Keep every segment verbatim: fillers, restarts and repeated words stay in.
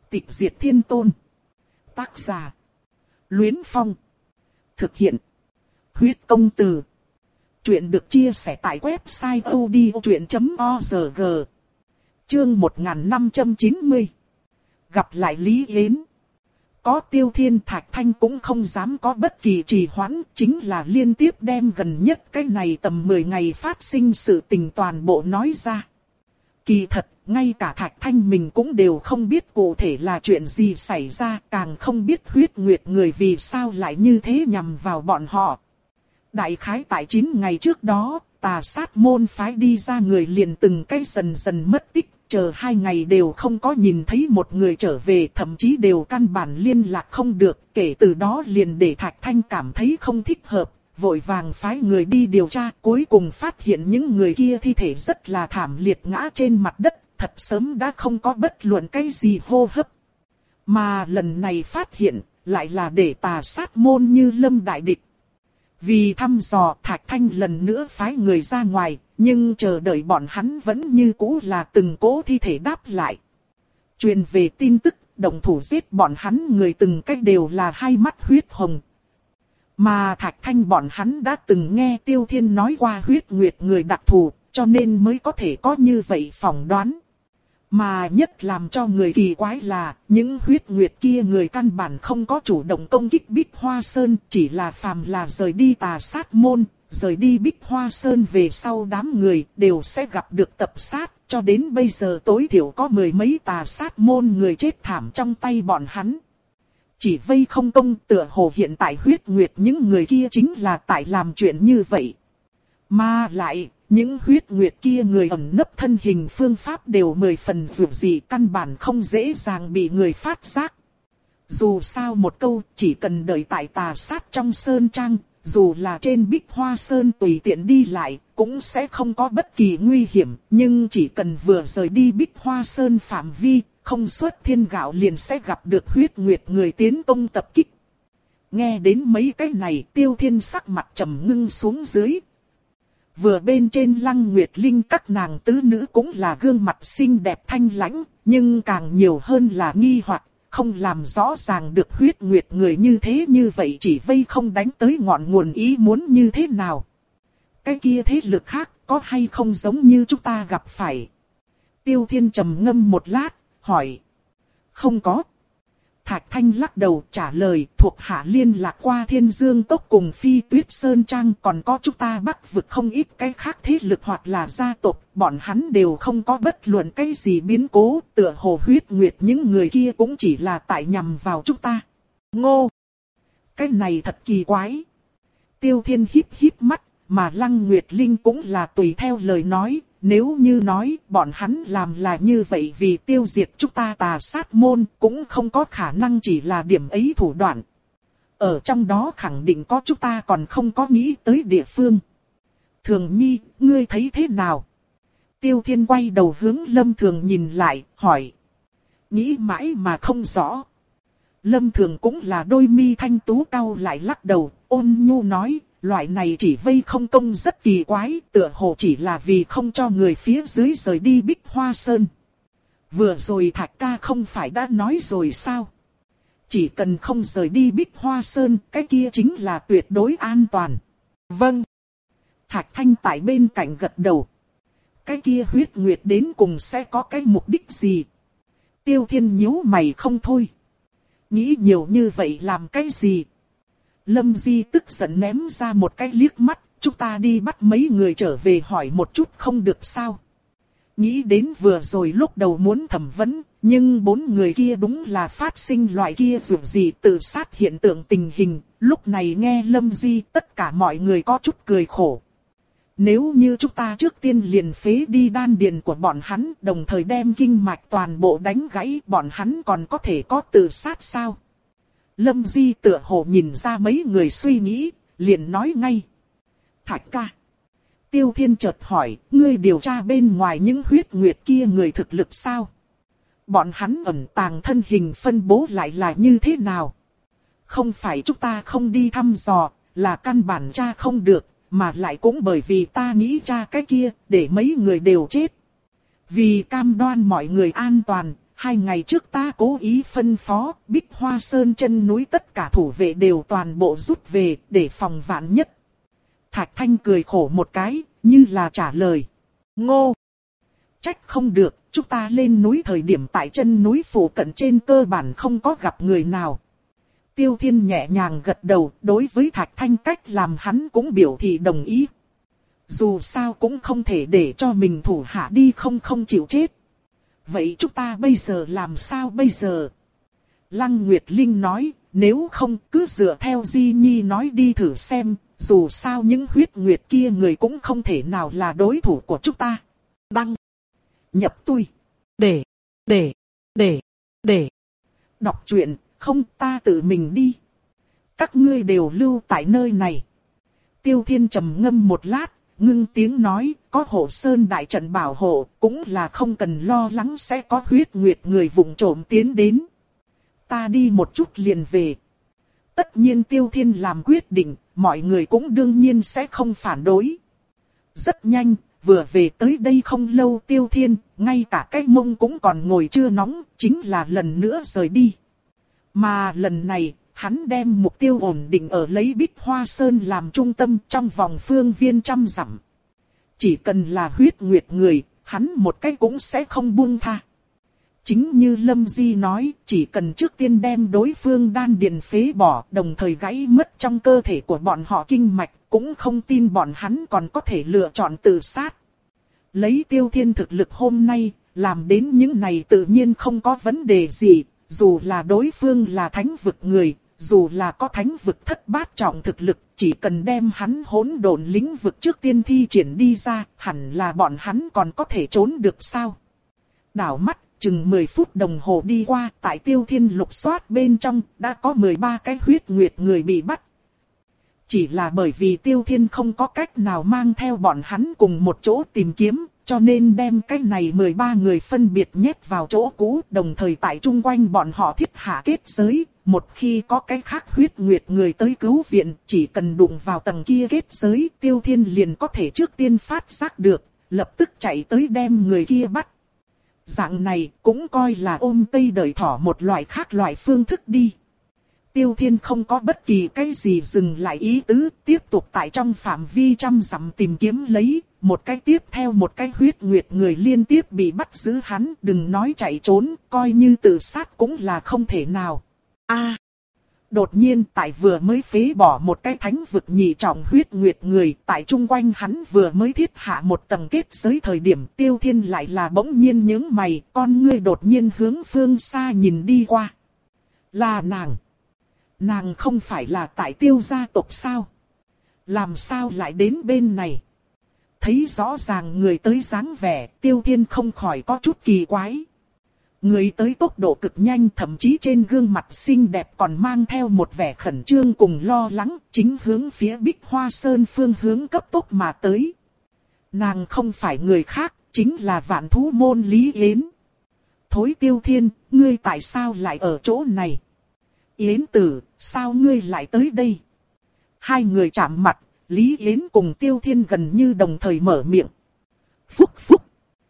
Tịch diệt thiên tôn. Tác giả: Luyến Phong. Thực hiện: Huyết công từ. Chuyện được chia sẻ tại website odchuyện chấm org. Chương một nghìn năm trăm chín mươi. Gặp lại Lý Yến. Có Tiêu Thiên, Thạch Thanh cũng không dám có bất kỳ trì hoãn, chính là liên tiếp đem gần nhất cái này tầm mười ngày phát sinh sự tình toàn bộ nói ra. Kỳ thật, ngay cả Thạch Thanh mình cũng đều không biết cụ thể là chuyện gì xảy ra, càng không biết huyết nguyệt người vì sao lại như thế nhằm vào bọn họ. Đại khái tại chín ngày trước đó, Tà Sát môn phái đi ra người liền từng cái dần dần mất tích, chờ hai ngày đều không có nhìn thấy một người trở về, thậm chí đều căn bản liên lạc không được, kể từ đó liền để Thạch Thanh cảm thấy không thích hợp, vội vàng phái người đi điều tra, cuối cùng phát hiện những người kia thi thể rất là thảm liệt ngã trên mặt đất, thật sớm đã không có bất luận cái gì hô hấp. Mà lần này phát hiện, lại là để Tà Sát môn như lâm đại địch. Vì thăm dò, Thạch Thanh lần nữa phái người ra ngoài, nhưng chờ đợi bọn hắn vẫn như cũ là từng cỗ thi thể đáp lại. Truyền về tin tức, động thủ giết bọn hắn người từng cách đều là hai mắt huyết hồng. Mà Thạch Thanh bọn hắn đã từng nghe Tiêu Thiên nói qua huyết nguyệt người đặc thù, cho nên mới có thể có như vậy phỏng đoán. Mà nhất làm cho người kỳ quái là, những huyết nguyệt kia người căn bản không có chủ động công kích Bích Hoa Sơn, chỉ là phàm là rời đi Tà Sát môn, rời đi Bích Hoa Sơn về sau đám người đều sẽ gặp được tập sát, cho đến bây giờ tối thiểu có mười mấy Tà Sát môn người chết thảm trong tay bọn hắn. Chỉ vây không công, tựa hồ hiện tại huyết nguyệt những người kia chính là tại làm chuyện như vậy. Mà lại, những huyết nguyệt kia người ẩn nấp thân hình phương pháp đều mười phần dù gì, căn bản không dễ dàng bị người phát giác. Dù sao một câu, chỉ cần đợi tại Tà Sát trong sơn trang, dù là trên Bích Hoa Sơn tùy tiện đi lại, cũng sẽ không có bất kỳ nguy hiểm, nhưng chỉ cần vừa rời đi Bích Hoa Sơn phạm vi, không xuất thiên gạo liền sẽ gặp được huyết nguyệt người tiến công tập kích. Nghe đến mấy cái này, Tiêu Thiên sắc mặt trầm ngưng xuống dưới. Vừa bên trên Lăng Nguyệt Linh các nàng tứ nữ cũng là gương mặt xinh đẹp thanh lãnh, nhưng càng nhiều hơn là nghi hoặc, không làm rõ ràng được huyết nguyệt người như thế như vậy chỉ vây không đánh tới ngọn nguồn ý muốn như thế nào. Cái kia thế lực khác có hay không giống như chúng ta gặp phải? Tiêu Thiên trầm ngâm một lát, hỏi. Không có. Thạch Thanh lắc đầu trả lời, thuộc hạ liên lạc qua Thiên Dương Cốc cùng Phi Tuyết Sơn Trang, còn có chúng ta Bắc vực không ít cái khác thế lực hoặc là gia tộc, bọn hắn đều không có bất luận cái gì biến cố, tựa hồ huyết nguyệt những người kia cũng chỉ là tại nhằm vào chúng ta. Ngô! Cái này thật kỳ quái. Tiêu Thiên híp híp mắt, mà Lăng Nguyệt Linh cũng là tùy theo lời nói. Nếu như nói bọn hắn làm là như vậy vì tiêu diệt chúng ta Tà Sát môn, cũng không có khả năng chỉ là điểm ấy thủ đoạn. Ở trong đó khẳng định có chúng ta còn không có nghĩ tới địa phương. Thường Nhi, ngươi thấy thế nào? Tiêu Thiên quay đầu hướng Lâm Thường nhìn lại, hỏi. Nghĩ mãi mà không rõ. Lâm Thường cũng là đôi mi thanh tú cau lại lắc đầu, ôn nhu nói. Loại này chỉ vây không công rất kỳ quái, tựa hồ chỉ là vì không cho người phía dưới rời đi Bích Hoa Sơn. Vừa rồi Thạch ca không phải đã nói rồi sao? Chỉ cần không rời đi Bích Hoa Sơn, cái kia chính là tuyệt đối an toàn. Vâng. Thạch Thanh tại bên cạnh gật đầu. Cái kia huyết nguyệt đến cùng sẽ có cái mục đích gì? Tiêu Thiên nhíu mày không thôi. Nghĩ nhiều như vậy làm cái gì? Lâm Di tức giận ném ra một cái liếc mắt, chúng ta đi bắt mấy người trở về hỏi một chút không được sao. Nghĩ đến vừa rồi lúc đầu muốn thẩm vấn, nhưng bốn người kia đúng là phát sinh loại kia dù gì tự sát hiện tượng tình hình, lúc này nghe Lâm Di tất cả mọi người có chút cười khổ. Nếu như chúng ta trước tiên liền phế đi đan điền của bọn hắn, đồng thời đem kinh mạch toàn bộ đánh gãy, bọn hắn còn có thể có tự sát sao? Lâm Di tựa hồ nhìn ra mấy người suy nghĩ, liền nói ngay. Thạch ca. Tiêu Thiên chợt hỏi, ngươi điều tra bên ngoài những huyết nguyệt kia người thực lực sao? Bọn hắn ẩn tàng thân hình phân bố lại là như thế nào? Không phải chúng ta không đi thăm dò, là căn bản tra không được, mà lại cũng bởi vì ta nghĩ tra cái kia, để mấy người đều chết. Vì cam đoan mọi người an toàn, Hai ngày trước ta cố ý phân phó, Bích Hoa Sơn chân núi tất cả thủ vệ đều toàn bộ rút về, để phòng vạn nhất. Thạch Thanh cười khổ một cái, như là trả lời. Ngô! Trách không được, chúng ta lên núi thời điểm tại chân núi phủ cận trên cơ bản không có gặp người nào. Tiêu Thiên nhẹ nhàng gật đầu, đối với Thạch Thanh cách làm hắn cũng biểu thị đồng ý. Dù sao cũng không thể để cho mình thủ hạ đi không không chịu chết. Vậy chúng ta bây giờ làm sao bây giờ? Lăng Nguyệt Linh nói, nếu không cứ dựa theo Di Nhi nói đi thử xem, dù sao những huyết nguyệt kia người cũng không thể nào là đối thủ của chúng ta. Đăng, nhập tui, để, để, để, để, đọc truyện, không ta tự mình đi. Các ngươi đều lưu tại nơi này. Tiêu Thiên trầm ngâm một lát, ngưng tiếng nói, có hộ sơn đại trận bảo hộ, cũng là không cần lo lắng sẽ có huyết nguyệt người vụng trộm tiến đến. Ta đi một chút liền về. Tất nhiên Tiêu Thiên làm quyết định, mọi người cũng đương nhiên sẽ không phản đối. Rất nhanh, vừa về tới đây không lâu Tiêu Thiên, ngay cả cái mông cũng còn ngồi chưa nóng, chính là lần nữa rời đi. Mà lần này, hắn đem mục tiêu ổn định ở lấy Bích Hoa Sơn làm trung tâm trong vòng phương viên trăm dặm. Chỉ cần là huyết nguyệt người, hắn một cái cũng sẽ không buông tha. Chính như Lâm Di nói, chỉ cần trước tiên đem đối phương đan điền phế bỏ, đồng thời gãy mất trong cơ thể của bọn họ kinh mạch, cũng không tin bọn hắn còn có thể lựa chọn tự sát. Lấy Tiêu Thiên thực lực hôm nay, làm đến những này tự nhiên không có vấn đề gì, dù là đối phương là thánh vực người, dù là có thánh vực thất bát trọng thực lực, chỉ cần đem hắn hỗn độn lĩnh vực trước tiên thi triển đi ra, hẳn là bọn hắn còn có thể trốn được sao. Đảo mắt, chừng mười phút đồng hồ đi qua, tại Tiêu Thiên lục soát bên trong, đã có mười ba cái huyết nguyệt người bị bắt. Chỉ là bởi vì Tiêu Thiên không có cách nào mang theo bọn hắn cùng một chỗ tìm kiếm, cho nên đem cái này mười ba người phân biệt nhét vào chỗ cũ, đồng thời tại chung quanh bọn họ thiết hạ kết giới. Một khi có cái khác huyết nguyệt người tới cứu viện, chỉ cần đụng vào tầng kia kết giới, Tiêu Thiên liền có thể trước tiên phát giác được, lập tức chạy tới đem người kia bắt. Dạng này cũng coi là ôm cây đợi thỏ một loại khác loại phương thức đi. Tiêu Thiên không có bất kỳ cái gì dừng lại ý tứ, tiếp tục tại trong phạm vi trăm dặm tìm kiếm lấy, một cái tiếp theo một cái huyết nguyệt người liên tiếp bị bắt giữ hắn, đừng nói chạy trốn, coi như tự sát cũng là không thể nào. A! Đột nhiên tại vừa mới phế bỏ một cái thánh vực nhị trọng huyết nguyệt người, tại chung quanh hắn vừa mới thiết hạ một tầng kết giới thời điểm Tiêu Thiên lại là bỗng nhiên nhướng mày, con ngươi đột nhiên hướng phương xa nhìn đi qua. Là nàng! Nàng không phải là tại Tiêu gia tộc sao? Làm sao lại đến bên này? Thấy rõ ràng người tới dáng vẻ, Tiêu Thiên không khỏi có chút kỳ quái. Người tới tốc độ cực nhanh, thậm chí trên gương mặt xinh đẹp còn mang theo một vẻ khẩn trương cùng lo lắng, chính hướng phía Bích Hoa Sơn phương hướng cấp tốc mà tới. Nàng không phải người khác, chính là Vạn Thú Môn Lý Yến. Thối Tiêu Thiên, ngươi tại sao lại ở chỗ này? Yến tử, sao ngươi lại tới đây? Hai người chạm mặt, Lý Yến cùng Tiêu Thiên gần như đồng thời mở miệng. Phúc phúc.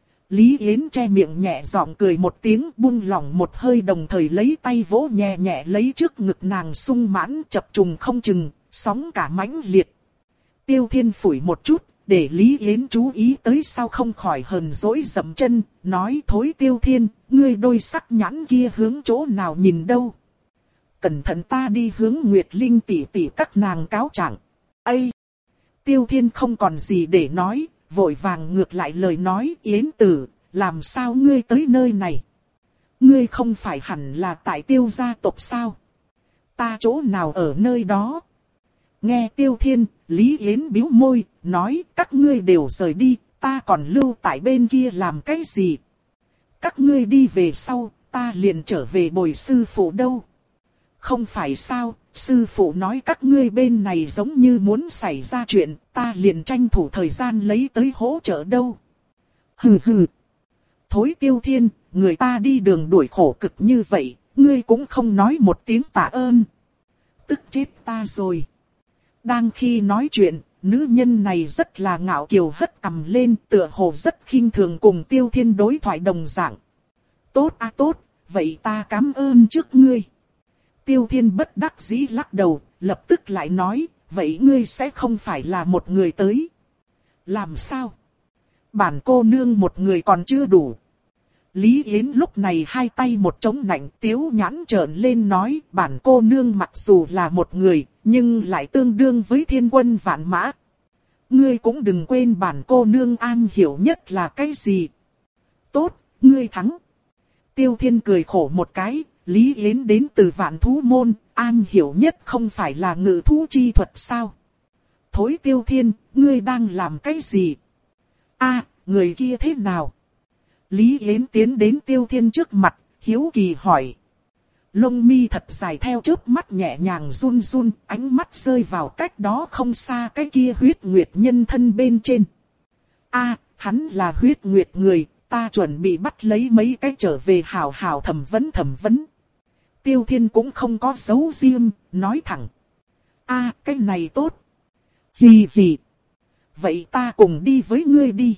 Lý Yến che miệng nhẹ giọng cười một tiếng, buông lỏng một hơi, đồng thời lấy tay vỗ nhẹ nhẹ lấy trước ngực nàng sung mãn, chập trùng không chừng, sóng cả mãnh liệt. Tiêu Thiên phủi một chút, để Lý Yến chú ý tới sau không khỏi hờn dỗi dậm chân, nói thối Tiêu Thiên, ngươi đôi sắc nhãn kia hướng chỗ nào nhìn đâu? Cẩn thận ta đi hướng Nguyệt Linh tỷ tỷ các nàng cáo trạng. Ây! Tiêu Thiên không còn gì để nói, vội vàng ngược lại lời nói, Yến tử, làm sao ngươi tới nơi này? Ngươi không phải hẳn là tại Tiêu gia tộc sao? Ta chỗ nào ở nơi đó? Nghe Tiêu Thiên, Lý Yến bĩu môi, nói các ngươi đều rời đi, ta còn lưu tại bên kia làm cái gì? Các ngươi đi về sau, ta liền trở về bồi sư phụ đâu? Không phải sao, sư phụ nói các ngươi bên này giống như muốn xảy ra chuyện, ta liền tranh thủ thời gian lấy tới hỗ trợ đâu. Hừ hừ. Thối Tiêu Thiên, người ta đi đường đuổi khổ cực như vậy, ngươi cũng không nói một tiếng tạ ơn. Tức chết ta rồi. Đang khi nói chuyện, nữ nhân này rất là ngạo kiều hất cằm lên, tựa hồ rất khinh thường cùng Tiêu Thiên đối thoại đồng dạng. Tốt à tốt, vậy ta cảm ơn trước ngươi. Tiêu Thiên bất đắc dĩ lắc đầu, lập tức lại nói, vậy ngươi sẽ không phải là một người tới. Làm sao? Bản cô nương một người còn chưa đủ. Lý Yến lúc này hai tay một trống nạnh, tiếu nhãn trợn lên nói, bản cô nương mặc dù là một người, nhưng lại tương đương với thiên quân vạn mã. Ngươi cũng đừng quên bản cô nương an hiểu nhất là cái gì. Tốt, ngươi thắng. Tiêu Thiên cười khổ một cái, Lý Yến đến từ vạn thú môn, an hiểu nhất không phải là ngự thú chi thuật sao? Thối Tiêu Thiên, ngươi đang làm cái gì? A, người kia thế nào? Lý Yến tiến đến Tiêu Thiên trước mặt, hiếu kỳ hỏi. Lông mi thật dài theo chớp mắt nhẹ nhàng run run, ánh mắt rơi vào cách đó không xa cái kia huyết nguyệt nhân thân bên trên. A, hắn là huyết nguyệt người, ta chuẩn bị bắt lấy mấy cái trở về hào hào thẩm vấn thẩm vấn. Tiêu Thiên cũng không có giấu riêng, nói thẳng. A, cái này tốt. Hì hì. Vậy ta cùng đi với ngươi đi.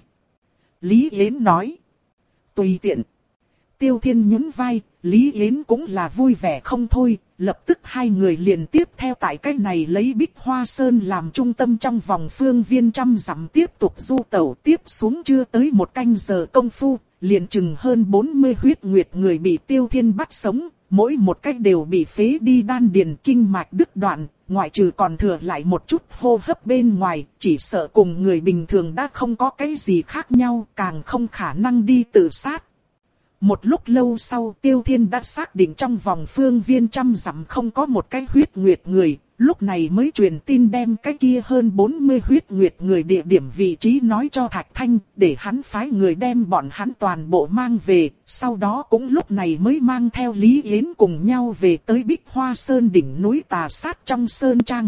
Lý Yến nói. Tùy tiện. Tiêu Thiên nhún vai, Lý Yến cũng là vui vẻ không thôi, lập tức hai người liền tiếp theo tại cái này lấy Bích Hoa Sơn làm trung tâm trong vòng phương viên trăm dặm tiếp tục du tẩu tiếp xuống chưa tới một canh giờ công phu, liền chừng hơn bốn mươi huyết nguyệt người bị Tiêu Thiên bắt sống, mỗi một cách đều bị phế đi đan điền kinh mạch đứt đoạn, ngoại trừ còn thừa lại một chút hô hấp bên ngoài, chỉ sợ cùng người bình thường đã không có cái gì khác nhau, càng không khả năng đi tự sát. Một lúc lâu sau Tiêu Thiên đã xác định trong vòng phương viên trăm dặm không có một cái huyết nguyệt người, lúc này mới truyền tin đem cái kia hơn bốn mươi huyết nguyệt người địa điểm vị trí nói cho Thạch Thanh, để hắn phái người đem bọn hắn toàn bộ mang về, sau đó cũng lúc này mới mang theo Lý Yến cùng nhau về tới Bích Hoa Sơn đỉnh núi Tà Sát trong Sơn Trang.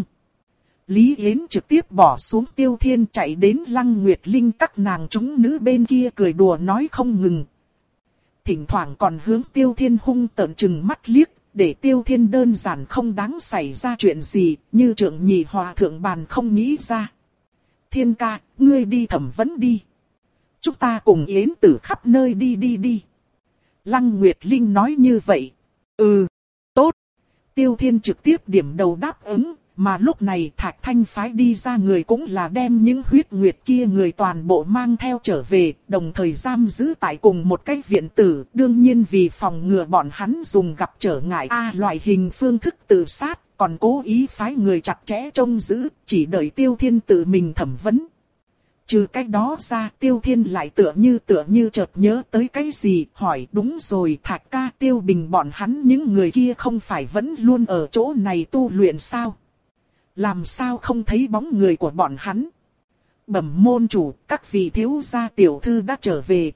Lý Yến trực tiếp bỏ xuống Tiêu Thiên chạy đến Lăng Nguyệt Linh các nàng chúng nữ bên kia cười đùa nói không ngừng. Thỉnh thoảng còn hướng Tiêu Thiên hung tợn chừng mắt liếc, để Tiêu Thiên đơn giản không đáng xảy ra chuyện gì, như trưởng nhị hòa thượng bàn không nghĩ ra. Thiên ca, ngươi đi thẩm vấn đi. Chúng ta cùng Yến Tử khắp nơi đi đi đi. Lăng Nguyệt Linh nói như vậy. Ừ, tốt. Tiêu Thiên trực tiếp điểm đầu đáp ứng. Mà lúc này Thạch Thanh phái đi ra người cũng là đem những huyết nguyệt kia người toàn bộ mang theo trở về, đồng thời giam giữ tại cùng một cái viện tử, đương nhiên vì phòng ngừa bọn hắn dùng gặp trở ngại A loại hình phương thức tự sát, còn cố ý phái người chặt chẽ trông giữ, chỉ đợi Tiêu Thiên tự mình thẩm vấn. Trừ cái đó ra, Tiêu Thiên lại tựa như tựa như chợt nhớ tới cái gì, hỏi đúng rồi Thạch ca, Tiêu Bình bọn hắn những người kia không phải vẫn luôn ở chỗ này tu luyện sao? Làm sao không thấy bóng người của bọn hắn? Bẩm môn chủ, các vị thiếu gia tiểu thư đã trở về.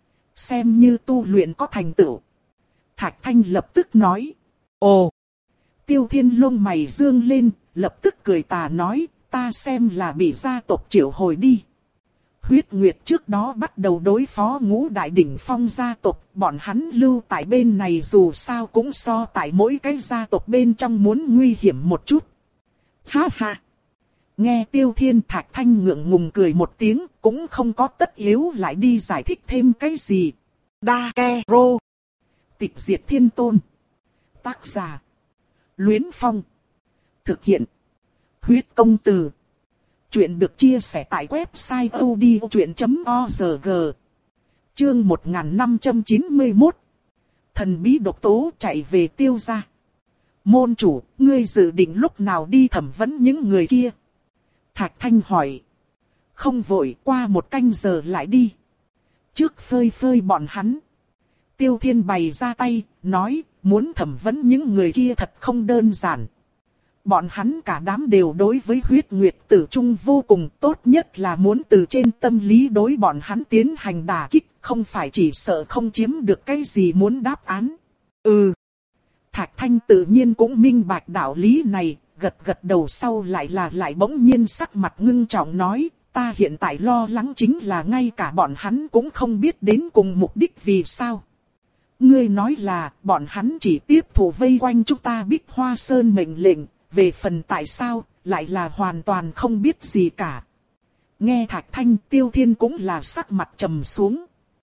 Xem như tu luyện có thành tựu. Thạch Thanh lập tức nói. Ồ! Tiêu Thiên lông mày dương lên, lập tức cười tà nói, ta xem là bị gia tộc triệu hồi đi. Huyết Nguyệt trước đó bắt đầu đối phó ngũ đại đỉnh phong gia tộc, bọn hắn lưu tại bên này dù sao cũng so tại mỗi cái gia tộc bên trong muốn nguy hiểm một chút. Ha ha! Nghe Tiêu Thiên Thạch Thanh ngượng ngùng cười một tiếng, cũng không có tất yếu lại đi giải thích thêm cái gì. Đa Ke Rô. Tịch diệt thiên tôn. Tác giả. Luyến Phong. Thực hiện. Huyết công từ. Chuyện được chia sẻ tại website odchuyện chấm org. Chương một nghìn năm trăm chín mươi mốt. Thần bí độc tố chạy về Tiêu gia. Môn chủ, ngươi dự định lúc nào đi thẩm vấn những người kia? Thạch Thanh hỏi. Không vội, qua một canh giờ lại đi. Trước phơi phơi bọn hắn. Tiêu Thiên bày ra tay, nói, muốn thẩm vấn những người kia thật không đơn giản. Bọn hắn cả đám đều đối với huyết nguyệt tử trung vô cùng tốt, nhất là muốn từ trên tâm lý đối bọn hắn tiến hành đả kích, không phải chỉ sợ không chiếm được cái gì muốn đáp án. Ừ. Thạch Thanh tự nhiên cũng minh bạch đạo lý này, gật gật đầu sau lại là lại bỗng nhiên sắc mặt ngưng trọng nói, ta hiện tại lo lắng chính là ngay cả bọn hắn cũng không biết đến cùng mục đích vì sao. Ngươi nói là bọn hắn chỉ tiếp thủ vây quanh chúng ta Bích Hoa Sơn mệnh lệnh, về phần tại sao lại là hoàn toàn không biết gì cả. Nghe Thạch Thanh, Tiêu Thiên cũng là sắc mặt trầm xuống.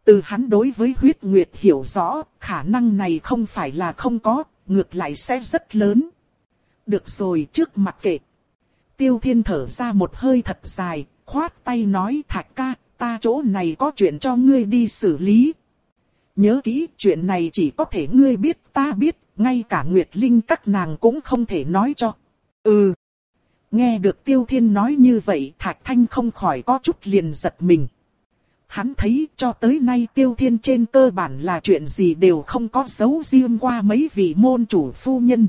Từ hắn đối với huyết nguyệt hiểu rõ, khả năng này không phải là không có, ngược lại sẽ rất lớn. Được rồi, trước mặt kệ. Tiêu Thiên thở ra một hơi thật dài, khoát tay nói Thạch ca, ta chỗ này có chuyện cho ngươi đi xử lý. Nhớ kỹ, chuyện này chỉ có thể ngươi biết, ta biết, ngay cả Nguyệt Linh các nàng cũng không thể nói cho. Ừ. Nghe được Tiêu Thiên nói như vậy, Thạch Thanh không khỏi có chút liền giật mình. Hắn thấy cho tới nay Tiêu Thiên trên cơ bản là chuyện gì đều không có giấu riêng qua mấy vị môn chủ phu nhân.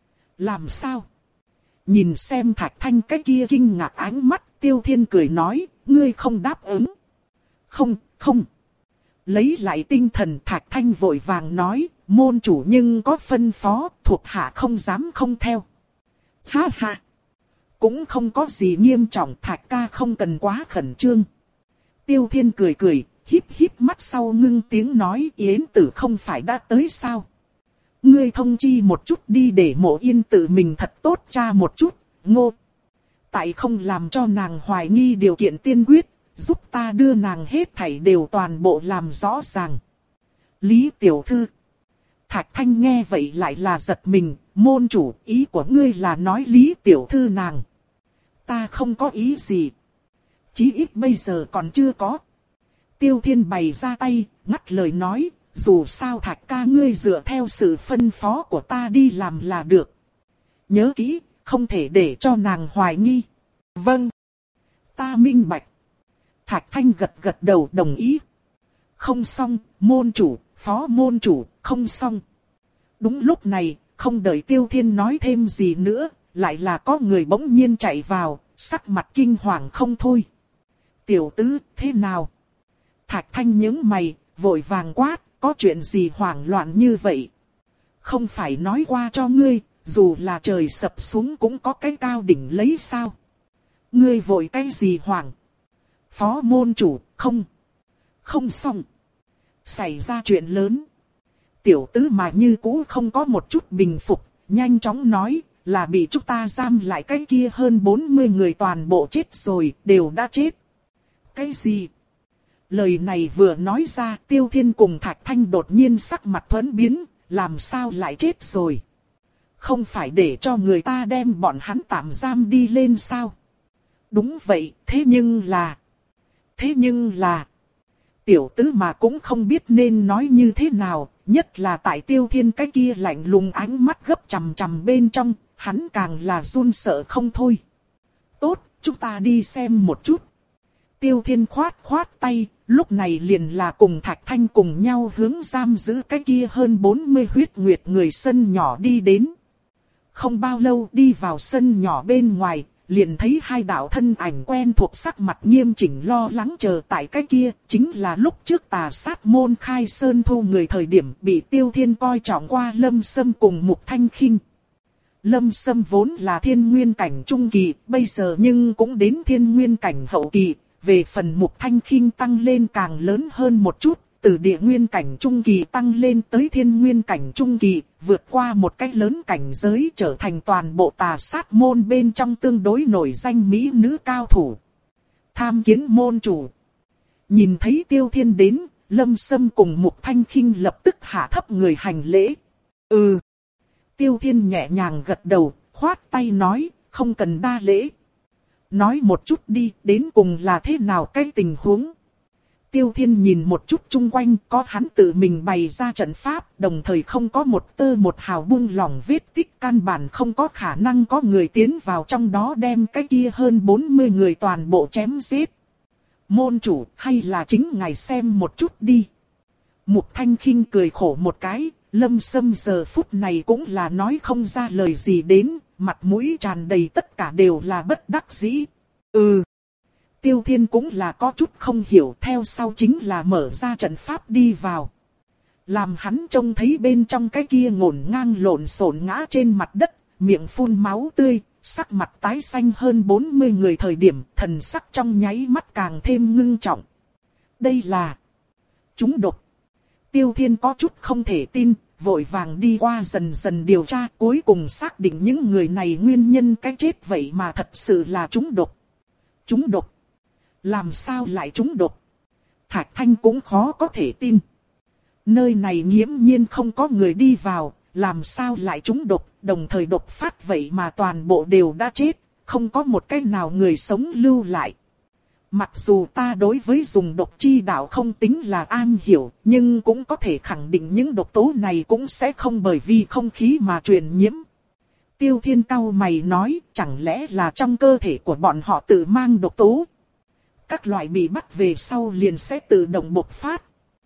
Làm sao? Nhìn xem Thạch Thanh cái kia kinh ngạc ánh mắt, Tiêu Thiên cười nói, ngươi không đáp ứng. Không, không. Lấy lại tinh thần, Thạch Thanh vội vàng nói, môn chủ nhưng có phân phó, thuộc hạ không dám không theo. Ha ha. Cũng không có gì nghiêm trọng, Thạch ca không cần quá khẩn trương. Tiêu Thiên cười cười, híp híp mắt sau ngưng tiếng nói, Yến Tử không phải đã tới sao? Ngươi thông chi một chút đi để Mộ Yên tự mình thật tốt tra một chút, ngô. Tại không làm cho nàng hoài nghi điều kiện tiên quyết, giúp ta đưa nàng hết thảy đều toàn bộ làm rõ ràng. Lý tiểu thư. Thạch Thanh nghe vậy lại là giật mình, môn chủ, ý của ngươi là nói Lý tiểu thư nàng. Ta không có ý gì. Chí ít bây giờ còn chưa có. Tiêu Thiên bày ra tay, ngắt lời nói, dù sao Thạch ca ngươi dựa theo sự phân phó của ta đi làm là được. Nhớ kỹ, không thể để cho nàng hoài nghi. Vâng. Ta minh bạch. Thạch Thanh gật gật đầu đồng ý. Không xong, môn chủ, phó môn chủ, không xong. Đúng lúc này, không đợi Tiêu Thiên nói thêm gì nữa, lại là có người bỗng nhiên chạy vào, sắc mặt kinh hoàng không thôi. Tiểu tứ, thế nào? Thạch Thanh nhướng mày, vội vàng quát, có chuyện gì hoảng loạn như vậy? Không phải nói qua cho ngươi, dù là trời sập xuống cũng có cái cao đỉnh lấy sao? Ngươi vội cái gì hoảng? Phó môn chủ, không. Không xong. Xảy ra chuyện lớn. Tiểu tứ mà như cũ không có một chút bình phục, nhanh chóng nói, là bị chúng ta giam lại cái kia hơn bốn mươi người toàn bộ chết rồi, đều đã chết. Cái gì? Lời này vừa nói ra, Tiêu Thiên cùng Thạch Thanh đột nhiên sắc mặt thuẫn biến, làm sao lại chết rồi? Không phải để cho người ta đem bọn hắn tạm giam đi lên sao? Đúng vậy, thế nhưng là... Thế nhưng là... Tiểu tứ mà cũng không biết nên nói như thế nào, nhất là tại Tiêu Thiên cái kia lạnh lùng ánh mắt gấp chằm chằm bên trong, hắn càng là run sợ không thôi. Tốt, chúng ta đi xem một chút. Tiêu Thiên khoát khoát tay, lúc này liền là cùng Thạch Thanh cùng nhau hướng giam giữ cái kia hơn bốn mươi huyết nguyệt người sân nhỏ đi đến. Không bao lâu đi vào sân nhỏ bên ngoài, liền thấy hai đạo thân ảnh quen thuộc sắc mặt nghiêm chỉnh lo lắng chờ tại cái kia, chính là lúc trước Tà Sát môn khai sơn thu người thời điểm bị Tiêu Thiên coi trọng qua Lâm Sâm cùng Mục Thanh Khinh. Lâm Sâm vốn là thiên nguyên cảnh trung kỳ, bây giờ nhưng cũng đến thiên nguyên cảnh hậu kỳ, về phần Mục Thanh Khinh tăng lên càng lớn hơn một chút, từ địa nguyên cảnh trung kỳ tăng lên tới thiên nguyên cảnh trung kỳ, vượt qua một cái lớn cảnh giới trở thành toàn bộ Tà Sát môn bên trong tương đối nổi danh mỹ nữ cao thủ. Tham kiến môn chủ. Nhìn thấy Tiêu Thiên đến, Lâm Sâm cùng Mục Thanh Khinh lập tức hạ thấp người hành lễ. Ừ. Tiêu Thiên nhẹ nhàng gật đầu, khoát tay nói, không cần đa lễ. Nói một chút đi, đến cùng là thế nào cái tình huống? Tiêu Thiên nhìn một chút chung quanh, có hắn tự mình bày ra trận pháp, đồng thời không có một tơ một hào buông lỏng vết tích, căn bản không có khả năng có người tiến vào trong đó đem cái kia hơn bốn mươi người toàn bộ chém giết. Môn chủ, hay là chính ngài xem một chút đi. Mục Thanh Khinh cười khổ một cái, Lâm Sâm giờ phút này cũng là nói không ra lời gì đến, mặt mũi tràn đầy tất cả đều là bất đắc dĩ. Ừ. Tiêu Thiên cũng là có chút không hiểu, theo sau chính là mở ra trận pháp đi vào. Làm hắn trông thấy bên trong cái kia ngổn ngang lộn xộn ngã trên mặt đất, miệng phun máu tươi, sắc mặt tái xanh hơn bốn mươi người thời điểm, thần sắc trong nháy mắt càng thêm ngưng trọng. Đây là chúng độc. Tiêu Thiên có chút không thể tin, vội vàng đi qua dần dần điều tra, cuối cùng xác định những người này nguyên nhân cái chết vậy mà thật sự là chúng độc. Chúng độc. Làm sao lại trúng độc? Thạch Thanh cũng khó có thể tin. Nơi này nghiễm nhiên không có người đi vào, làm sao lại trúng độc, đồng thời độc phát vậy mà toàn bộ đều đã chết, không có một cái nào người sống lưu lại. Mặc dù ta đối với dùng độc chi đạo không tính là an hiểu, nhưng cũng có thể khẳng định những độc tố này cũng sẽ không bởi vì không khí mà truyền nhiễm. Tiêu Thiên cau mày nói, chẳng lẽ là trong cơ thể của bọn họ tự mang độc tố? Các loại bị bắt về sau liền sẽ tự động bộc phát.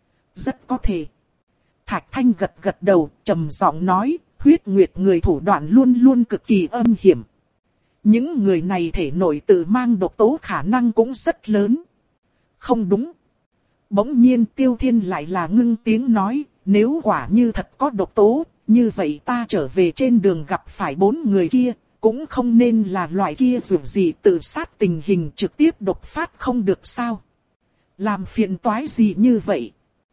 Rất có thể. Thạch Thanh gật gật đầu, trầm giọng nói, huyết nguyệt người thủ đoạn luôn luôn cực kỳ âm hiểm. Những người này thể nội tự mang độc tố khả năng cũng rất lớn. Không đúng. Bỗng nhiên Tiêu Thiên lại là ngưng tiếng nói, nếu quả như thật có độc tố, như vậy ta trở về trên đường gặp phải bốn người kia, cũng không nên là loại kia dù gì tự sát tình hình trực tiếp độc phát không được sao. Làm phiền toái gì như vậy?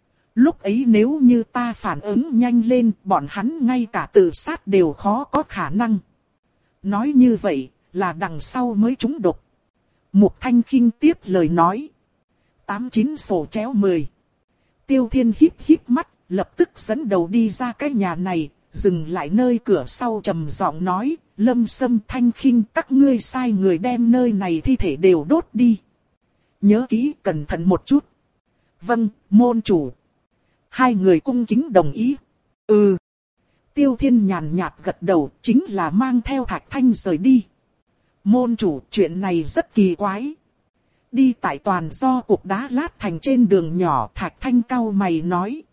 Lúc ấy nếu như ta phản ứng nhanh lên, bọn hắn ngay cả tự sát đều khó có khả năng. Nói như vậy, là đằng sau mới trúng độc. Mục Thanh Khinh tiếp lời nói. Tám chín sổ chéo mười. Tiêu Thiên híp híp mắt, lập tức dẫn đầu đi ra cái nhà này, dừng lại nơi cửa sau trầm giọng nói, Lâm Sâm, Thanh Khinh, các ngươi sai người đem nơi này thi thể đều đốt đi. Nhớ kỹ, cẩn thận một chút. Vâng, môn chủ. Hai người cung kính đồng ý. Ừ. Tiêu Thiên nhàn nhạt gật đầu, chính là mang theo Thạch Thanh rời đi. Môn chủ, chuyện này rất kỳ quái. Đi tại toàn do cục đá lát thành trên đường nhỏ, Thạch Thanh cau mày nói.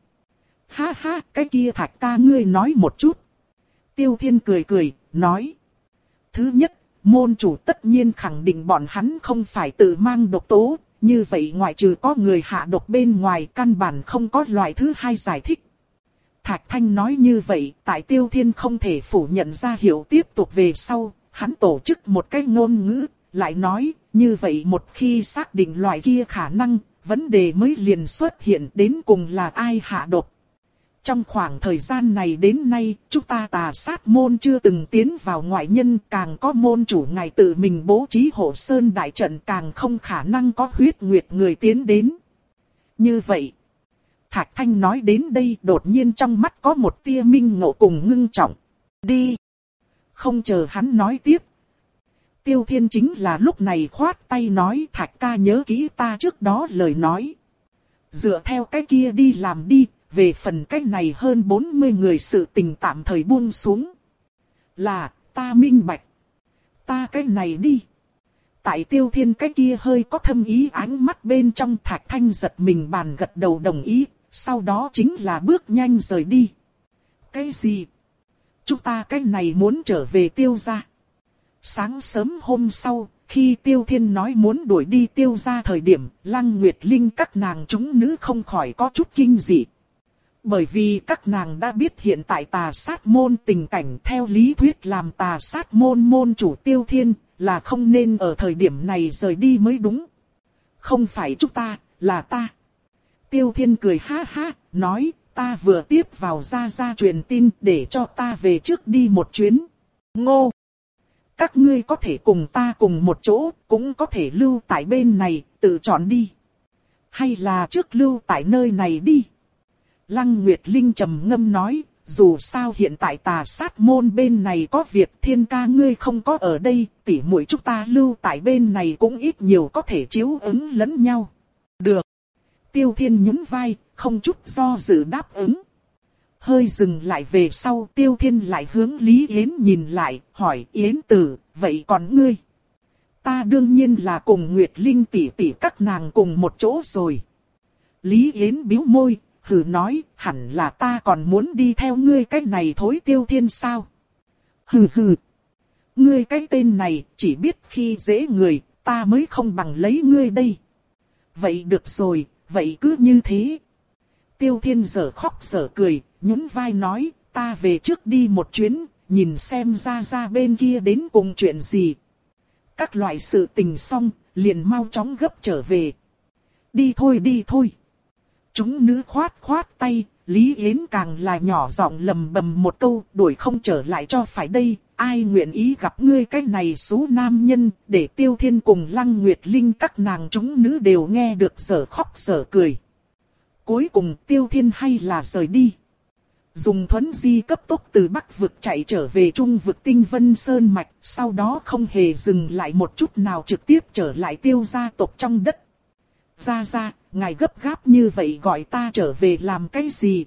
Ha ha, cái kia Thạch ca ngươi nói một chút. Tiêu Thiên cười cười, nói. Thứ nhất, môn chủ tất nhiên khẳng định bọn hắn không phải tự mang độc tố, như vậy ngoại trừ có người hạ độc bên ngoài căn bản không có loại thứ hai giải thích. Thạch Thanh nói như vậy, tại Tiêu Thiên không thể phủ nhận ra hiểu tiếp tục về sau, hắn tổ chức một cái ngôn ngữ, lại nói, như vậy một khi xác định loại kia khả năng, vấn đề mới liền xuất hiện đến cùng là ai hạ độc. Trong khoảng thời gian này đến nay, chúng ta Tà Sát môn chưa từng tiến vào ngoại nhân, càng có môn chủ ngài tự mình bố trí hộ sơn đại trận, càng không khả năng có huyết nguyệt người tiến đến. Như vậy, Thạch Thanh nói đến đây đột nhiên trong mắt có một tia minh ngộ cùng ngưng trọng. Đi! Không chờ hắn nói tiếp. Tiêu Thiên chính là lúc này khoát tay nói, Thạch ca nhớ kỹ ta trước đó lời nói. Dựa theo cái kia đi làm đi. Về phần cách này hơn bốn mươi người sự tình tạm thời buông xuống. Là, ta minh bạch. Ta cái này đi. Tại Tiêu Thiên cái kia hơi có thâm ý ánh mắt bên trong, Thạch Thanh giật mình bàn gật đầu đồng ý. Sau đó chính là bước nhanh rời đi. Cái gì? Chúng ta cái này muốn trở về Tiêu gia. Sáng sớm hôm sau, khi Tiêu Thiên nói muốn đuổi đi Tiêu gia thời điểm, Lăng Nguyệt Linh các nàng chúng nữ không khỏi có chút kinh dị. Bởi vì các nàng đã biết hiện tại Tà Sát môn tình cảnh, theo lý thuyết làm Tà Sát môn môn chủ Tiêu Thiên là không nên ở thời điểm này rời đi mới đúng. Không phải chúng ta, là ta. Tiêu Thiên cười ha ha, nói ta vừa tiếp vào gia gia truyền tin để cho ta về trước đi một chuyến. Ngô! Các ngươi có thể cùng ta cùng một chỗ, cũng có thể lưu tại bên này, tự chọn đi. Hay là trước lưu tại nơi này đi. Lăng Nguyệt Linh trầm ngâm nói, dù sao hiện tại Tà Sát môn bên này có việc, Thiên ca ngươi không có ở đây, tỉ muội chúng ta lưu tại bên này cũng ít nhiều có thể chiếu ứng lẫn nhau. Được. Tiêu Thiên nhún vai, không chút do dự đáp ứng. Hơi dừng lại về sau, Tiêu Thiên lại hướng Lý Yến nhìn lại, hỏi Yến tử, vậy còn ngươi? Ta đương nhiên là cùng Nguyệt Linh tỷ tỷ các nàng cùng một chỗ rồi. Lý Yến bĩu môi. Hừ nói, hẳn là ta còn muốn đi theo ngươi cái này thối Tiêu Thiên sao? Hừ hừ. Ngươi cái tên này, chỉ biết khi dễ người, ta mới không bằng lấy ngươi đây. Vậy được rồi, vậy cứ như thế. Tiêu Thiên giở khóc giở cười, nhún vai nói, ta về trước đi một chuyến, nhìn xem ra ra bên kia đến cùng chuyện gì. Các loại sự tình xong, liền mau chóng gấp trở về. Đi thôi đi thôi. Chúng nữ khoát khoát tay, Lý Yến càng là nhỏ giọng lầm bầm một câu, đuổi không trở lại cho phải đây, ai nguyện ý gặp ngươi cái này số nam nhân, để Tiêu Thiên cùng Lăng Nguyệt Linh các nàng chúng nữ đều nghe được sở khóc sở cười. Cuối cùng Tiêu Thiên hay là rời đi. Dùng thuấn di cấp tốc từ Bắc vực chạy trở về Trung vực Tinh Vân Sơn Mạch, sau đó không hề dừng lại một chút nào trực tiếp trở lại Tiêu gia tộc trong đất. Ra ra, ngài gấp gáp như vậy gọi ta trở về làm cái gì?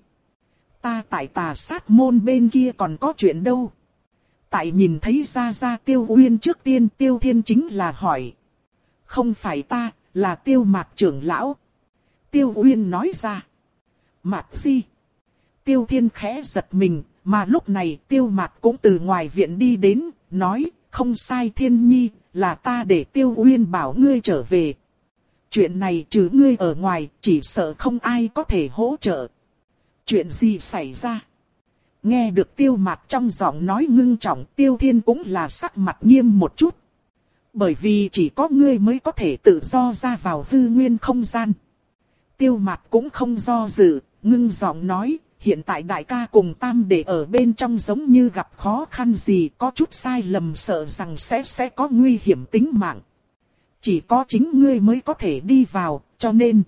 Ta tại Tà Sát môn bên kia còn có chuyện đâu? Tại nhìn thấy ra ra Tiêu Uyên trước tiên, Tiêu Thiên chính là hỏi. Không phải ta, là Tiêu Mạc trưởng lão. Tiêu Uyên nói ra. Mạc gì? Tiêu Thiên khẽ giật mình, mà lúc này Tiêu Mạc cũng từ ngoài viện đi đến, nói, không sai Thiên Nhi, là ta để Tiêu Uyên bảo ngươi trở về. Chuyện này trừ ngươi ở ngoài, chỉ sợ không ai có thể hỗ trợ. Chuyện gì xảy ra? Nghe được Tiêu Mạc trong giọng nói ngưng trọng, Tiêu Thiên cũng là sắc mặt nghiêm một chút. Bởi vì chỉ có ngươi mới có thể tự do ra vào hư nguyên không gian. Tiêu Mạc cũng không do dự, ngưng giọng nói, hiện tại đại ca cùng tam đệ ở bên trong giống như gặp khó khăn gì, có chút sai lầm sợ rằng sẽ sẽ có nguy hiểm tính mạng. Chỉ có chính ngươi mới có thể đi vào, cho nên.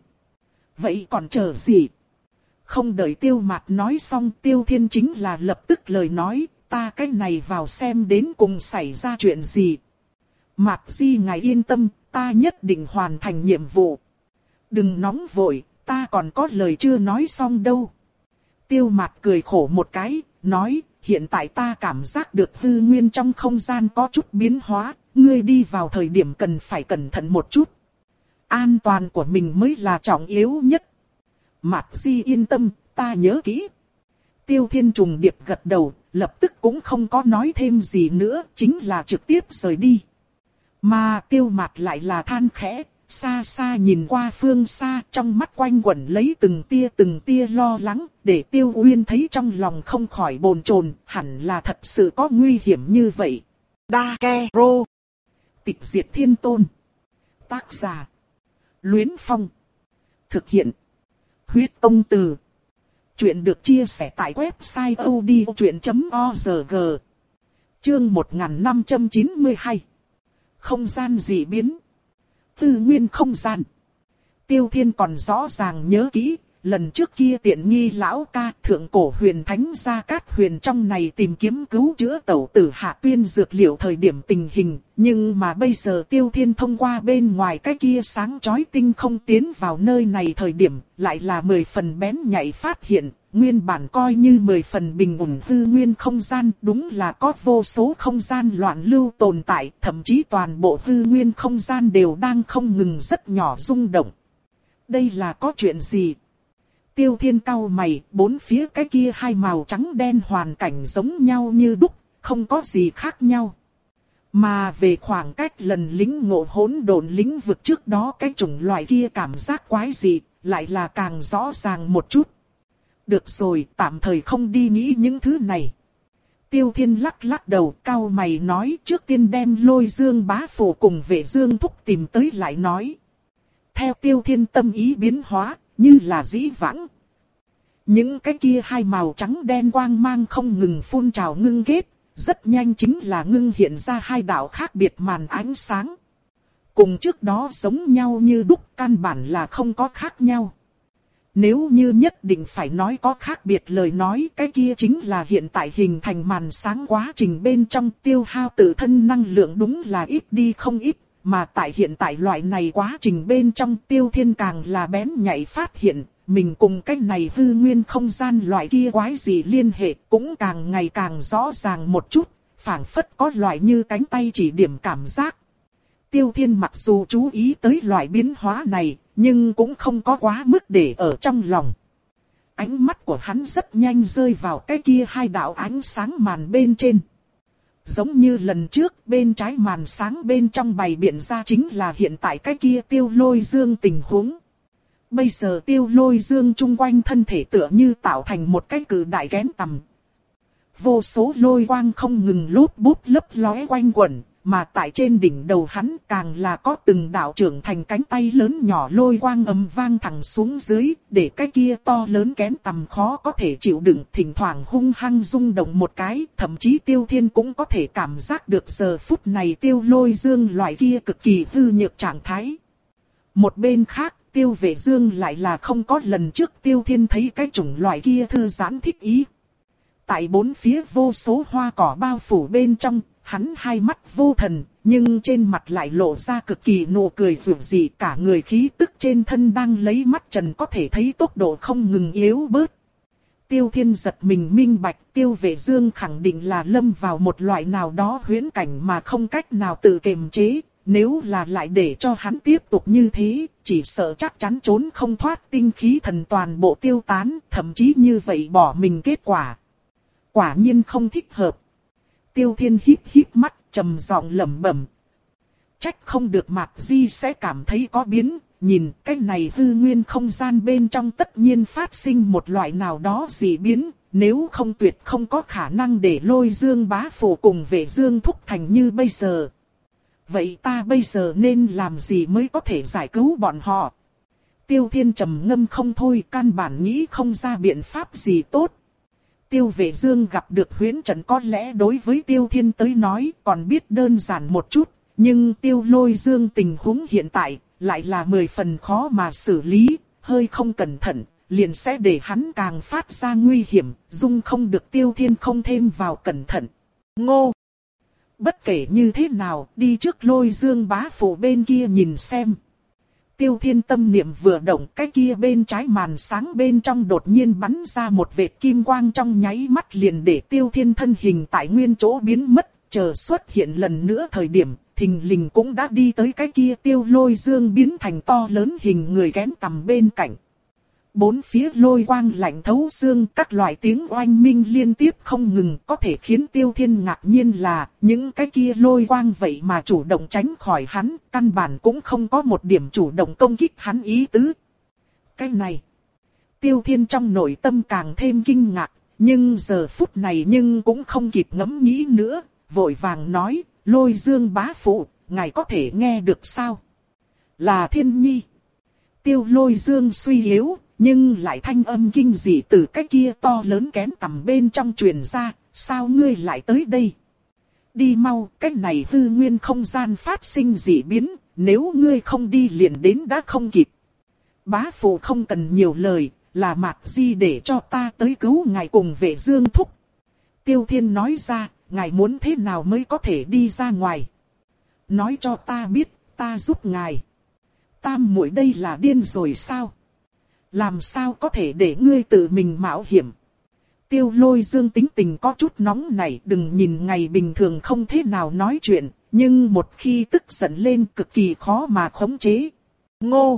Vậy còn chờ gì? Không đợi Tiêu Mạc nói xong, Tiêu Thiên chính là lập tức lời nói, ta cái này vào xem đến cùng xảy ra chuyện gì. Mạc Di ngài yên tâm, ta nhất định hoàn thành nhiệm vụ. Đừng nóng vội, ta còn có lời chưa nói xong đâu. Tiêu Mạc cười khổ một cái, nói, hiện tại ta cảm giác được hư nguyên trong không gian có chút biến hóa, ngươi đi vào thời điểm cần phải cẩn thận một chút. An toàn của mình mới là trọng yếu nhất. Mạc Di yên tâm, ta nhớ kỹ. Tiêu Thiên trùng điệp gật đầu, lập tức cũng không có nói thêm gì nữa, chính là trực tiếp rời đi. Mà Tiêu Mạc lại là than khẽ, xa xa nhìn qua phương xa, trong mắt quanh quẩn lấy từng tia từng tia lo lắng, để Tiêu Uyên thấy trong lòng không khỏi bồn chồn, hẳn là thật sự có nguy hiểm như vậy. Đa Ke Rô. Tịch diệt thiên tôn. Tác giả. Luyến Phong. Thực hiện. Huyết Tông Từ. Chuyện được chia sẻ tại website odchuyện chấm org. Chương một nghìn năm trăm chín mươi hai. Không gian dị biến. Tư nguyên không gian. Tiêu Thiên còn rõ ràng nhớ kỹ, lần trước kia tiện nghi lão ca thượng cổ huyền thánh Gia Cát Huyền trong này tìm kiếm cứu chữa tẩu tử Hạ Tuyên dược liệu thời điểm tình hình, nhưng mà bây giờ Tiêu Thiên thông qua bên ngoài cái kia sáng chói tinh không tiến vào nơi này thời điểm, lại là mười phần bén nhạy phát hiện, nguyên bản coi như mười phần bình ổn hư nguyên không gian, đúng là có vô số không gian loạn lưu tồn tại, thậm chí toàn bộ hư nguyên không gian đều đang không ngừng rất nhỏ rung động. Đây là có chuyện gì? Tiêu Thiên cau mày, bốn phía cái kia hai màu trắng đen hoàn cảnh giống nhau như đúc, không có gì khác nhau. Mà về khoảng cách lần lính ngộ hỗn độn lĩnh vực trước đó cái chủng loại kia cảm giác quái dị, lại là càng rõ ràng một chút. Được rồi, tạm thời không đi nghĩ những thứ này. Tiêu Thiên lắc lắc đầu, cau mày nói trước tiên đem Lôi Dương bá phủ cùng Vệ Dương thúc tìm tới lại nói. Theo Tiêu Thiên tâm ý biến hóa, như là dĩ vãng. Những cái kia hai màu trắng đen quang mang không ngừng phun trào ngưng kết, rất nhanh chính là ngưng hiện ra hai đạo khác biệt màn ánh sáng. Cùng trước đó giống nhau như đúc, căn bản là không có khác nhau. Nếu như nhất định phải nói có khác biệt lời nói, cái kia chính là hiện tại hình thành màn sáng quá trình bên trong tiêu hao tự thân năng lượng đúng là ít đi không ít. Mà tại hiện tại loại này quá trình bên trong Tiêu Thiên càng là bén nhạy phát hiện, mình cùng cái này hư nguyên không gian loại kia quái gì liên hệ cũng càng ngày càng rõ ràng một chút, phảng phất có loại như cánh tay chỉ điểm cảm giác. Tiêu Thiên mặc dù chú ý tới loại biến hóa này, nhưng cũng không có quá mức để ở trong lòng. Ánh mắt của hắn rất nhanh rơi vào cái kia hai đạo ánh sáng màn bên trên. Giống như lần trước, bên trái màn sáng bên trong bày biện ra chính là hiện tại cái kia Tiêu Lôi Dương tình huống. Bây giờ Tiêu Lôi Dương chung quanh thân thể tựa như tạo thành một cái cự đại kén tầm. Vô số lôi quang không ngừng lút bút lấp lóe quanh quẩn, mà tại trên đỉnh đầu hắn càng là có từng đạo trưởng thành cánh tay lớn nhỏ lôi quang ầm vang thẳng xuống dưới, để cái kia to lớn kén tầm khó có thể chịu đựng, thỉnh thoảng hung hăng rung động một cái, thậm chí Tiêu Thiên cũng có thể cảm giác được giờ phút này Tiêu Lôi Dương loại kia cực kỳ hư nhược trạng thái. Một bên khác, Tiêu Vệ Dương lại là không có lần trước Tiêu Thiên thấy cái chủng loại kia thư giãn thích ý. Tại bốn phía vô số hoa cỏ bao phủ bên trong, hắn hai mắt vô thần, nhưng trên mặt lại lộ ra cực kỳ nụ cười rực rỡ, cả người khí tức trên thân đang lấy mắt trần có thể thấy tốc độ không ngừng yếu bớt. Tiêu Thiên giật mình minh bạch, Tiêu Vệ Dương khẳng định là lâm vào một loại nào đó huyễn cảnh mà không cách nào tự kiềm chế. Nếu là lại để cho hắn tiếp tục như thế, chỉ sợ chắc chắn trốn không thoát tinh khí thần toàn bộ tiêu tán, thậm chí như vậy bỏ mình kết quả. Quả nhiên không thích hợp. Tiêu Thiên híp híp mắt, trầm giọng lẩm bẩm. Trách không được Mạc Di sẽ cảm thấy có biến, nhìn cái này hư nguyên không gian bên trong tất nhiên phát sinh một loại nào đó dị biến, nếu không tuyệt không có khả năng để Lôi Dương bá phụ cùng Vệ Dương thúc thành như bây giờ. Vậy ta bây giờ nên làm gì mới có thể giải cứu bọn họ? Tiêu Thiên trầm ngâm không thôi, căn bản nghĩ không ra biện pháp gì tốt. Tiêu Vệ Dương gặp được huyễn trận có lẽ đối với Tiêu Thiên tới nói còn biết đơn giản một chút, nhưng Tiêu Lôi Dương tình huống hiện tại lại là mười phần khó mà xử lý, hơi không cẩn thận, liền sẽ để hắn càng phát ra nguy hiểm, dung không được Tiêu Thiên không thêm vào cẩn thận. Ngô! Bất kể như thế nào, đi trước Lôi Dương bá phụ bên kia nhìn xem. Tiêu Thiên tâm niệm vừa động, cái kia bên trái màn sáng bên trong đột nhiên bắn ra một vệt kim quang, trong nháy mắt liền để Tiêu Thiên thân hình tại nguyên chỗ biến mất, chờ xuất hiện lần nữa thời điểm, thình lình cũng đã đi tới cái kia Tiêu Lôi Dương biến thành to lớn hình người kén tầm bên cạnh. Bốn phía lôi quang lạnh thấu xương, các loại tiếng oanh minh liên tiếp không ngừng, có thể khiến Tiêu Thiên ngạc nhiên là những cái kia lôi quang vậy mà chủ động tránh khỏi hắn, căn bản cũng không có một điểm chủ động công kích hắn ý tứ. Cái này, Tiêu Thiên trong nội tâm càng thêm kinh ngạc, nhưng giờ phút này nhưng cũng không kịp ngẫm nghĩ nữa, vội vàng nói, Lôi Dương bá phụ, ngài có thể nghe được sao? Là Thiên Nhi. Tiêu Lôi Dương suy yếu, nhưng lại thanh âm kinh dị từ cái kia to lớn kén tầm bên trong truyền ra, sao ngươi lại tới đây? Đi mau, cái này hư nguyên không gian phát sinh dị biến, nếu ngươi không đi liền đến đã không kịp. Bá phụ không cần nhiều lời, là Mạc Di để cho ta tới cứu ngài cùng Vệ Dương thúc. Tiêu Thiên nói ra, ngài muốn thế nào mới có thể đi ra ngoài? Nói cho ta biết, ta giúp ngài. Tam muội đây là điên rồi sao? Làm sao có thể để ngươi tự mình mạo hiểm? Tiêu Lôi Dương tính tình có chút nóng nảy, đừng nhìn ngày bình thường không thế nào nói chuyện, nhưng một khi tức giận lên cực kỳ khó mà khống chế. Ngô!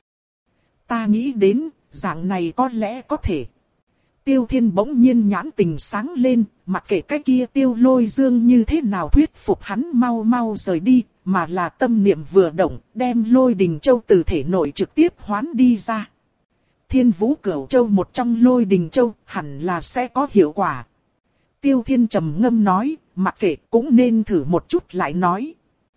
Ta nghĩ đến, dạng này có lẽ có thể. Tiêu Thiên bỗng nhiên nhãn tình sáng lên, mặc kệ cái kia Tiêu Lôi Dương như thế nào thuyết phục hắn mau mau rời đi, mà là tâm niệm vừa động, đem Lôi Đình Châu từ thể nội trực tiếp hoán đi ra. Thiên Vũ Cửu Châu một trong Lôi Đình Châu, hẳn là sẽ có hiệu quả. Tiêu Thiên trầm ngâm nói, mặc kệ cũng nên thử một chút lại nói.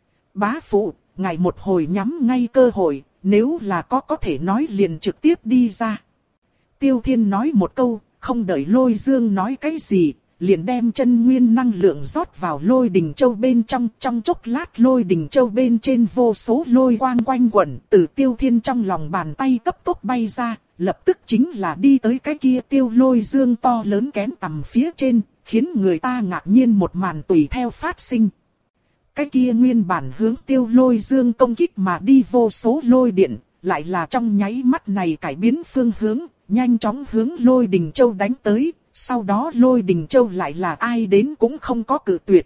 Bá phụ, ngài một hồi nhắm ngay cơ hội, nếu là có có thể nói liền trực tiếp đi ra. Tiêu Thiên nói một câu, không đợi Lôi Dương nói cái gì, liền đem chân nguyên năng lượng rót vào Lôi Đình Châu bên trong, trong chốc lát Lôi Đình Châu bên trên vô số lôi quang quanh quẩn, từ Tiêu Thiên trong lòng bàn tay cấp tốc bay ra, lập tức chính là đi tới cái kia Tiêu Lôi Dương to lớn kén tầm phía trên, khiến người ta ngạc nhiên một màn tùy theo phát sinh. Cái kia nguyên bản hướng Tiêu Lôi Dương công kích mà đi vô số lôi điện, lại là trong nháy mắt này cải biến phương hướng, nhanh chóng hướng Lôi Đình Châu đánh tới, sau đó Lôi Đình Châu lại là ai đến cũng không có cự tuyệt.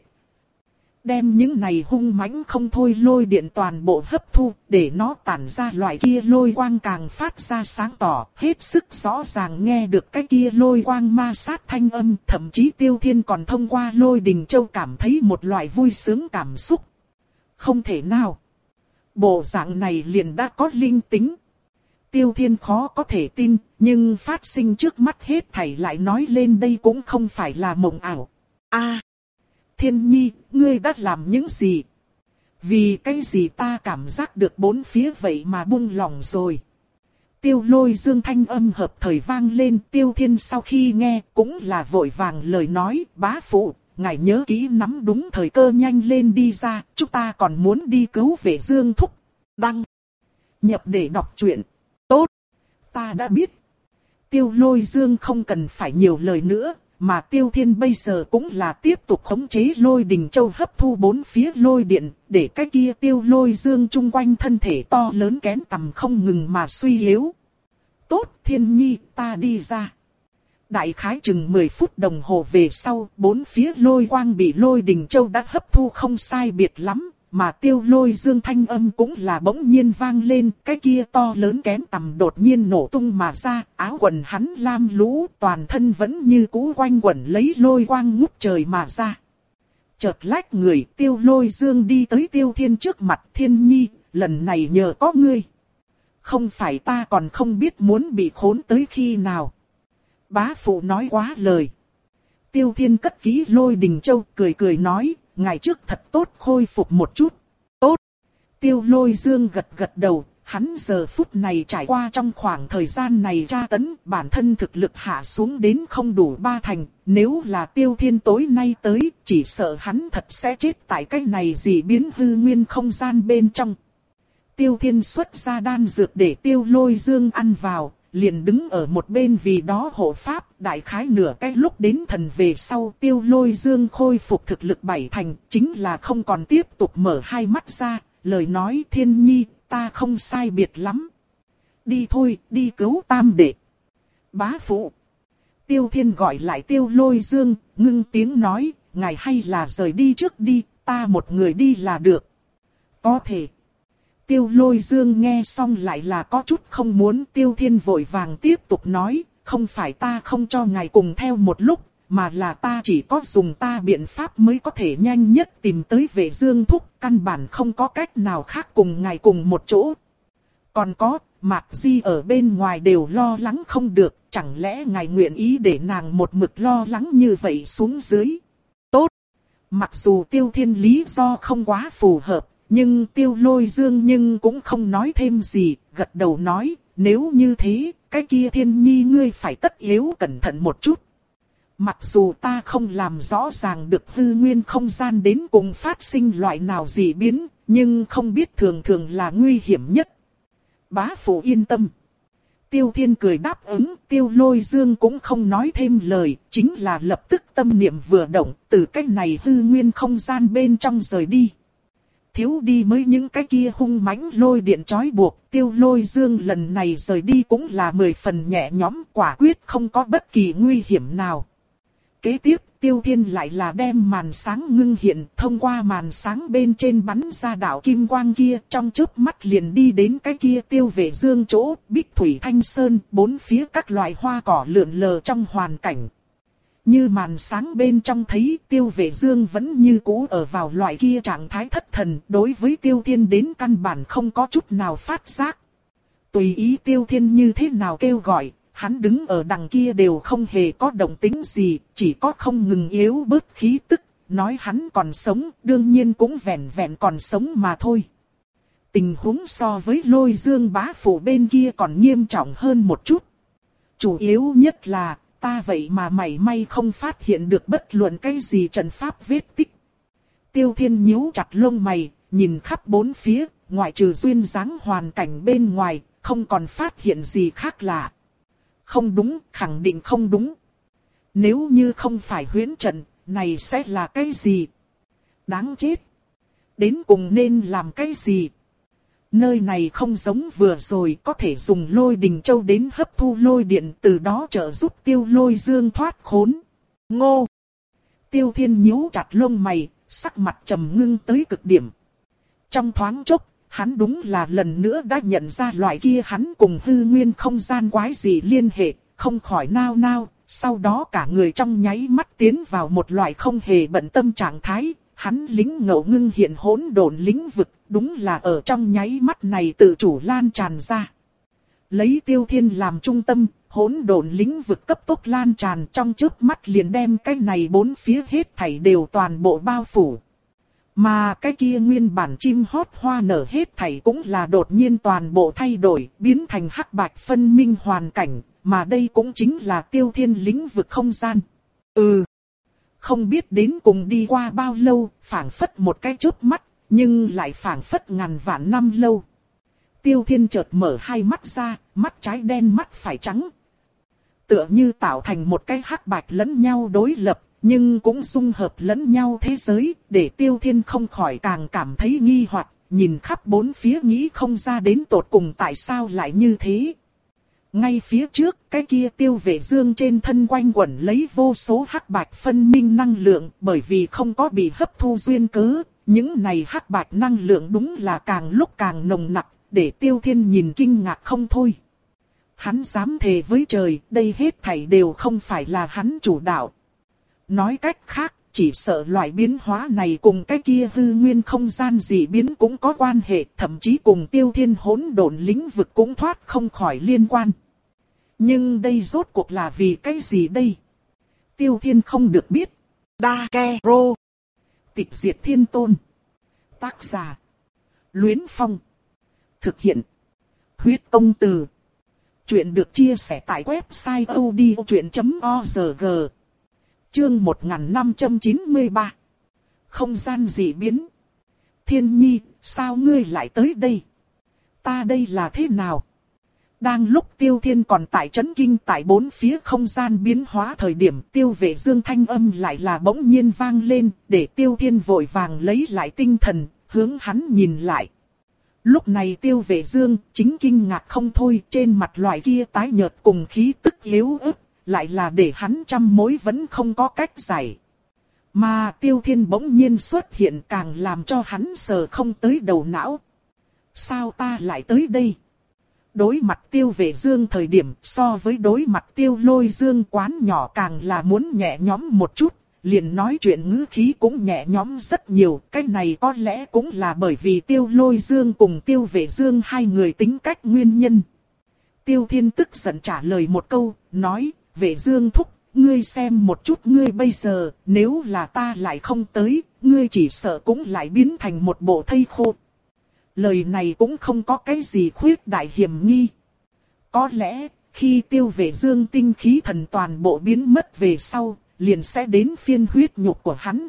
Đem những này hung mãnh không thôi lôi điện toàn bộ hấp thu, để nó tản ra loại kia lôi quang càng phát ra sáng tỏ, hết sức rõ ràng nghe được cái kia lôi quang ma sát thanh âm, thậm chí Tiêu Thiên còn thông qua Lôi Đình Châu cảm thấy một loại vui sướng cảm xúc. Không thể nào. Bộ dạng này liền đã có linh tính. Tiêu Thiên khó có thể tin, nhưng phát sinh trước mắt hết thảy lại nói lên đây cũng không phải là mộng ảo. A, Thiên Nhi, ngươi đã làm những gì? Vì cái gì ta cảm giác được bốn phía vậy mà buông lỏng rồi. Tiêu Lôi Dương thanh âm hợp thời vang lên. Tiêu Thiên sau khi nghe cũng là vội vàng lời nói, bá phụ, ngài nhớ kỹ nắm đúng thời cơ nhanh lên đi ra, chúng ta còn muốn đi cứu Vệ Dương thúc. Đăng, nhập để đọc truyện. Tốt, ta đã biết. Tiêu Lôi Dương không cần phải nhiều lời nữa, mà Tiêu Thiên bây giờ cũng là tiếp tục khống chế Lôi Đình Châu hấp thu bốn phía lôi điện, để cái kia Tiêu Lôi Dương chung quanh thân thể to lớn kén tầm không ngừng mà suy yếu. Tốt, Thiên Nhi, ta đi ra. Đại khái chừng mười phút đồng hồ về sau, bốn phía lôi quang bị Lôi Đình Châu đã hấp thu không sai biệt lắm, mà Tiêu Lôi Dương thanh âm cũng là bỗng nhiên vang lên, cái kia to lớn kén tầm đột nhiên nổ tung mà ra, áo quần hắn lam lũ, toàn thân vẫn như cũ quanh quẩn lấy lôi quang ngút trời mà ra. Chợt lách người, Tiêu Lôi Dương đi tới Tiêu Thiên trước mặt. Thiên Nhi, lần này nhờ có ngươi. Không phải ta còn không biết muốn bị khốn tới khi nào. Bá phụ nói quá lời. Tiêu Thiên cất kỹ Lôi Đình Châu, cười cười nói, ngày trước thật tốt khôi phục một chút. Tốt. Tiêu Lôi Dương gật gật đầu, hắn giờ phút này trải qua trong khoảng thời gian này tra tấn, bản thân thực lực hạ xuống đến không đủ ba thành. Nếu là Tiêu Thiên tối nay tới, chỉ sợ hắn thật sẽ chết tại cái này gì biến hư nguyên không gian bên trong. Tiêu Thiên xuất ra đan dược để Tiêu Lôi Dương ăn vào, liền đứng ở một bên vì đó hộ pháp. Đại khái nửa cái lúc đến thần về sau, Tiêu Lôi Dương khôi phục thực lực bảy thành, chính là không còn tiếp tục mở hai mắt ra, lời nói Thiên Nhi, ta không sai biệt lắm. Đi thôi, đi cứu tam đệ. Bá phụ. Tiêu Thiên gọi lại Tiêu Lôi Dương, ngưng tiếng nói, ngài hay là rời đi trước đi, ta một người đi là được. Có thể. Tiêu Lôi Dương nghe xong lại là có chút không muốn. Tiêu Thiên vội vàng tiếp tục nói, không phải ta không cho ngài cùng theo một lúc, mà là ta chỉ có dùng ta biện pháp mới có thể nhanh nhất tìm tới Vệ Dương thúc, căn bản không có cách nào khác cùng ngài cùng một chỗ. Còn có, Mạc Di ở bên ngoài đều lo lắng không được, chẳng lẽ ngài nguyện ý để nàng một mực lo lắng như vậy xuống dưới? Tốt. Mặc dù Tiêu Thiên lý do không quá phù hợp, nhưng Tiêu Lôi Dương nhưng cũng không nói thêm gì, gật đầu nói, nếu như thế, cái kia Thiên Nhi ngươi phải tất yếu cẩn thận một chút. Mặc dù ta không làm rõ ràng được hư nguyên không gian đến cùng phát sinh loại nào dị biến, nhưng không biết thường thường là nguy hiểm nhất. Bá phụ yên tâm. Tiêu Thiên cười đáp ứng, Tiêu Lôi Dương cũng không nói thêm lời, chính là lập tức tâm niệm vừa động, từ cái này hư nguyên không gian bên trong rời đi. Thiếu đi mới những cái kia hung mãnh lôi điện trói buộc, Tiêu Lôi Dương lần này rời đi cũng là mười phần nhẹ nhõm, quả quyết không có bất kỳ nguy hiểm nào. Kế tiếp, Tiêu Thiên lại là đem màn sáng ngưng hiện, thông qua màn sáng bên trên bắn ra đạo kim quang kia, trong chớp mắt liền đi đến cái kia Tiêu Vệ Dương chỗ, Bích Thủy Thanh Sơn, bốn phía các loại hoa cỏ lượn lờ trong hoàn cảnh. Như màn sáng bên trong thấy Tiêu Vệ Dương vẫn như cũ ở vào loại kia trạng thái thất thần, đối với Tiêu Thiên đến căn bản không có chút nào phát giác. Tùy ý Tiêu Thiên như thế nào kêu gọi, hắn đứng ở đằng kia đều không hề có động tĩnh gì, chỉ có không ngừng yếu bớt khí tức, nói hắn còn sống, đương nhiên cũng vẹn vẹn còn sống mà thôi. Tình huống so với Lôi Dương bá phủ bên kia còn nghiêm trọng hơn một chút. Chủ yếu nhất là, ta vậy mà mảy may không phát hiện được bất luận cái gì trận pháp vết tích. Tiêu Thiên nhíu chặt lông mày, nhìn khắp bốn phía, ngoại trừ duyên dáng hoàn cảnh bên ngoài, không còn phát hiện gì khác lạ. Không đúng, khẳng định không đúng. Nếu như không phải huyễn trận, này sẽ là cái gì? Đáng chết. Đến cùng nên làm cái gì? Nơi này không giống vừa rồi có thể dùng Lôi Đình Châu đến hấp thu lôi điện, từ đó trợ giúp Tiêu Lôi Dương thoát khốn. Ngô! Tiêu Thiên nhíu chặt lông mày, sắc mặt trầm ngưng tới cực điểm. Trong thoáng chốc, hắn đúng là lần nữa đã nhận ra loại kia hắn cùng hư nguyên không gian quái gì liên hệ, không khỏi nao nao, sau đó cả người trong nháy mắt tiến vào một loại không hề bận tâm trạng thái, hắn lính ngẫu ngưng hiện hỗn độn lĩnh vực, đúng là ở trong nháy mắt này tự chủ lan tràn ra. Lấy Tiêu Thiên làm trung tâm, hỗn độn lĩnh vực cấp tốc lan tràn trong chớp mắt liền đem cái này bốn phía hết thảy đều toàn bộ bao phủ. Mà cái kia nguyên bản chim hót hoa nở hết thảy cũng là đột nhiên toàn bộ thay đổi, biến thành hắc bạch phân minh hoàn cảnh, mà đây cũng chính là Tiêu Thiên lĩnh vực không gian. Ừ, không biết đến cùng đi qua bao lâu, phảng phất một cái chớp mắt, nhưng lại phảng phất ngàn vạn năm lâu. Tiêu Thiên chợt mở hai mắt ra, mắt trái đen mắt phải trắng. Tựa như tạo thành một cái hắc bạch lẫn nhau đối lập, nhưng cũng dung hợp lẫn nhau thế giới, để Tiêu Thiên không khỏi càng cảm thấy nghi hoặc, nhìn khắp bốn phía nghĩ không ra đến tột cùng tại sao lại như thế. Ngay phía trước, cái kia Tiêu Vệ Dương trên thân quanh quẩn lấy vô số hắc bạch phân minh năng lượng, bởi vì không có bị hấp thu duyên cớ, những này hắc bạch năng lượng đúng là càng lúc càng nồng nặc, để Tiêu Thiên nhìn kinh ngạc không thôi. Hắn dám thề với trời, đây hết thảy đều không phải là hắn chủ đạo. Nói cách khác, chỉ sợ loại biến hóa này cùng cái kia hư nguyên không gian dị biến cũng có quan hệ, thậm chí cùng Tiêu Thiên hỗn độn lĩnh vực cũng thoát không khỏi liên quan. Nhưng đây rốt cuộc là vì cái gì đây? Tiêu Thiên không được biết. Dakero. Tịch diệt thiên tôn. Tác giả. Luyến Phong. Thực hiện. Huyết công từ. Chuyện được chia sẻ tại website odchuyện chấm org. Chương một nghìn năm trăm chín mươi ba. Không gian dị biến. Thiên Nhi, sao ngươi lại tới đây? Ta đây là thế nào? Đang lúc Tiêu Thiên còn tại chấn kinh tại bốn phía không gian biến hóa thời điểm, Tiêu Vệ Dương thanh âm lại là bỗng nhiên vang lên, để Tiêu Thiên vội vàng lấy lại tinh thần, hướng hắn nhìn lại. Lúc này Tiêu Vệ Dương chính kinh ngạc không thôi, trên mặt loại kia tái nhợt cùng khí tức yếu ớt, lại là để hắn trăm mối vẫn không có cách giải. Mà Tiêu Thiên bỗng nhiên xuất hiện càng làm cho hắn sờ không tới đầu não. Sao ta lại tới đây? Đối mặt Tiêu Vệ Dương thời điểm so với đối mặt Tiêu Lôi Dương quán nhỏ càng là muốn nhẹ nhõm một chút, liền nói chuyện ngữ khí cũng nhẹ nhõm rất nhiều. Cái này có lẽ cũng là bởi vì Tiêu Lôi Dương cùng Tiêu Vệ Dương hai người tính cách nguyên nhân. Tiêu Thiên tức giận trả lời một câu, nói, Vệ Dương thúc, ngươi xem một chút ngươi bây giờ, nếu là ta lại không tới, ngươi chỉ sợ cũng lại biến thành một bộ thây khô. Lời này cũng không có cái gì khuyết đại hiểm nghi. Có lẽ, khi Tiêu Vệ Dương tinh khí thần toàn bộ biến mất về sau, liền sẽ đến phiên huyết nhục của hắn.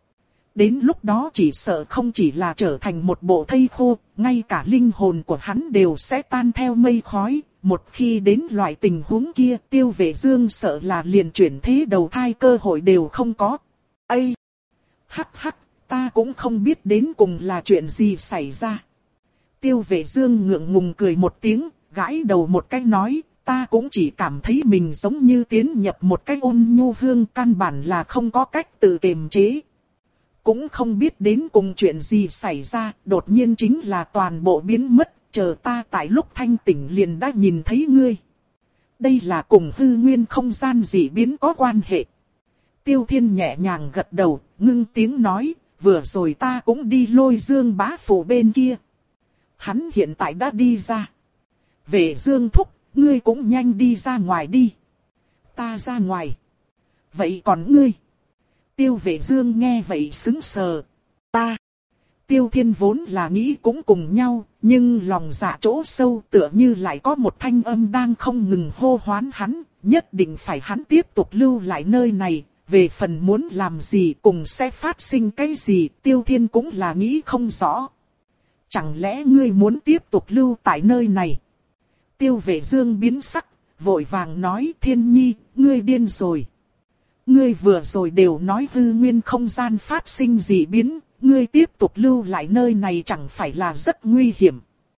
Đến lúc đó chỉ sợ không chỉ là trở thành một bộ thây khô, ngay cả linh hồn của hắn đều sẽ tan theo mây khói. Một khi đến loại tình huống kia, Tiêu Vệ Dương sợ là liền chuyển thế đầu thai cơ hội đều không có. Ây! Hắc hắc, ta cũng không biết đến cùng là chuyện gì xảy ra. Tiêu Vệ Dương ngượng ngùng cười một tiếng, gãi đầu một cái nói, ta cũng chỉ cảm thấy mình giống như tiến nhập một cái ôn nhu hương, căn bản là không có cách tự kiềm chế. Cũng không biết đến cùng chuyện gì xảy ra, đột nhiên chính là toàn bộ biến mất, chờ ta tại lúc thanh tỉnh liền đã nhìn thấy ngươi. Đây là cùng hư nguyên không gian dị biến có quan hệ. Tiêu Thiên nhẹ nhàng gật đầu, ngưng tiếng nói, vừa rồi ta cũng đi Lôi Dương bá phủ bên kia. Hắn hiện tại đã đi ra. Vệ Dương thúc, ngươi cũng nhanh đi ra ngoài đi. Ta ra ngoài. Vậy còn ngươi? Tiêu Vệ Dương nghe vậy sững sờ. Ta. Tiêu Thiên vốn là nghĩ cũng cùng nhau, nhưng lòng dạ chỗ sâu tựa như lại có một thanh âm đang không ngừng hô hoán hắn, nhất định phải hắn tiếp tục lưu lại nơi này. Về phần muốn làm gì cùng sẽ phát sinh cái gì, Tiêu Thiên cũng là nghĩ không rõ. Chẳng lẽ ngươi muốn tiếp tục lưu tại nơi này? Tiêu Vệ Dương biến sắc, vội vàng nói, Thiên Nhi, ngươi điên rồi. Ngươi vừa rồi đều nói hư nguyên không gian phát sinh dị biến, ngươi tiếp tục lưu lại nơi này chẳng phải là rất nguy hiểm.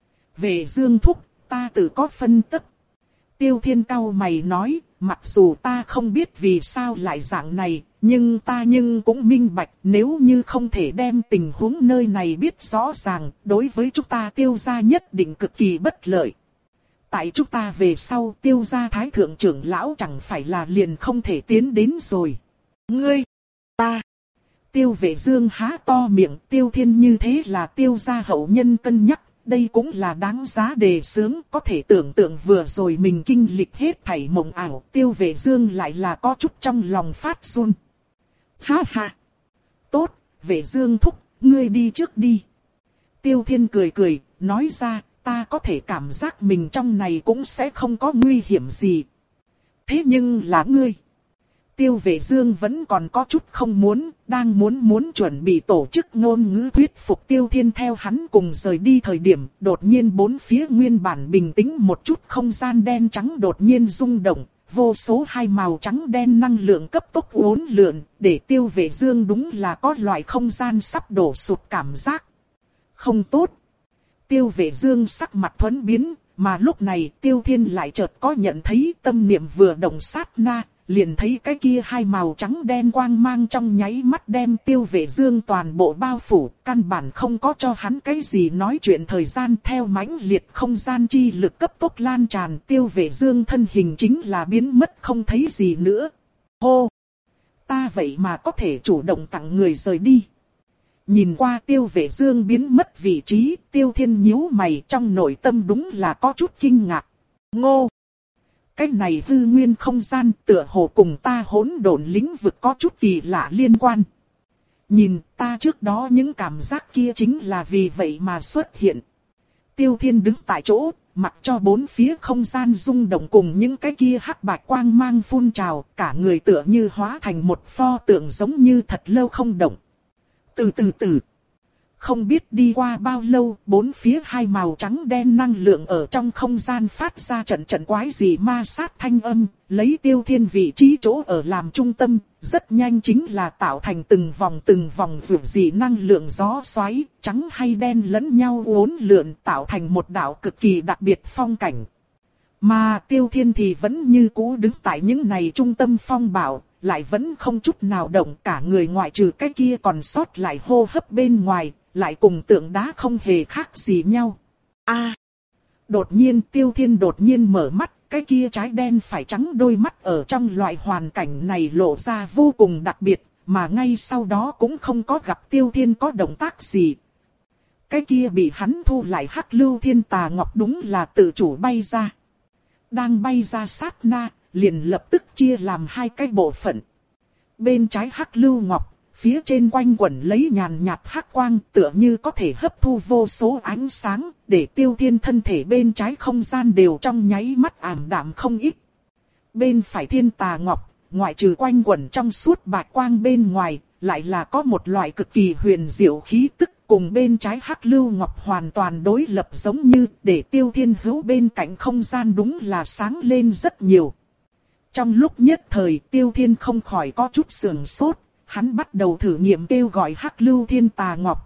Vệ Dương thúc, ta tự có phân tích. Tiêu Thiên cau mày nói, mặc dù ta không biết vì sao lại dạng này, nhưng ta nhưng cũng minh bạch, nếu như không thể đem tình huống nơi này biết rõ ràng, đối với chúng ta Tiêu gia nhất định cực kỳ bất lợi. Tại chúng ta về sau, Tiêu gia thái thượng trưởng lão chẳng phải là liền không thể tiến đến rồi. Ngươi, ta. Tiêu Vệ Dương há to miệng, Tiêu Thiên như thế là Tiêu gia hậu nhân cân nhắc, đây cũng là đáng giá đề xướng, có thể tưởng tượng vừa rồi mình kinh lịch hết thảy mộng ảo, Tiêu Vệ Dương lại là có chút trong lòng phát run. Ha ha! Tốt, Vệ Dương thúc, ngươi đi trước đi. Tiêu Thiên cười cười, nói ra, ta có thể cảm giác mình trong này cũng sẽ không có nguy hiểm gì. Thế nhưng là ngươi. Tiêu Vệ Dương vẫn còn có chút không muốn, đang muốn muốn chuẩn bị tổ chức ngôn ngữ thuyết phục Tiêu Thiên theo hắn cùng rời đi thời điểm, đột nhiên bốn phía nguyên bản bình tĩnh một chút không gian đen trắng đột nhiên rung động, vô số hai màu trắng đen năng lượng cấp tốc uốn lượn, để Tiêu Vệ Dương đúng là có loại không gian sắp đổ sụp cảm giác. Không tốt. Tiêu Vệ Dương sắc mặt thuẫn biến, mà lúc này Tiêu Thiên lại chợt có nhận thấy tâm niệm vừa động sát na, liền thấy cái kia hai màu trắng đen quang mang trong nháy mắt đem Tiêu Vệ Dương toàn bộ bao phủ, căn bản không có cho hắn cái gì nói chuyện thời gian, theo mãnh liệt không gian chi lực cấp tốc lan tràn, Tiêu Vệ Dương thân hình chính là biến mất không thấy gì nữa. Hô! Ta vậy mà có thể chủ động tặng người rời đi. Nhìn qua Tiêu Vệ Dương biến mất vị trí, Tiêu Thiên nhíu mày, trong nội tâm đúng là có chút kinh ngạc. Ngô! Cái này hư nguyên không gian tựa hồ cùng ta hỗn độn lĩnh vực có chút kỳ lạ liên quan. Nhìn ta trước đó những cảm giác kia chính là vì vậy mà xuất hiện. Tiêu Thiên đứng tại chỗ, mặc cho bốn phía không gian rung động cùng những cái kia hắc bạch quang mang phun trào, cả người tựa như hóa thành một pho tượng giống như thật lâu không động. Từ từ từ. Không biết đi qua bao lâu, bốn phía hai màu trắng đen năng lượng ở trong không gian phát ra trận trận quái dị ma sát thanh âm, lấy Tiêu Thiên vị trí chỗ ở làm trung tâm, rất nhanh chính là tạo thành từng vòng từng vòng rủ dị năng lượng gió xoáy, trắng hay đen lẫn nhau uốn lượn tạo thành một đạo cực kỳ đặc biệt phong cảnh. Mà Tiêu Thiên thì vẫn như cũ đứng tại những này trung tâm phong bảo, lại vẫn không chút nào động, cả người ngoại trừ cái kia còn sót lại hô hấp bên ngoài, lại cùng tượng đá không hề khác gì nhau. A! Đột nhiên Tiêu Thiên đột nhiên mở mắt, cái kia trái đen phải trắng đôi mắt ở trong loại hoàn cảnh này lộ ra vô cùng đặc biệt, mà ngay sau đó cũng không có gặp Tiêu Thiên có động tác gì. Cái kia bị hắn thu lại hắc lưu thiên tà ngọc đúng là tự chủ bay ra. Đang bay ra sát na, liền lập tức chia làm hai cái bộ phận. Bên trái hắc lưu ngọc, phía trên quanh quẩn lấy nhàn nhạt hắc quang, tựa như có thể hấp thu vô số ánh sáng, để Tiêu Thiên thân thể bên trái không gian đều trong nháy mắt ảm đạm không ít. Bên phải thiên tà ngọc, ngoại trừ quanh quẩn trong suốt bạch quang bên ngoài, lại là có một loại cực kỳ huyền diệu khí tức, cùng bên trái hắc lưu ngọc hoàn toàn đối lập giống như, để Tiêu Thiên hữu bên cạnh không gian đúng là sáng lên rất nhiều. Trong lúc nhất thời Tiêu Thiên không khỏi có chút sườn sốt, hắn bắt đầu thử nghiệm kêu gọi hắc lưu thiên tà ngọc.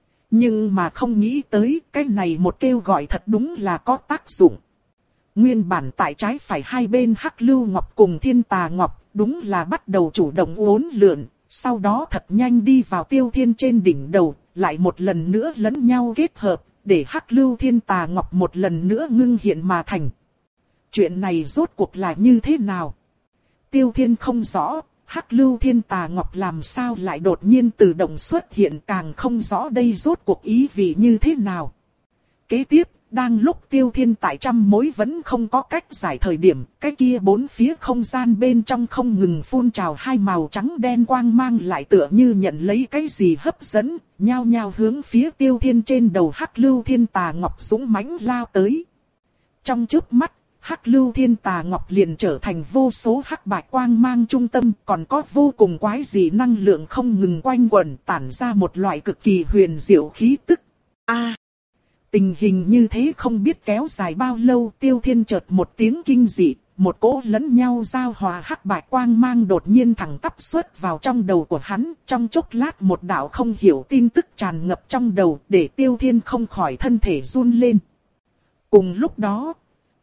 Nhưng mà không nghĩ tới cái này một kêu gọi thật đúng là có tác dụng. Nguyên bản tại trái phải hai bên hắc lưu ngọc cùng thiên tà ngọc đúng là bắt đầu chủ động uốn lượn, sau đó thật nhanh đi vào Tiêu Thiên trên đỉnh đầu, lại một lần nữa lẫn nhau kết hợp, để hắc lưu thiên tà ngọc một lần nữa ngưng hiện mà thành. Chuyện này rốt cuộc là như thế nào? Tiêu Thiên không rõ, hắc lưu thiên tà ngọc làm sao lại đột nhiên tự động xuất hiện, càng không rõ đây rốt cuộc ý vị như thế nào. Kế tiếp, đang lúc Tiêu Thiên tại trăm mối vẫn không có cách giải thời điểm, cái kia bốn phía không gian bên trong không ngừng phun trào hai màu trắng đen quang mang lại tựa như nhận lấy cái gì hấp dẫn, nhao nhao hướng phía Tiêu Thiên trên đầu hắc lưu thiên tà ngọc dũng mãnh lao tới. Trong chớp mắt, hắc lưu thiên tà ngọc liền trở thành vô số hắc bạch quang mang trung tâm, còn có vô cùng quái dị năng lượng không ngừng quanh quẩn, tản ra một loại cực kỳ huyền diệu khí tức. A! Tình hình như thế không biết kéo dài bao lâu, Tiêu Thiên chợt một tiếng kinh dị, một cỗ lẫn nhau giao hòa hắc bạch quang mang đột nhiên thẳng tắp xuất vào trong đầu của hắn, trong chốc lát một đạo không hiểu tin tức tràn ngập trong đầu, để Tiêu Thiên không khỏi thân thể run lên. Cùng lúc đó,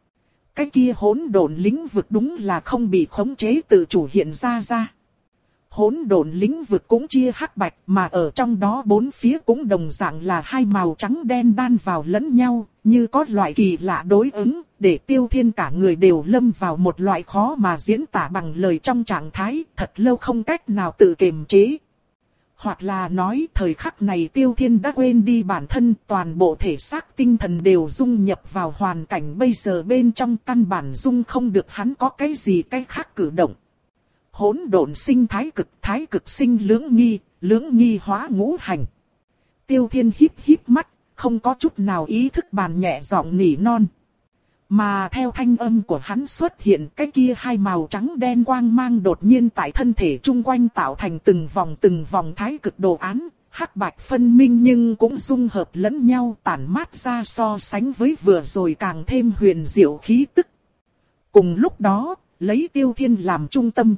cái kia hỗn độn lĩnh vực đúng là không bị khống chế tự chủ hiện ra ra. Hỗn độn lĩnh vực cũng chia hắc bạch, mà ở trong đó bốn phía cũng đồng dạng là hai màu trắng đen đan vào lẫn nhau, như có loại kỳ lạ đối ứng, để Tiêu Thiên cả người đều lâm vào một loại khó mà diễn tả bằng lời trong trạng thái, thật lâu không cách nào tự kiềm chế. Hoặc là nói thời khắc này Tiêu Thiên đã quên đi bản thân, toàn bộ thể xác tinh thần đều dung nhập vào hoàn cảnh bây giờ bên trong, căn bản dung không được hắn có cái gì cái khác cử động. Hỗn độn sinh thái cực, thái cực sinh lưỡng nghi, lưỡng nghi hóa ngũ hành. Tiêu Thiên híp híp mắt, không có chút nào ý thức bàn nhẹ giọng nỉ non. Mà theo thanh âm của hắn xuất hiện, cái kia hai màu trắng đen quang mang đột nhiên tại thân thể chung quanh tạo thành từng vòng từng vòng thái cực đồ án, hắc bạch phân minh nhưng cũng dung hợp lẫn nhau, tản mát ra so sánh với vừa rồi càng thêm huyền diệu khí tức. Cùng lúc đó, lấy Tiêu Thiên làm trung tâm,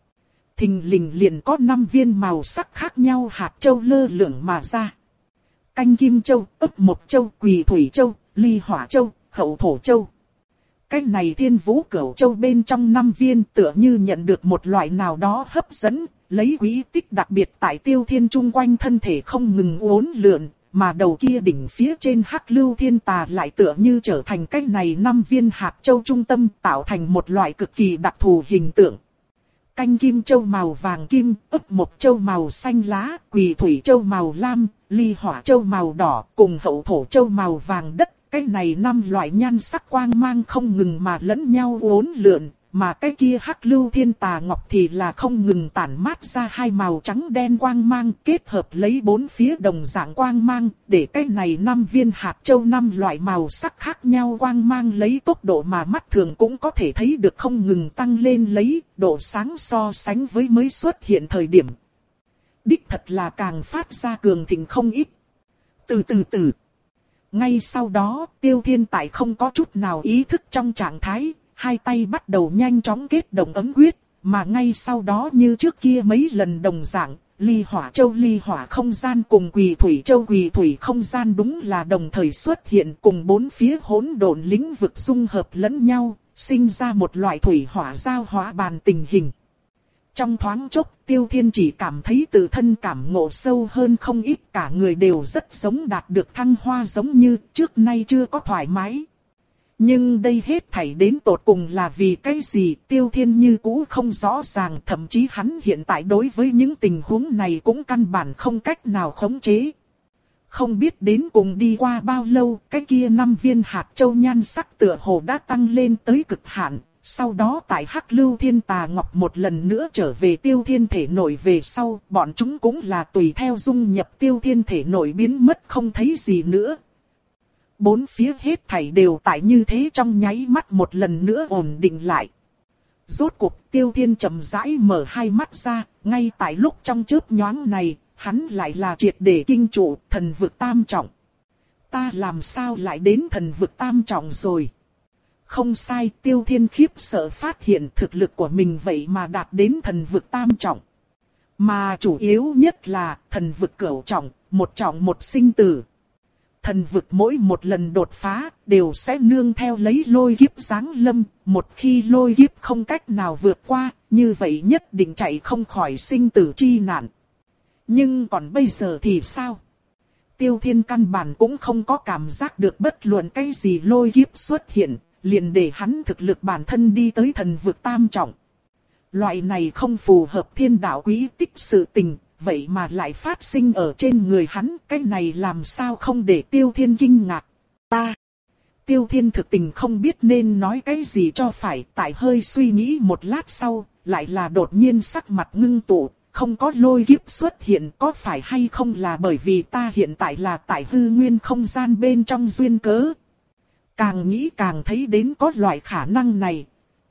thình lình liền có năm viên màu sắc khác nhau hạt châu lơ lửng mà ra. Canh Kim Châu, Ấp Mộc Châu, Quỳ Thủy Châu, Ly Hỏa Châu, Hậu Thổ Châu. Cái này Thiên Vũ Cửu Châu bên trong năm viên tựa như nhận được một loại nào đó hấp dẫn, lấy quý tích đặc biệt tại Tiêu Thiên chung quanh thân thể không ngừng uốn lượn, mà đầu kia đỉnh phía trên Hắc Lưu Thiên Tà lại tựa như trở thành cái này năm viên hạt châu trung tâm, tạo thành một loại cực kỳ đặc thù hình tượng. Canh Kim Châu màu vàng kim, Ấp Mộc Châu màu xanh lá, Quỳ Thủy Châu màu lam, Ly Hỏa Châu màu đỏ, cùng Hậu Thổ Châu màu vàng đất. Cái này năm loại nhan sắc quang mang không ngừng mà lẫn nhau uốn lượn, mà cái kia Hắc Lưu Thiên Tà Ngọc thì là không ngừng tản mát ra hai màu trắng đen quang mang, kết hợp lấy bốn phía đồng dạng quang mang, để cái này năm viên hạt châu năm loại màu sắc khác nhau quang mang lấy tốc độ mà mắt thường cũng có thể thấy được không ngừng tăng lên, lấy độ sáng so sánh với mới xuất hiện thời điểm. Đích thật là càng phát ra cường thịnh không ít. Từ từ từ. Ngay sau đó, Tiêu Thiên tại không có chút nào ý thức trong trạng thái, hai tay bắt đầu nhanh chóng kết động ấm quyết, mà ngay sau đó như trước kia mấy lần đồng dạng, Ly Hỏa Châu Ly Hỏa không gian cùng Quỳ Thủy Châu Quỳ Thủy không gian đúng là đồng thời xuất hiện, cùng bốn phía hỗn độn lĩnh vực dung hợp lẫn nhau, sinh ra một loại thủy hỏa giao hóa bàn tình hình. Trong thoáng chốc, Tiêu Thiên chỉ cảm thấy tự thân cảm ngộ sâu hơn không ít, cả người đều rất giống đạt được thăng hoa, giống như trước nay chưa có thoải mái. Nhưng đây hết thảy đến tột cùng là vì cái gì, Tiêu Thiên như cũ không rõ ràng, thậm chí hắn hiện tại đối với những tình huống này cũng căn bản không cách nào khống chế. Không biết đến cùng đi qua bao lâu, cái kia năm viên hạt châu nhan sắc tựa hồ đã tăng lên tới cực hạn. Sau đó tại Hắc Lưu Thiên Tà Ngọc một lần nữa trở về Tiêu Thiên thể nội về sau, bọn chúng cũng là tùy theo dung nhập Tiêu Thiên thể nội biến mất không thấy gì nữa. Bốn phía hết thảy đều tại như thế trong nháy mắt một lần nữa ổn định lại. Rốt cuộc Tiêu Thiên chậm rãi mở hai mắt ra, ngay tại lúc trong chớp nhoáng này, hắn lại là triệt để kinh trụ thần vực tam trọng. Ta làm sao lại đến thần vực tam trọng rồi? Không sai, Tiêu Thiên khiếp sợ phát hiện thực lực của mình vậy mà đạt đến thần vực tam trọng. Mà chủ yếu nhất là thần vực cửu trọng, một trọng một sinh tử. Thần vực mỗi một lần đột phá đều sẽ nương theo lấy lôi kiếp giáng lâm, một khi lôi kiếp không cách nào vượt qua, như vậy nhất định chạy không khỏi sinh tử chi nạn. Nhưng còn bây giờ thì sao? Tiêu Thiên căn bản cũng không có cảm giác được bất luận cái gì lôi kiếp xuất hiện, liền để hắn thực lực bản thân đi tới thần vực tam trọng. Loại này không phù hợp thiên đạo quý tích sự tình, vậy mà lại phát sinh ở trên người hắn, cái này làm sao không để Tiêu Thiên kinh ngạc. Ta, Tiêu Thiên thực tình không biết nên nói cái gì cho phải, tại hơi suy nghĩ một lát sau, lại là đột nhiên sắc mặt ngưng tụ, không có lôi kiếp xuất hiện, có phải hay không là bởi vì ta hiện tại là tại hư nguyên không gian bên trong duyên cớ. Càng nghĩ càng thấy đến có loại khả năng này.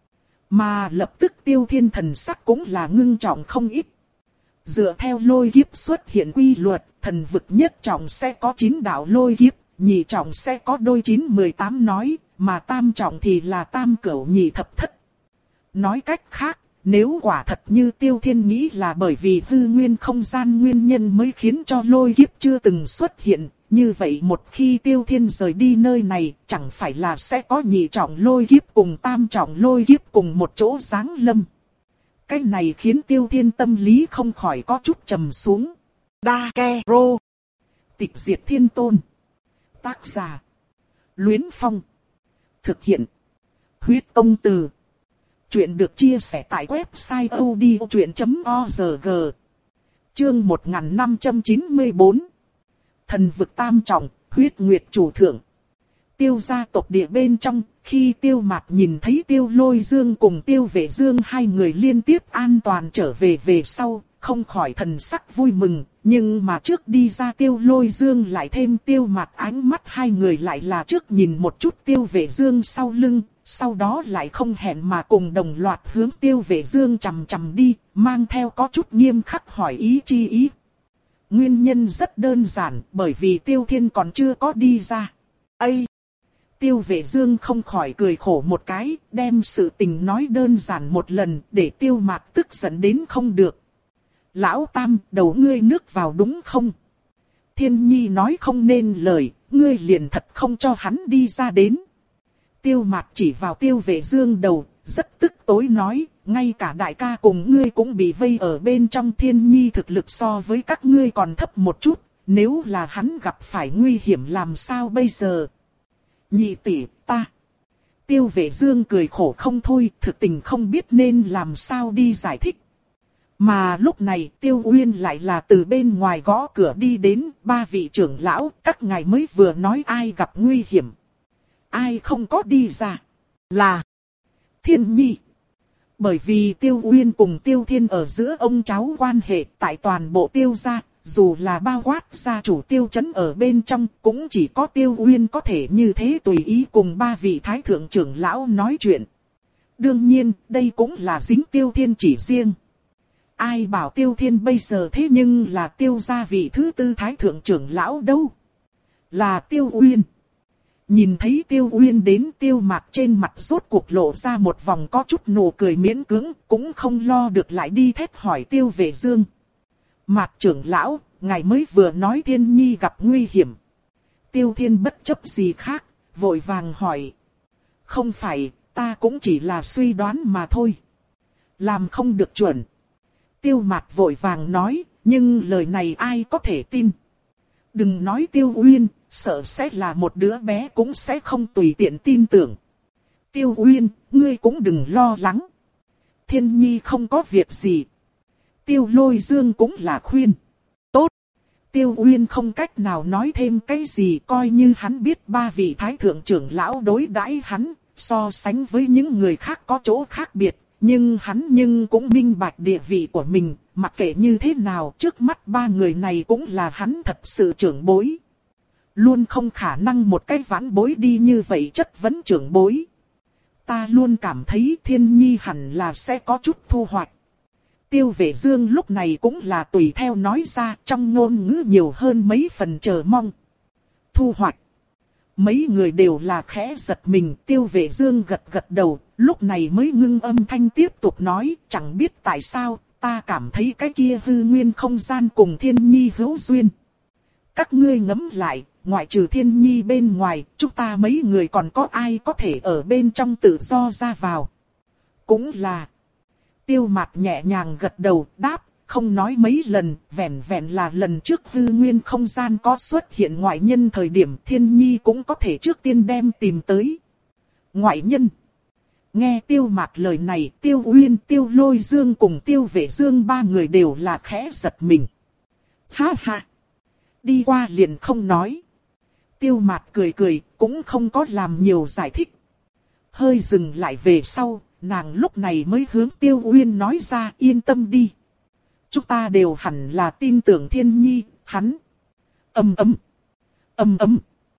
Mà lập tức Tiêu Thiên thần sắc cũng là ngưng trọng không ít. Dựa theo lôi kiếp xuất hiện quy luật, thần vực nhất trọng sẽ có chín đạo lôi kiếp, nhị trọng sẽ có đôi chín mười tám nói, mà tam trọng thì là tam cửu nhị thập thất. Nói cách khác, nếu quả thật như Tiêu Thiên nghĩ là bởi vì hư nguyên không gian nguyên nhân mới khiến cho lôi kiếp chưa từng xuất hiện, như vậy một khi Tiêu Thiên rời đi nơi này, chẳng phải là sẽ có nhị trọng lôi kiếp cùng tam trọng lôi kiếp cùng một chỗ giáng lâm. Cái này khiến Tiêu Thiên tâm lý không khỏi có chút trầm xuống. Đa Ke Rô. Tịch diệt thiên tôn. Tác giả. Luyến Phong. Thực hiện. Huyết công từ. Chuyện được chia sẻ tại website odchuyện chấm org. Chương một nghìn năm trăm chín mươi tư. Thần vực tam trọng, huyết nguyệt chủ thượng. Tiêu gia tộc địa bên trong, khi Tiêu Mạt nhìn thấy Tiêu Lôi Dương cùng Tiêu Vệ Dương hai người liên tiếp an toàn trở về về sau, không khỏi thần sắc vui mừng, nhưng mà trước đi ra Tiêu Lôi Dương lại thêm Tiêu Mạc, ánh mắt hai người lại là trước nhìn một chút Tiêu Vệ Dương sau lưng, sau đó lại không hẹn mà cùng đồng loạt hướng Tiêu Vệ Dương chằm chằm đi, mang theo có chút nghiêm khắc hỏi ý chi ý. Nguyên nhân rất đơn giản, bởi vì Tiêu Thiên còn chưa có đi ra. Ây! Tiêu Vệ Dương không khỏi cười khổ một cái, đem sự tình nói đơn giản một lần, để Tiêu Mạc tức giận đến không được. Lão Tam, đầu ngươi nước vào đúng không? Thiên Nhi nói không nên lời, ngươi liền thật không cho hắn đi ra đến. Tiêu Mạc chỉ vào Tiêu Vệ Dương đầu, rất tức tối nói, ngay cả đại ca cùng ngươi cũng bị vây ở bên trong. Thiên Nhi thực lực so với các ngươi còn thấp một chút, nếu là hắn gặp phải nguy hiểm làm sao bây giờ? Nhị tỷ, ta. Tiêu Vệ Dương cười khổ không thôi, thực tình không biết nên làm sao đi giải thích. Mà lúc này Tiêu Uyên lại là từ bên ngoài gõ cửa đi đến, ba vị trưởng lão, các ngài mới vừa nói ai gặp nguy hiểm. Ai không có đi ra? Là Thiên Nhi. Bởi vì Tiêu Uyên cùng Tiêu Thiên ở giữa ông cháu quan hệ tại toàn bộ Tiêu gia, dù là bao quát gia chủ Tiêu Chấn ở bên trong, cũng chỉ có Tiêu Uyên có thể như thế tùy ý cùng ba vị thái thượng trưởng lão nói chuyện. Đương nhiên, đây cũng là dính Tiêu Thiên chỉ riêng. Ai bảo Tiêu Thiên bây giờ thế nhưng là Tiêu gia vị thứ tư thái thượng trưởng lão đâu? Là Tiêu Uyên. Nhìn thấy Tiêu Uyên đến, Tiêu Mạc trên mặt rốt cuộc lộ ra một vòng có chút nụ cười miễn cưỡng, cũng không lo được lại đi thét hỏi Tiêu Vệ Dương. Mạc trưởng lão, ngài mới vừa nói Thiên Nhi gặp nguy hiểm. Tiêu Thiên bất chấp gì khác, vội vàng hỏi. Không phải, ta cũng chỉ là suy đoán mà thôi. Làm không được chuẩn. Tiêu Mạc vội vàng nói, nhưng lời này ai có thể tin. Đừng nói Tiêu Uyên, sợ sẽ là một đứa bé cũng sẽ không tùy tiện tin tưởng. Tiêu Uyên, ngươi cũng đừng lo lắng. Thiên Nhi không có việc gì. Tiêu Lôi Dương cũng là khuyên. Tốt. Tiêu Uyên không cách nào nói thêm cái gì, coi như hắn biết ba vị thái thượng trưởng lão đối đãi hắn, so sánh với những người khác có chỗ khác biệt. Nhưng hắn nhưng cũng minh bạch địa vị của mình, mặc kệ như thế nào trước mắt ba người này cũng là hắn thật sự trưởng bối. Luôn không khả năng một cái vãn bối đi như vậy chất vấn trưởng bối. Ta luôn cảm thấy Thiên Nhi hẳn là sẽ có chút thu hoạch. Tiêu Vệ Dương lúc này cũng là tùy theo nói ra, trong ngôn ngữ nhiều hơn mấy phần chờ mong. Thu hoạch. Mấy người đều là khẽ giật mình, Tiêu Vệ Dương gật gật đầu, lúc này mới ngưng âm thanh tiếp tục nói, chẳng biết tại sao, ta cảm thấy cái kia hư nguyên không gian cùng Thiên Nhi hữu duyên. Các ngươi ngẫm lại, ngoại trừ Thiên Nhi bên ngoài, chúng ta mấy người còn có ai có thể ở bên trong tự do ra vào. Cũng là. Tiêu Mạc nhẹ nhàng gật đầu, đáp, không nói mấy lần, vẹn vẹn là lần trước hư nguyên không gian có xuất hiện ngoại nhân thời điểm Thiên Nhi cũng có thể trước tiên đem tìm tới. Ngoại nhân. Nghe Tiêu Mạc lời này, Tiêu Uyên, Tiêu Lôi Dương cùng Tiêu Vệ Dương ba người đều là khẽ giật mình. Ha ha. Đi qua liền không nói. Tiêu Mạc cười cười, cũng không có làm nhiều giải thích. Hơi dừng lại về sau, nàng lúc này mới hướng Tiêu Uyên nói ra, yên tâm đi. Chúng ta đều hẳn là tin tưởng Thiên Nhi, hắn. Ầm ầm. Ầm ầm.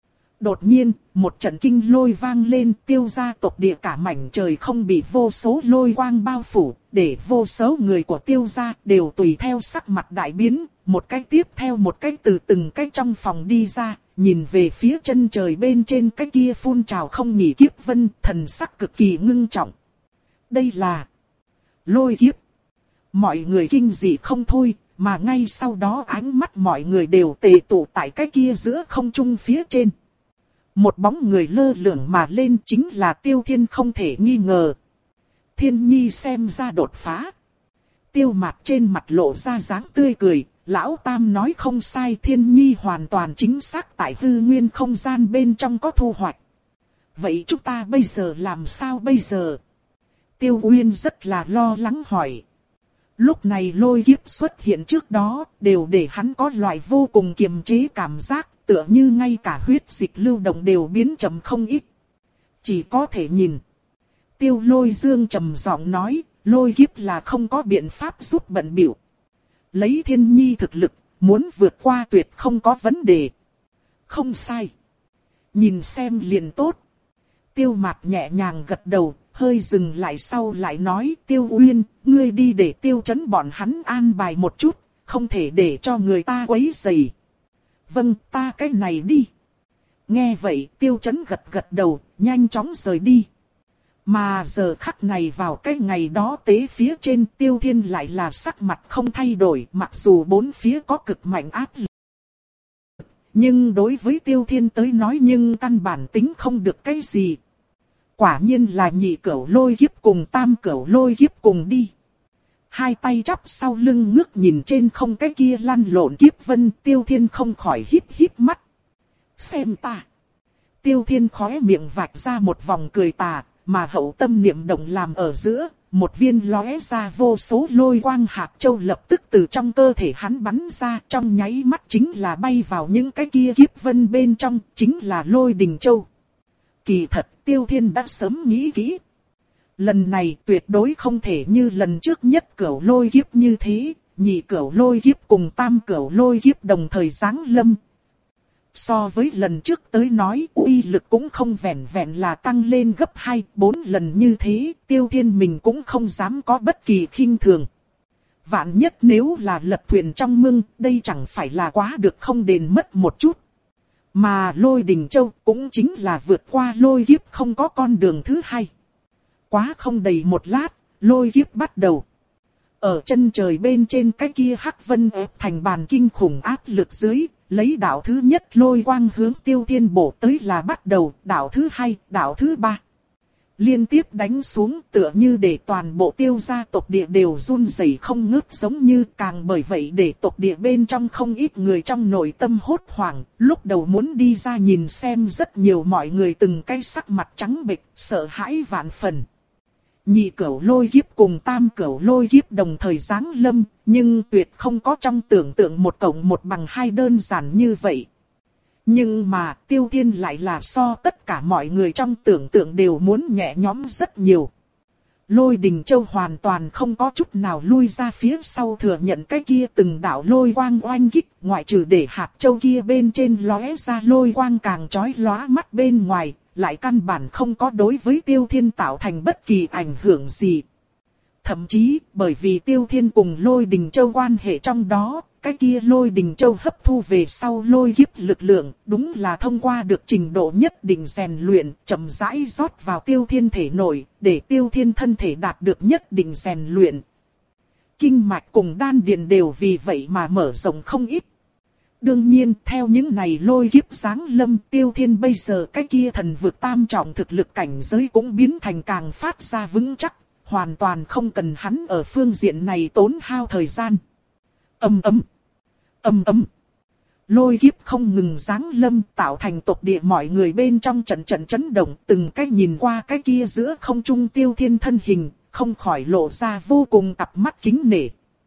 Đột nhiên, một trận kinh lôi vang lên, Tiêu gia tộc địa cả mảnh trời không bị vô số lôi quang bao phủ, để vô số người của Tiêu gia đều tùy theo sắc mặt đại biến, một cái tiếp theo một cái từ từng cái trong phòng đi ra, nhìn về phía chân trời bên trên cái kia phun trào không nghỉ kiếp vân, thần sắc cực kỳ ngưng trọng. Đây là lôi kiếp. Mọi người kinh dị không thôi, mà ngay sau đó ánh mắt mọi người đều tề tụ tại cái kia giữa không trung phía trên. Một bóng người lơ lửng mà lên chính là Tiêu Thiên không thể nghi ngờ. Thiên Nhi xem ra đột phá. Tiêu Mạc trên mặt lộ ra dáng tươi cười, lão Tam nói không sai, Thiên Nhi hoàn toàn chính xác tại hư nguyên không gian bên trong có thu hoạch. Vậy chúng ta bây giờ làm sao bây giờ? Tiêu Uyên rất là lo lắng hỏi. Lúc này lôi kiếp xuất hiện trước đó, đều để hắn có loại vô cùng kiềm chế cảm giác, tựa như ngay cả huyết dịch lưu động đều biến chậm không ít. Chỉ có thể nhìn. Tiêu Lôi Dương trầm giọng nói, lôi kiếp là không có biện pháp giúp bận bịu. Lấy Thiên Nhi thực lực, muốn vượt qua tuyệt không có vấn đề. Không sai. Nhìn xem liền tốt. Tiêu Mạt nhẹ nhàng gật đầu, hơi dừng lại sau lại nói Tiêu Uyên, ngươi đi để Tiêu Chấn bọn hắn an bài một chút, không thể để cho người ta quấy rầy. Vâng, ta cái này đi. Nghe vậy Tiêu Chấn gật gật đầu, nhanh chóng rời đi. Mà giờ khắc này vào cái ngày đó tế phía trên Tiêu Thiên lại là sắc mặt không thay đổi, mặc dù bốn phía có cực mạnh áp lực. Nhưng đối với Tiêu Thiên tới nói nhưng căn bản tính không được cái gì. Quả nhiên là nhị cửu lôi kiếp cùng tam cửu lôi kiếp cùng đi. Hai tay chắp sau lưng ngước nhìn trên không cái kia lăn lộn kiếp vân, Tiêu Thiên không khỏi híp híp mắt. Xem ta. Tiêu Thiên khóe miệng vạch ra một vòng cười tà, mà hậu tâm niệm động làm ở giữa, một viên lóe ra vô số lôi quang hạt châu lập tức từ trong cơ thể hắn bắn ra, trong nháy mắt chính là bay vào những cái kia kiếp vân bên trong, chính là lôi đình châu. Kỳ thật, Tiêu Thiên đã sớm nghĩ kỹ. Lần này tuyệt đối không thể như lần trước nhất cửu lôi kiếp như thế, nhị cửu lôi kiếp cùng tam cửu lôi kiếp đồng thời giáng lâm. So với lần trước tới nói, uy lực cũng không vẹn vẹn là tăng lên gấp hai, bốn lần như thế, Tiêu Thiên mình cũng không dám có bất kỳ khinh thường. Vạn nhất nếu là lật thuyền trong mương, đây chẳng phải là quá được không đền mất một chút. Mà lôi đình châu cũng chính là vượt qua lôi kiếp không có con đường thứ hai. Quá không đầy một lát, lôi kiếp bắt đầu. Ở chân trời bên trên cái kia hắc vân ép thành bàn kinh khủng áp lực dưới, lấy đạo thứ nhất lôi quang hướng Tiêu Thiên bổ tới là bắt đầu, đạo thứ hai, đạo thứ ba. Liên tiếp đánh xuống tựa như để toàn bộ Tiêu gia tộc địa đều run rẩy không ngớt, giống như càng bởi vậy để tộc địa bên trong không ít người trong nội tâm hốt hoảng, lúc đầu muốn đi ra nhìn xem rất nhiều mọi người từng cái sắc mặt trắng bệch, sợ hãi vạn phần. Nhị cửu lôi kiếp cùng tam cửu lôi kiếp đồng thời giáng lâm, nhưng tuyệt không có trong tưởng tượng một cộng một bằng hai đơn giản như vậy. Nhưng mà Tiêu Thiên lại là so tất cả mọi người trong tưởng tượng đều muốn nhẹ nhõm rất nhiều. Lôi đình châu hoàn toàn không có chút nào lui ra phía sau thừa nhận cái kia từng đạo lôi quang oanh kích, ngoại trừ để hạt châu kia bên trên lóe ra lôi quang càng chói lóa mắt bên ngoài, lại căn bản không có đối với Tiêu Thiên tạo thành bất kỳ ảnh hưởng gì. Thậm chí, bởi vì Tiêu Thiên cùng lôi đình châu quan hệ trong đó, cái kia lôi đình châu hấp thu về sau lôi kiếp lực lượng, đúng là thông qua được trình độ nhất định rèn luyện, chậm rãi rót vào Tiêu Thiên thể nội, để Tiêu Thiên thân thể đạt được nhất định rèn luyện. Kinh mạch cùng đan điền đều vì vậy mà mở rộng không ít. Đương nhiên, theo những này lôi kiếp giáng lâm, Tiêu Thiên bây giờ cái kia thần vực tam trọng thực lực cảnh giới cũng biến thành càng phát ra vững chắc, hoàn toàn không cần hắn ở phương diện này tốn hao thời gian. Ầm ầm, ầm ầm. Lôi kiếp không ngừng giáng lâm, tạo thành tộc địa mọi người bên trong trận trận chấn động, từng cái nhìn qua cái kia giữa không trung Tiêu Thiên thân hình, không khỏi lộ ra vô cùng cặp mắt kính nể.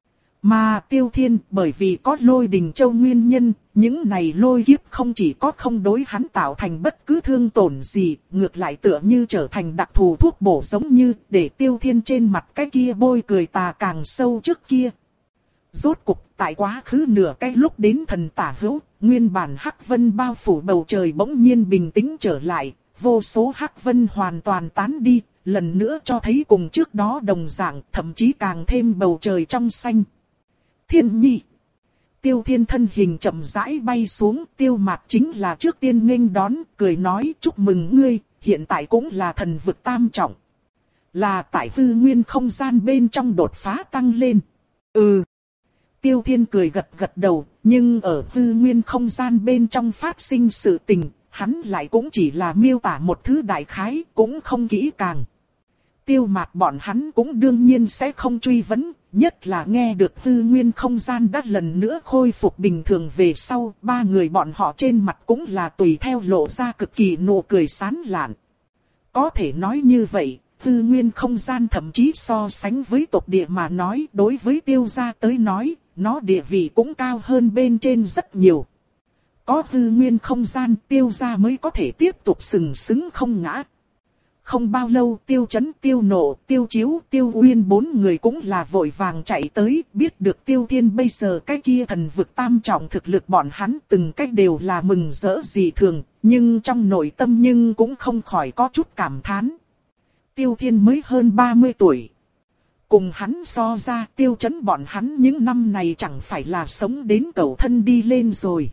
Mà Tiêu Thiên bởi vì có lôi đình châu nguyên nhân, những này lôi kiếp không chỉ có không đối hắn tạo thành bất cứ thương tổn gì, ngược lại tựa như trở thành đặc thù thuốc bổ, giống như để Tiêu Thiên trên mặt cái kia bôi cười tà càng sâu trước kia. Rốt cục tại quá khứ nửa cái lúc đến thần tả hữu, nguyên bản hắc vân bao phủ bầu trời bỗng nhiên bình tĩnh trở lại, vô số hắc vân hoàn toàn tán đi, lần nữa cho thấy cùng trước đó đồng dạng, thậm chí càng thêm bầu trời trong xanh. Thiên Nhi. Tiêu Thiên thân hình chậm rãi bay xuống, Tiêu Mạt chính là trước tiên nghênh đón, cười nói chúc mừng ngươi, hiện tại cũng là thần vực tam trọng. Là tại hư nguyên không gian bên trong đột phá tăng lên. Ừ. Tiêu Thiên cười gật gật đầu, nhưng ở hư nguyên không gian bên trong phát sinh sự tình, hắn lại cũng chỉ là miêu tả một thứ đại khái, cũng không kỹ càng. Tiêu Mạt bọn hắn cũng đương nhiên sẽ không truy vấn, nhất là nghe được hư nguyên không gian đã lần nữa khôi phục bình thường về sau, ba người bọn họ trên mặt cũng là tùy theo lộ ra cực kỳ nụ cười sán lạn. Có thể nói như vậy, hư nguyên không gian thậm chí so sánh với tộc địa mà nói, đối với Tiêu gia tới nói, nó địa vị cũng cao hơn bên trên rất nhiều. Có hư nguyên không gian, Tiêu gia mới có thể tiếp tục sừng sững không ngã. Không bao lâu Tiêu Chấn, Tiêu Nộ, Tiêu Chiếu, Tiêu Uyên bốn người cũng là vội vàng chạy tới, biết được Tiêu Thiên bây giờ cái kia thần vực tam trọng thực lực, bọn hắn từng cách đều là mừng rỡ dị thường, nhưng trong nội tâm nhưng cũng không khỏi có chút cảm thán. Tiêu Thiên mới hơn ba mươi tuổi. Cùng hắn so ra, Tiêu Chấn bọn hắn những năm này chẳng phải là sống đến cầu thân đi lên rồi.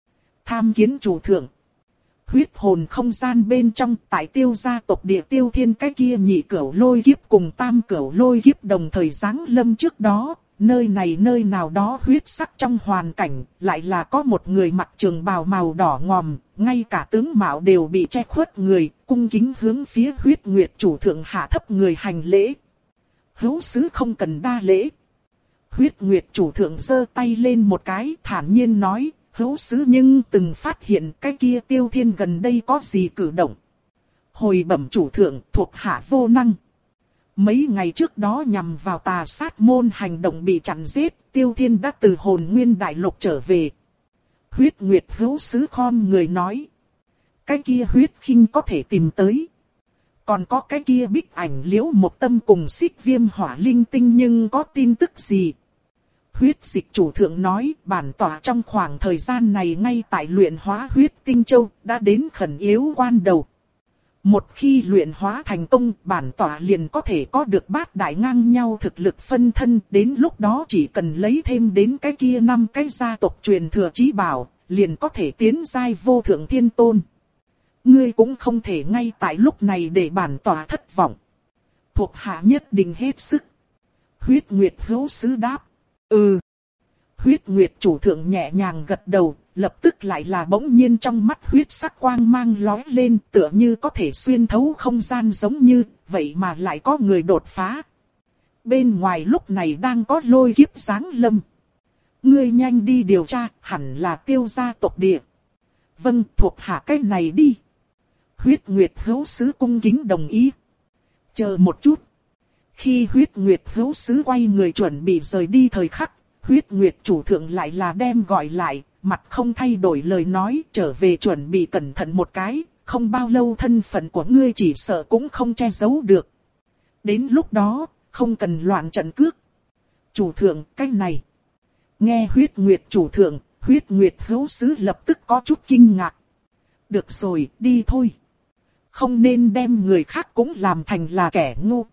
Tham kiến chủ thượng. Huyết hồn không gian bên trong, tại Tiêu gia tộc địa Tiêu Thiên cái kia nhị cửu lôi kiếp cùng tam cửu lôi kiếp đồng thời giáng lâm trước đó, nơi này nơi nào đó huyết sắc trong hoàn cảnh, lại là có một người mặc trường bào màu đỏ ngòm, ngay cả tướng mạo đều bị che khuất người, cung kính hướng phía Huyết Nguyệt chủ thượng hạ thấp người hành lễ. Hữu sứ không cần đa lễ. Huyết Nguyệt chủ thượng giơ tay lên một cái, thản nhiên nói, hữu sứ nhưng từng phát hiện cái kia Tiêu Thiên gần đây có gì cử động. Hồi bẩm chủ thượng, thuộc hạ vô năng. Mấy ngày trước đó nhằm vào Tà Sát môn hành động bị chặn giết, Tiêu Thiên đã từ Hồn Nguyên Đại Lục trở về. Huyết Nguyệt hữu sứ khom người nói. Cái kia huyết khinh có thể tìm tới. Còn có cái kia Bích Ảnh Liễu một tâm cùng Xích Viêm Hỏa Linh Tinh nhưng có tin tức gì? Huyết Dịch chủ thượng nói, bản tỏa trong khoảng thời gian này ngay tại luyện hóa huyết tinh châu, đã đến khẩn yếu quan đầu. Một khi luyện hóa thành công, bản tỏa liền có thể có được bát đại ngang nhau thực lực phân thân, đến lúc đó chỉ cần lấy thêm đến cái kia năm cái gia tộc truyền thừa chí bảo, liền có thể tiến giai vô thượng thiên tôn. Ngươi cũng không thể ngay tại lúc này để bản tỏa thất vọng. Thuộc hạ nhất định hết sức. Huyết Nguyệt hữu sứ đáp. Ừ. Huyết Nguyệt chủ thượng nhẹ nhàng gật đầu, lập tức lại là bỗng nhiên trong mắt huyết sắc quang mang lóe lên, tựa như có thể xuyên thấu không gian giống như, vậy mà lại có người đột phá. Bên ngoài lúc này đang có lôi kiếp giáng lâm. Ngươi nhanh đi điều tra, hẳn là Tiêu gia tộc địa. Vâng, thuộc hạ cái này đi. Huyết Nguyệt hữu sứ cung kính đồng ý. Chờ một chút. Khi Huyết Nguyệt hữu sứ quay người chuẩn bị rời đi thời khắc, Huyết Nguyệt chủ thượng lại là đem gọi lại, mặt không thay đổi lời nói, trở về chuẩn bị cẩn thận một cái, không bao lâu thân phận của ngươi chỉ sợ cũng không che giấu được. Đến lúc đó, không cần loạn trận cước. Chủ thượng, cái này. Nghe Huyết Nguyệt chủ thượng, Huyết Nguyệt hữu sứ lập tức có chút kinh ngạc. Được rồi, đi thôi. Không nên đem người khác cũng làm thành là kẻ ngu.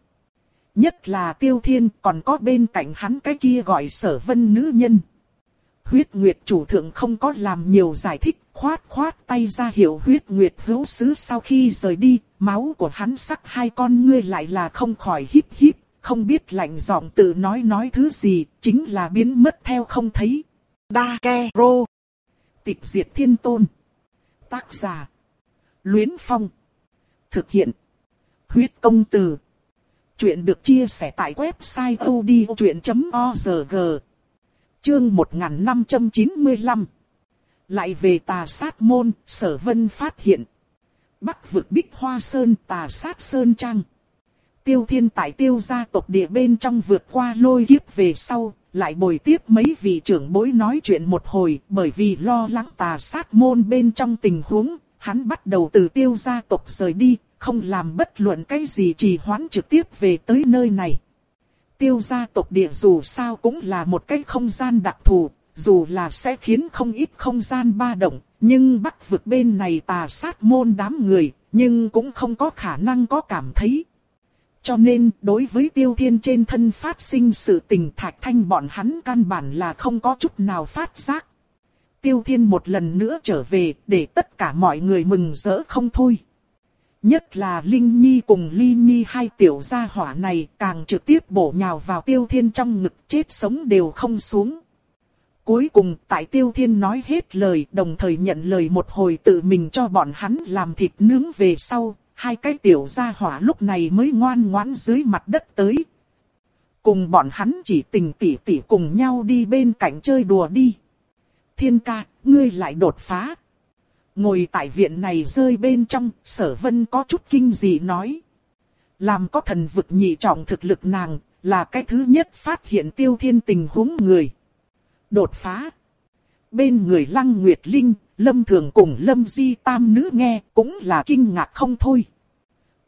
Nhất là Tiêu Thiên, còn có bên cạnh hắn cái kia gọi Sở Vân nữ nhân. Huyết Nguyệt chủ thượng không có làm nhiều giải thích, khoát khoát tay ra hiệu Huyết Nguyệt hữu sứ sau khi rời đi, máu của hắn sắc hai con ngươi lại là không khỏi híp híp, không biết lạnh giọng tự nói nói thứ gì, chính là biến mất theo không thấy. Dakero. Tịch diệt thiên tôn. Tác giả. Luyến Phong. Thực hiện. Huyết công từ. Chuyện được chia sẻ tại website odchuyện chấm org. Chương một nghìn năm trăm chín mươi lăm. Lại về Tà Sát môn, Sở Vân phát hiện. Bắc vực Bích Hoa Sơn, Tà Sát Sơn Trang. Tiêu Thiên tại Tiêu gia tộc địa bên trong vượt qua lôi kiếp về sau, lại bồi tiếp mấy vị trưởng bối nói chuyện một hồi, bởi vì lo lắng Tà Sát môn bên trong tình huống, hắn bắt đầu từ Tiêu gia tộc rời đi, không làm bất luận cái gì trì hoãn, trực tiếp về tới nơi này. Tiêu gia tộc địa dù sao cũng là một cái không gian đặc thù, dù là sẽ khiến không ít không gian ba động, nhưng Bắc vực bên này Tà Sát môn đám người, nhưng cũng không có khả năng có cảm thấy. Cho nên, đối với Tiêu Thiên trên thân phát sinh sự tình, Thạch Thanh bọn hắn căn bản là không có chút nào phát giác. Tiêu Thiên một lần nữa trở về, để tất cả mọi người mừng rỡ không thôi. Nhất là Linh Nhi cùng Ly Nhi hai tiểu gia hỏa này càng trực tiếp bổ nhào vào Tiêu Thiên trong ngực, chết sống đều không xuống. Cuối cùng tại Tiêu Thiên nói hết lời, đồng thời nhận lời một hồi tự mình cho bọn hắn làm thịt nướng về sau, hai cái tiểu gia hỏa lúc này mới ngoan ngoãn dưới mặt đất tới. Cùng bọn hắn chỉ tình tỉ tỉ cùng nhau đi bên cạnh chơi đùa đi. Thiên ca, ngươi lại đột phá. Ngồi tại viện này rơi bên trong, Sở Vân có chút kinh dị nói. Làm có thần vực nhị trọng thực lực nàng, là cái thứ nhất phát hiện Tiêu Thiên tình huống người. Đột phá. Bên người Lăng Nguyệt Linh, Lâm Thường cùng Lâm Di tam nữ nghe, cũng là kinh ngạc không thôi.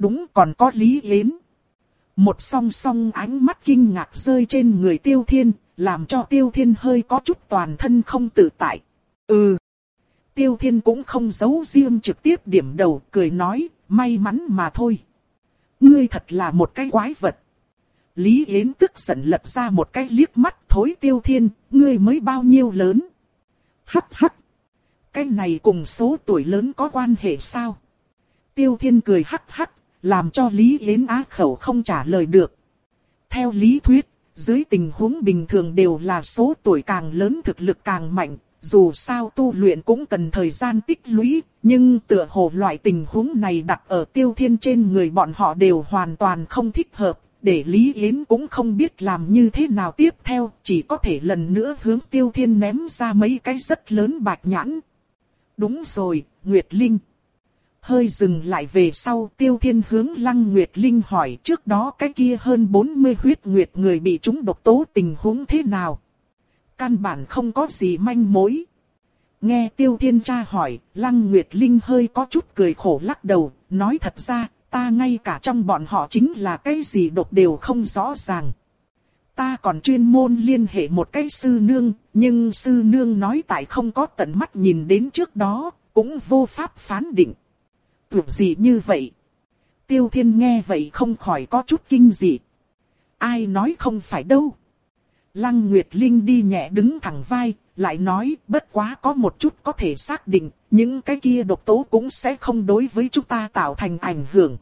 đúng còn có Lý Yến. Một song song ánh mắt kinh ngạc rơi trên người Tiêu Thiên, làm cho Tiêu Thiên hơi có chút toàn thân không tự tại. Ừ. Tiêu Thiên cũng không giấu riêng trực tiếp điểm đầu, cười nói, may mắn mà thôi. Ngươi thật là một cái quái vật. Lý Yến tức giận lật ra một cái liếc mắt, thối Tiêu Thiên, ngươi mới bao nhiêu lớn? Hắc hắc. Cái này cùng số tuổi lớn có quan hệ sao? Tiêu Thiên cười hắc hắc, làm cho Lý Yến á khẩu không trả lời được. Theo lý thuyết, dưới tình huống bình thường đều là số tuổi càng lớn thực lực càng mạnh, dù sao tu luyện cũng cần thời gian tích lũy, nhưng tựa hồ loại tình huống này đặt ở Tiêu Thiên trên người bọn họ đều hoàn toàn không thích hợp, để Lý Yến cũng không biết làm như thế nào tiếp theo, chỉ có thể lần nữa hướng Tiêu Thiên ném ra mấy cái rất lớn bạch nhãn. Đúng rồi, Nguyệt Linh. Hơi dừng lại về sau, Tiêu Thiên hướng Lăng Nguyệt Linh hỏi, trước đó cái kia hơn bốn mươi huyết nguyệt người bị trúng độc tố tình huống thế nào? Căn bản không có gì manh mối. Nghe Tiêu Thiên tra hỏi, Lăng Nguyệt Linh hơi có chút cười khổ lắc đầu, nói thật ra, ta ngay cả trong bọn họ chính là cái gì độc đều không rõ ràng. Ta còn chuyên môn liên hệ một cái sư nương, nhưng sư nương nói tại không có tận mắt nhìn đến trước đó, cũng vô pháp phán định. Tưởng gì như vậy? Tiêu Thiên nghe vậy không khỏi có chút kinh dị. Ai nói không phải đâu. Lăng Nguyệt Linh đi nhẹ đứng thẳng vai, lại nói bất quá có một chút có thể xác định, những cái kia độc tố cũng sẽ không đối với chúng ta tạo thành ảnh hưởng.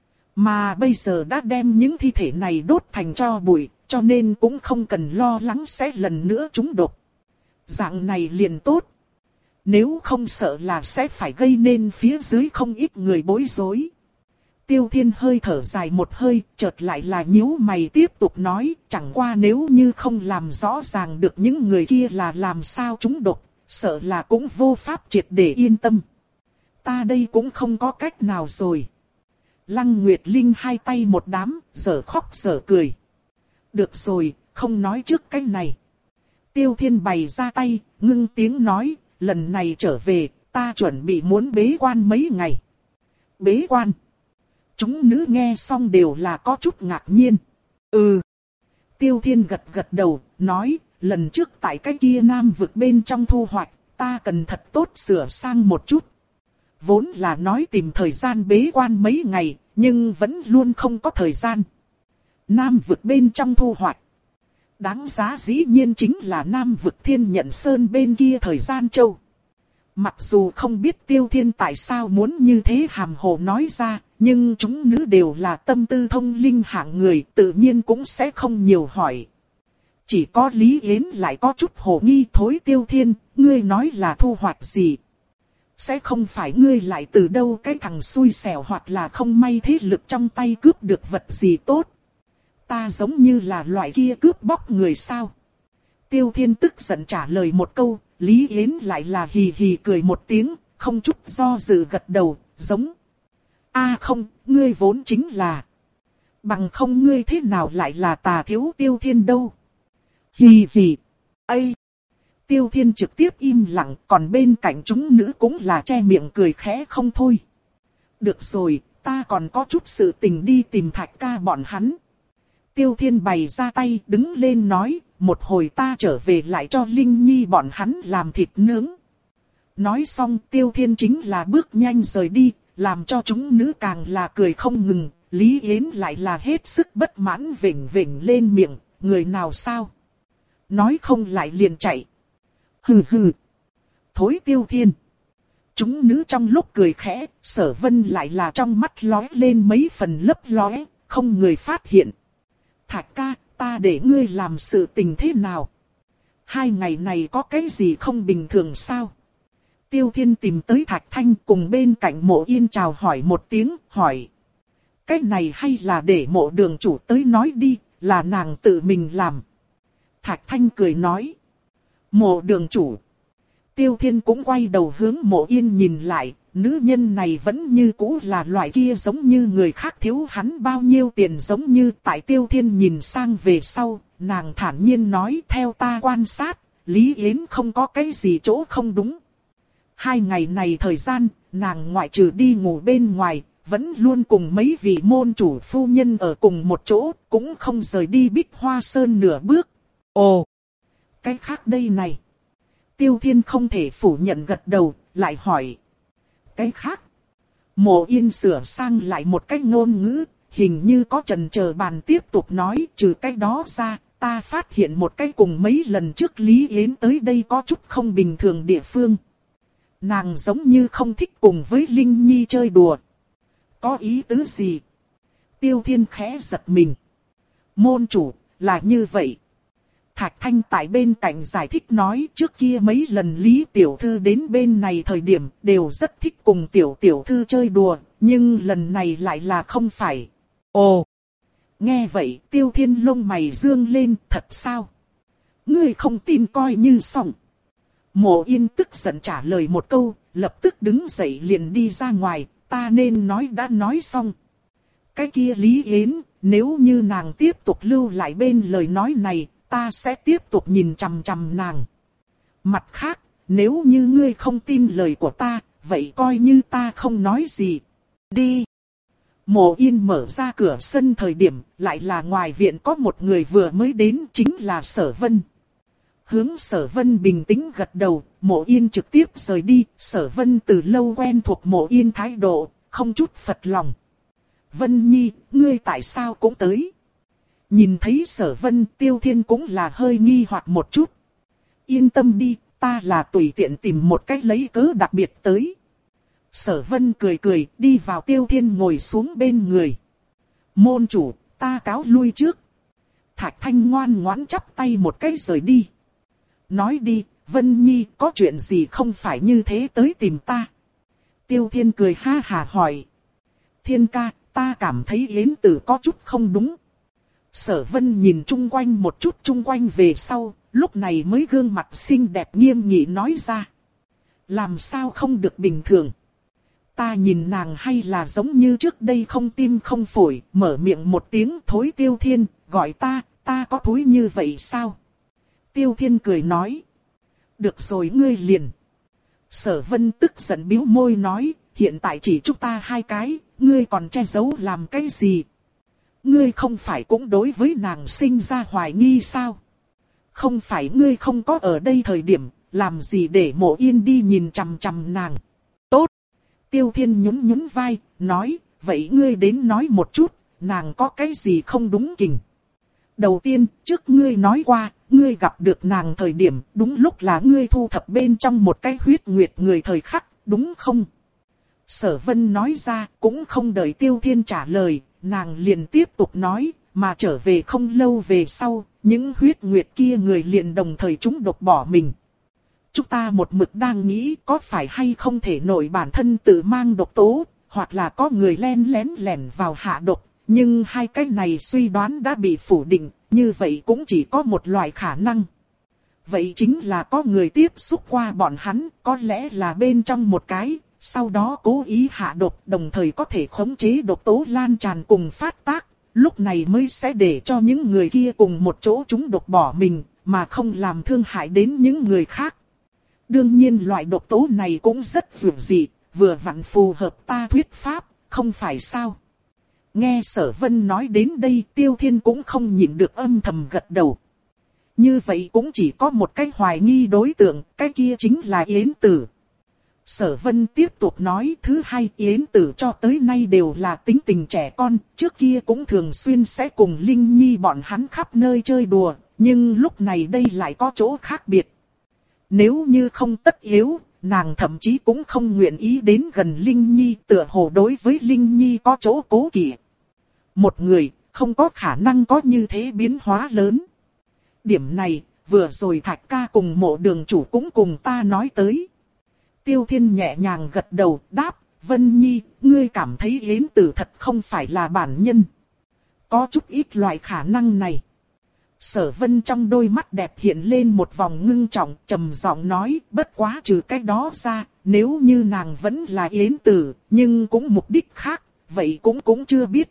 Mà bây giờ đã đem những thi thể này đốt thành tro bụi, cho nên cũng không cần lo lắng sẽ lần nữa trúng độc. Dạng này liền tốt. Nếu không sợ là sẽ phải gây nên phía dưới không ít người bối rối. Tiêu Thiên hơi thở dài một hơi, chợt lại là nhíu mày tiếp tục nói, chẳng qua nếu như không làm rõ ràng được những người kia là làm sao trúng độc, sợ là cũng vô pháp triệt để yên tâm. Ta đây cũng không có cách nào rồi. Lăng Nguyệt Linh hai tay một đám, giở khóc giở cười. Được rồi, không nói trước cái này. Tiêu Thiên bày ra tay, ngưng tiếng nói, lần này trở về, ta chuẩn bị muốn bế quan mấy ngày. Bế quan? Chúng nữ nghe xong đều là có chút ngạc nhiên. Ừ. Tiêu Thiên gật gật đầu, nói, lần trước tại cái kia nam vực bên trong thu hoạch, ta cần thật tốt sửa sang một chút. Vốn là nói tìm thời gian bế quan mấy ngày, nhưng vẫn luôn không có thời gian. Nam vực bên trong thu hoạch. Đáng giá dĩ nhiên chính là Nam vực Thiên Nhận Sơn bên kia thời gian châu. Mặc dù không biết Tiêu Thiên tại sao muốn như thế hàm hồ nói ra, nhưng chúng nữ đều là tâm tư thông linh hạng người, tự nhiên cũng sẽ không nhiều hỏi. Chỉ có Lý Yến lại có chút hồ nghi, thối Tiêu Thiên, ngươi nói là thu hoạch gì? Sẽ không phải ngươi lại từ đâu cái thằng xui xẻo hoặc là không may thế lực trong tay cướp được vật gì tốt? Ta giống như là loại kia cướp bóc người sao? Tiêu Thiên tức giận trả lời một câu, Lý Yến lại là hì hì cười một tiếng, không chút do dự gật đầu, giống. A không, ngươi vốn chính là. Bằng không ngươi thế nào lại là tà thiếu Tiêu Thiên đâu? Hì hì. Ây. Tiêu Thiên trực tiếp im lặng, còn bên cạnh chúng nữ cũng là che miệng cười khẽ không thôi. Được rồi, ta còn có chút sự tình đi tìm Thạch ca bọn hắn. Tiêu Thiên bày ra tay đứng lên nói, một hồi ta trở về lại cho Linh Nhi bọn hắn làm thịt nướng. Nói xong Tiêu Thiên chính là bước nhanh rời đi, làm cho chúng nữ càng là cười không ngừng. Lý Yến lại là hết sức bất mãn vểnh vểnh lên miệng, người nào sao? Nói không lại liền chạy. Hừ hừ. Thối Tiêu Thiên. Chúng nữ trong lúc cười khẽ, Sở Vân lại là trong mắt lóe lên mấy phần lấp lóe, không người phát hiện. Thạch ca, ta để ngươi làm sự tình thế nào? Hai ngày này có cái gì không bình thường sao? Tiêu Thiên tìm tới Thạch Thanh cùng bên cạnh Mộ Yên chào hỏi một tiếng, hỏi. Cái này hay là để Mộ đường chủ tới nói đi, là nàng tự mình làm. Thạch Thanh cười nói. Mộ đường chủ. Tiêu Thiên cũng quay đầu hướng Mộ Yên nhìn lại, nữ nhân này vẫn như cũ là loại kia giống như người khác thiếu hắn bao nhiêu tiền giống như tại Tiêu Thiên nhìn sang về sau, nàng thản nhiên nói theo ta quan sát, Lý Yến không có cái gì chỗ không đúng. Hai ngày này thời gian, nàng ngoại trừ đi ngủ bên ngoài, vẫn luôn cùng mấy vị môn chủ phu nhân ở cùng một chỗ, cũng không rời đi Bích Hoa Sơn nửa bước. Ồ, cái khác đây này. Tiêu Thiên không thể phủ nhận gật đầu, lại hỏi. Cái khác. Mộ Yên sửa sang lại một cách ngôn ngữ, hình như có chần chờ bàn tiếp tục nói, trừ cái đó ra, ta phát hiện một cái cùng mấy lần trước Lý Yến tới đây có chút không bình thường địa phương. Nàng giống như không thích cùng với Linh Nhi chơi đùa. Có ý tứ gì? Tiêu Thiên khẽ giật mình. Môn chủ, là như vậy. Thạch Thanh tại bên cạnh giải thích nói, trước kia mấy lần Lý Tiểu Thư đến bên này thời điểm đều rất thích cùng Tiểu Tiểu Thư chơi đùa, nhưng lần này lại là không phải. Ồ! Nghe vậy Tiêu Thiên lông mày dương lên, thật sao? Ngươi không tin coi như xong. Mộ Yên tức giận trả lời một câu, lập tức đứng dậy liền đi ra ngoài, ta nên nói đã nói xong. Cái kia Lý Yến, nếu như nàng tiếp tục lưu lại bên lời nói này, ta sẽ tiếp tục nhìn chằm chằm nàng. Mặt khác, nếu như ngươi không tin lời của ta, vậy coi như ta không nói gì. Đi! Mộ Yên mở ra cửa sân thời điểm, lại là ngoài viện có một người vừa mới đến, chính là Sở Vân. Hướng Sở Vân bình tĩnh gật đầu, Mộ Yên trực tiếp rời đi, Sở Vân từ lâu quen thuộc Mộ Yên thái độ, không chút phật lòng. Vân Nhi, ngươi tại sao cũng tới? Nhìn thấy Sở Vân, Tiêu Thiên cũng là hơi nghi hoặc một chút. Yên tâm đi, ta là tùy tiện tìm một cách lấy cớ đặc biệt tới. Sở Vân cười cười, đi vào Tiêu Thiên ngồi xuống bên người. Môn chủ, ta cáo lui trước. Thạch Thanh ngoan ngoãn chắp tay một cái rời đi. Nói đi, Vân Nhi, có chuyện gì không phải như thế tới tìm ta? Tiêu Thiên cười ha hà hỏi. Thiên ca, ta cảm thấy Yến Tử có chút không đúng. Sở Vân nhìn chung quanh một chút chung quanh về sau, lúc này mới gương mặt xinh đẹp nghiêm nghị nói ra. Làm sao không được bình thường? Ta nhìn nàng hay là giống như trước đây không tim không phổi, mở miệng một tiếng thối Tiêu Thiên, gọi ta, ta có thối như vậy sao? Tiêu Thiên cười nói. Được rồi ngươi liền. Sở Vân tức giận bĩu môi nói, hiện tại chỉ chúng ta hai cái, ngươi còn che giấu làm cái gì? Ngươi không phải cũng đối với nàng sinh ra hoài nghi sao? Không phải ngươi không có ở đây thời điểm, làm gì để Mộ Yên đi nhìn chằm chằm nàng? Tốt! Tiêu Thiên nhún nhún vai, nói, vậy ngươi đến nói một chút, nàng có cái gì không đúng kình? Đầu tiên, trước ngươi nói qua, ngươi gặp được nàng thời điểm, đúng lúc là ngươi thu thập bên trong một cái huyết nguyệt người thời khắc, đúng không? Sở Vân nói ra, cũng không đợi Tiêu Thiên trả lời, nàng liền tiếp tục nói, mà trở về không lâu về sau, những huyết nguyệt kia người liền đồng thời chúng độc bỏ mình. Chúng ta một mực đang nghĩ có phải hay không thể nổi bản thân tự mang độc tố, hoặc là có người len lén lẻn vào hạ độc, nhưng hai cái này suy đoán đã bị phủ định, như vậy cũng chỉ có một loại khả năng. Vậy chính là có người tiếp xúc qua bọn hắn, có lẽ là bên trong một cái, sau đó cố ý hạ độc, đồng thời có thể khống chế độc tố lan tràn cùng phát tác, lúc này mới sẽ để cho những người kia cùng một chỗ chúng độc bỏ mình, mà không làm thương hại đến những người khác. Đương nhiên loại độc tố này cũng rất dường dị, vừa vặn phù hợp ta thuyết pháp, không phải sao? Nghe Sở Vân nói đến đây, Tiêu Thiên cũng không nhịn được âm thầm gật đầu. Như vậy cũng chỉ có một cái hoài nghi đối tượng, cái kia chính là Yến Tử. Sở Vân tiếp tục nói, thứ hai, Yến Tử cho tới nay đều là tính tình trẻ con, trước kia cũng thường xuyên sẽ cùng Linh Nhi bọn hắn khắp nơi chơi đùa, nhưng lúc này đây lại có chỗ khác biệt. Nếu như không tất yếu, nàng thậm chí cũng không nguyện ý đến gần Linh Nhi, tựa hồ đối với Linh Nhi có chỗ cố kỵ. Một người, không có khả năng có như thế biến hóa lớn. Điểm này, vừa rồi Thạch ca cùng Mộ đường chủ cũng cùng ta nói tới. Tiêu Thiên nhẹ nhàng gật đầu, đáp, Vân Nhi, ngươi cảm thấy Yến Tử thật không phải là bản nhân. Có chút ít loại khả năng này. Sở Vân trong đôi mắt đẹp hiện lên một vòng ngưng trọng, trầm giọng nói, bất quá trừ cái đó ra, nếu như nàng vẫn là Yến Tử, nhưng cũng mục đích khác, vậy cũng cũng chưa biết.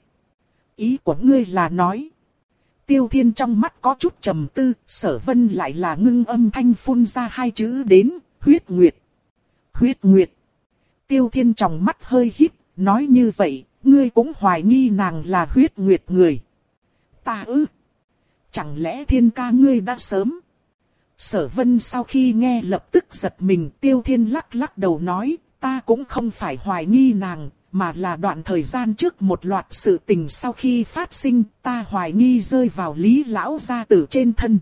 Ý của ngươi là nói. Tiêu Thiên trong mắt có chút trầm tư, Sở Vân lại là ngưng âm thanh phun ra hai chữ đến, huyết nguyệt. Huyết nguyệt. Tiêu Thiên trong mắt hơi híp, nói như vậy, ngươi cũng hoài nghi nàng là huyết nguyệt người. Ta ư? Chẳng lẽ Thiên ca ngươi đã sớm? Sở Vân sau khi nghe lập tức giật mình, Tiêu Thiên lắc lắc đầu nói, ta cũng không phải hoài nghi nàng, mà là đoạn thời gian trước một loạt sự tình sau khi phát sinh, ta hoài nghi rơi vào Lý Lão gia tử trên thân.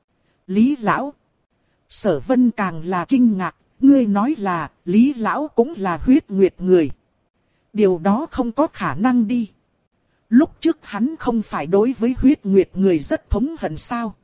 Lý Lão? Sở Vân càng là kinh ngạc, ngươi nói là, Lý Lão cũng là huyết nguyệt người. Điều đó không có khả năng đi. Lúc trước hắn không phải đối với huyết nguyệt người rất thống hận sao?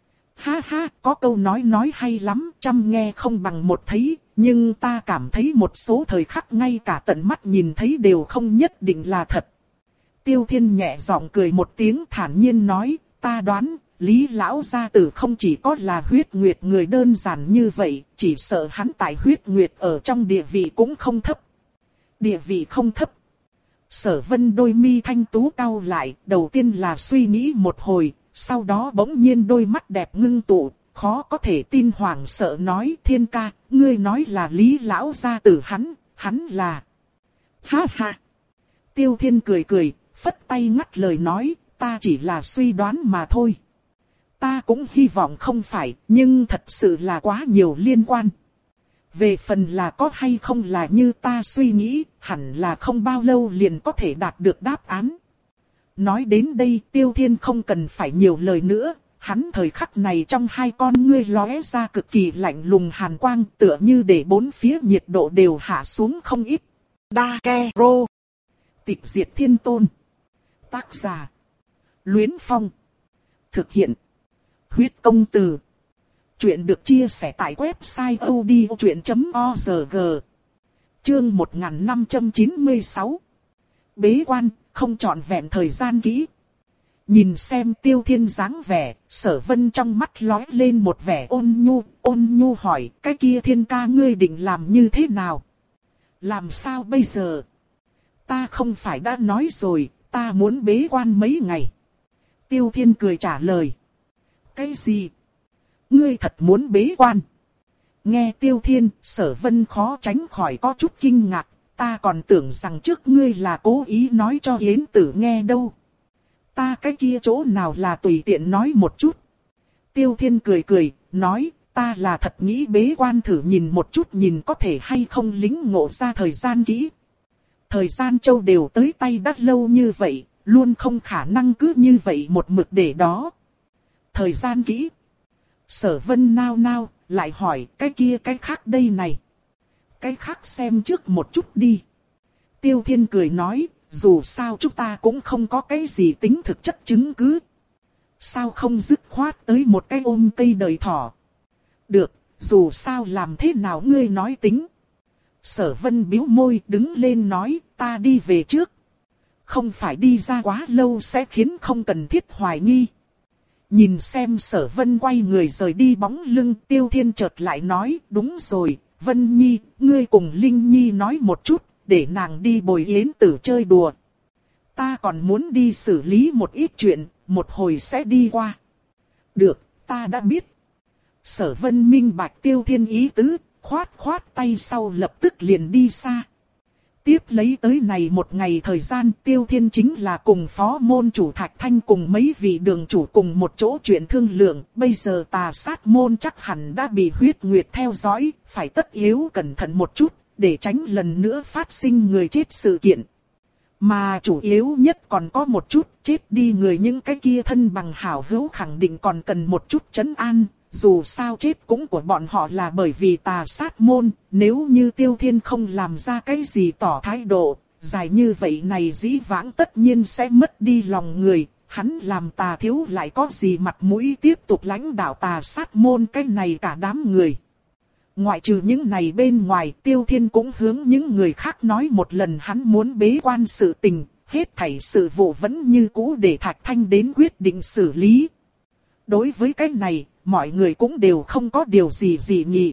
Ha ha, có câu nói nói hay lắm, trăm nghe không bằng một thấy, nhưng ta cảm thấy một số thời khắc ngay cả tận mắt nhìn thấy đều không nhất định là thật. Tiêu Thiên nhẹ giọng cười một tiếng thản nhiên nói, ta đoán, Lý Lão gia tử không chỉ có là huyết nguyệt người đơn giản như vậy, chỉ sợ hắn tại huyết nguyệt ở trong địa vị cũng không thấp. Địa vị không thấp. Sở Vân đôi mi thanh tú cau lại, đầu tiên là suy nghĩ một hồi, sau đó bỗng nhiên đôi mắt đẹp ngưng tụ, khó có thể tin hoảng sợ nói, Thiên ca, ngươi nói là Lý Lão gia tử hắn, hắn là... Ha ha! Tiêu Thiên cười cười, phất tay ngắt lời nói, ta chỉ là suy đoán mà thôi. Ta cũng hy vọng không phải, nhưng thật sự là quá nhiều liên quan. Về phần là có hay không là như ta suy nghĩ, hẳn là không bao lâu liền có thể đạt được đáp án. Nói đến đây, Tiêu Thiên không cần phải nhiều lời nữa, hắn thời khắc này trong hai con ngươi lóe ra cực kỳ lạnh lùng hàn quang, tựa như để bốn phía nhiệt độ đều hạ xuống không ít. Dakero. Tịch diệt thiên tôn. Tác giả. Luyến Phong. Thực hiện. Huyết công từ. Chuyện được chia sẻ tại website odchuyện chấm org. Chương một nghìn năm trăm chín mươi sáu. Bế quan, không trọn vẹn thời gian kỹ. Nhìn xem Tiêu Thiên dáng vẻ, Sở Vân trong mắt lóe lên một vẻ ôn nhu, ôn nhu hỏi, cái kia Thiên ca ngươi định làm như thế nào? Làm sao bây giờ? Ta không phải đã nói rồi, ta muốn bế quan mấy ngày. Tiêu Thiên cười trả lời. Cái gì? Ngươi thật muốn bế quan? Nghe Tiêu Thiên, Sở Vân khó tránh khỏi có chút kinh ngạc, ta còn tưởng rằng trước ngươi là cố ý nói cho Yến Tử nghe đâu. Ta cái kia chỗ nào là tùy tiện nói một chút. Tiêu Thiên cười cười, nói, ta là thật nghĩ bế quan thử nhìn một chút nhìn có thể hay không lính ngộ ra thời gian kỹ. Thời gian châu đều tới tay đã lâu như vậy, luôn không khả năng cứ như vậy một mực để đó. Thời gian kỹ. Sở Vân nao nao, lại hỏi cái kia cái khác đây này. Cái khác xem trước một chút đi. Tiêu Thiên cười nói, dù sao chúng ta cũng không có cái gì tính thực chất chứng cứ. Sao không dứt khoát tới một cái ôm cây đời thỏ. Được, dù sao làm thế nào ngươi nói tính. Sở Vân bĩu môi đứng lên nói, ta đi về trước. Không phải đi ra quá lâu sẽ khiến không cần thiết hoài nghi. Nhìn xem Sở Vân quay người rời đi bóng lưng, Tiêu Thiên chợt lại nói, đúng rồi, Vân Nhi, ngươi cùng Linh Nhi nói một chút, để nàng đi bồi Yến Tử chơi đùa. Ta còn muốn đi xử lý một ít chuyện, một hồi sẽ đi qua. Được, ta đã biết. Sở Vân minh bạch Tiêu Thiên ý tứ, khoát khoát tay sau lập tức liền đi xa. Tiếp lấy tới này một ngày thời gian, Tiêu Thiên chính là cùng phó môn chủ Thạch Thanh cùng mấy vị đường chủ cùng một chỗ chuyện thương lượng. Bây giờ tà sát môn chắc hẳn đã bị huyết nguyệt theo dõi, phải tất yếu cẩn thận một chút, để tránh lần nữa phát sinh người chết sự kiện. Mà chủ yếu nhất còn có một chút, chết đi người những cái kia thân bằng hảo hữu khẳng định còn cần một chút trấn an. Dù sao chết cũng của bọn họ là bởi vì tà sát môn, nếu như Tiêu Thiên không làm ra cái gì tỏ thái độ, dài như vậy này dĩ vãng tất nhiên sẽ mất đi lòng người, hắn làm tà thiếu lại có gì mặt mũi tiếp tục lãnh đạo tà sát môn cái này cả đám người. Ngoại trừ những này bên ngoài, Tiêu Thiên cũng hướng những người khác nói một lần hắn muốn bế quan sự tình, hết thảy sự vụ vẫn như cũ để Thạch Thanh đến quyết định xử lý. Đối với cái này, mọi người cũng đều không có điều gì gì nhỉ.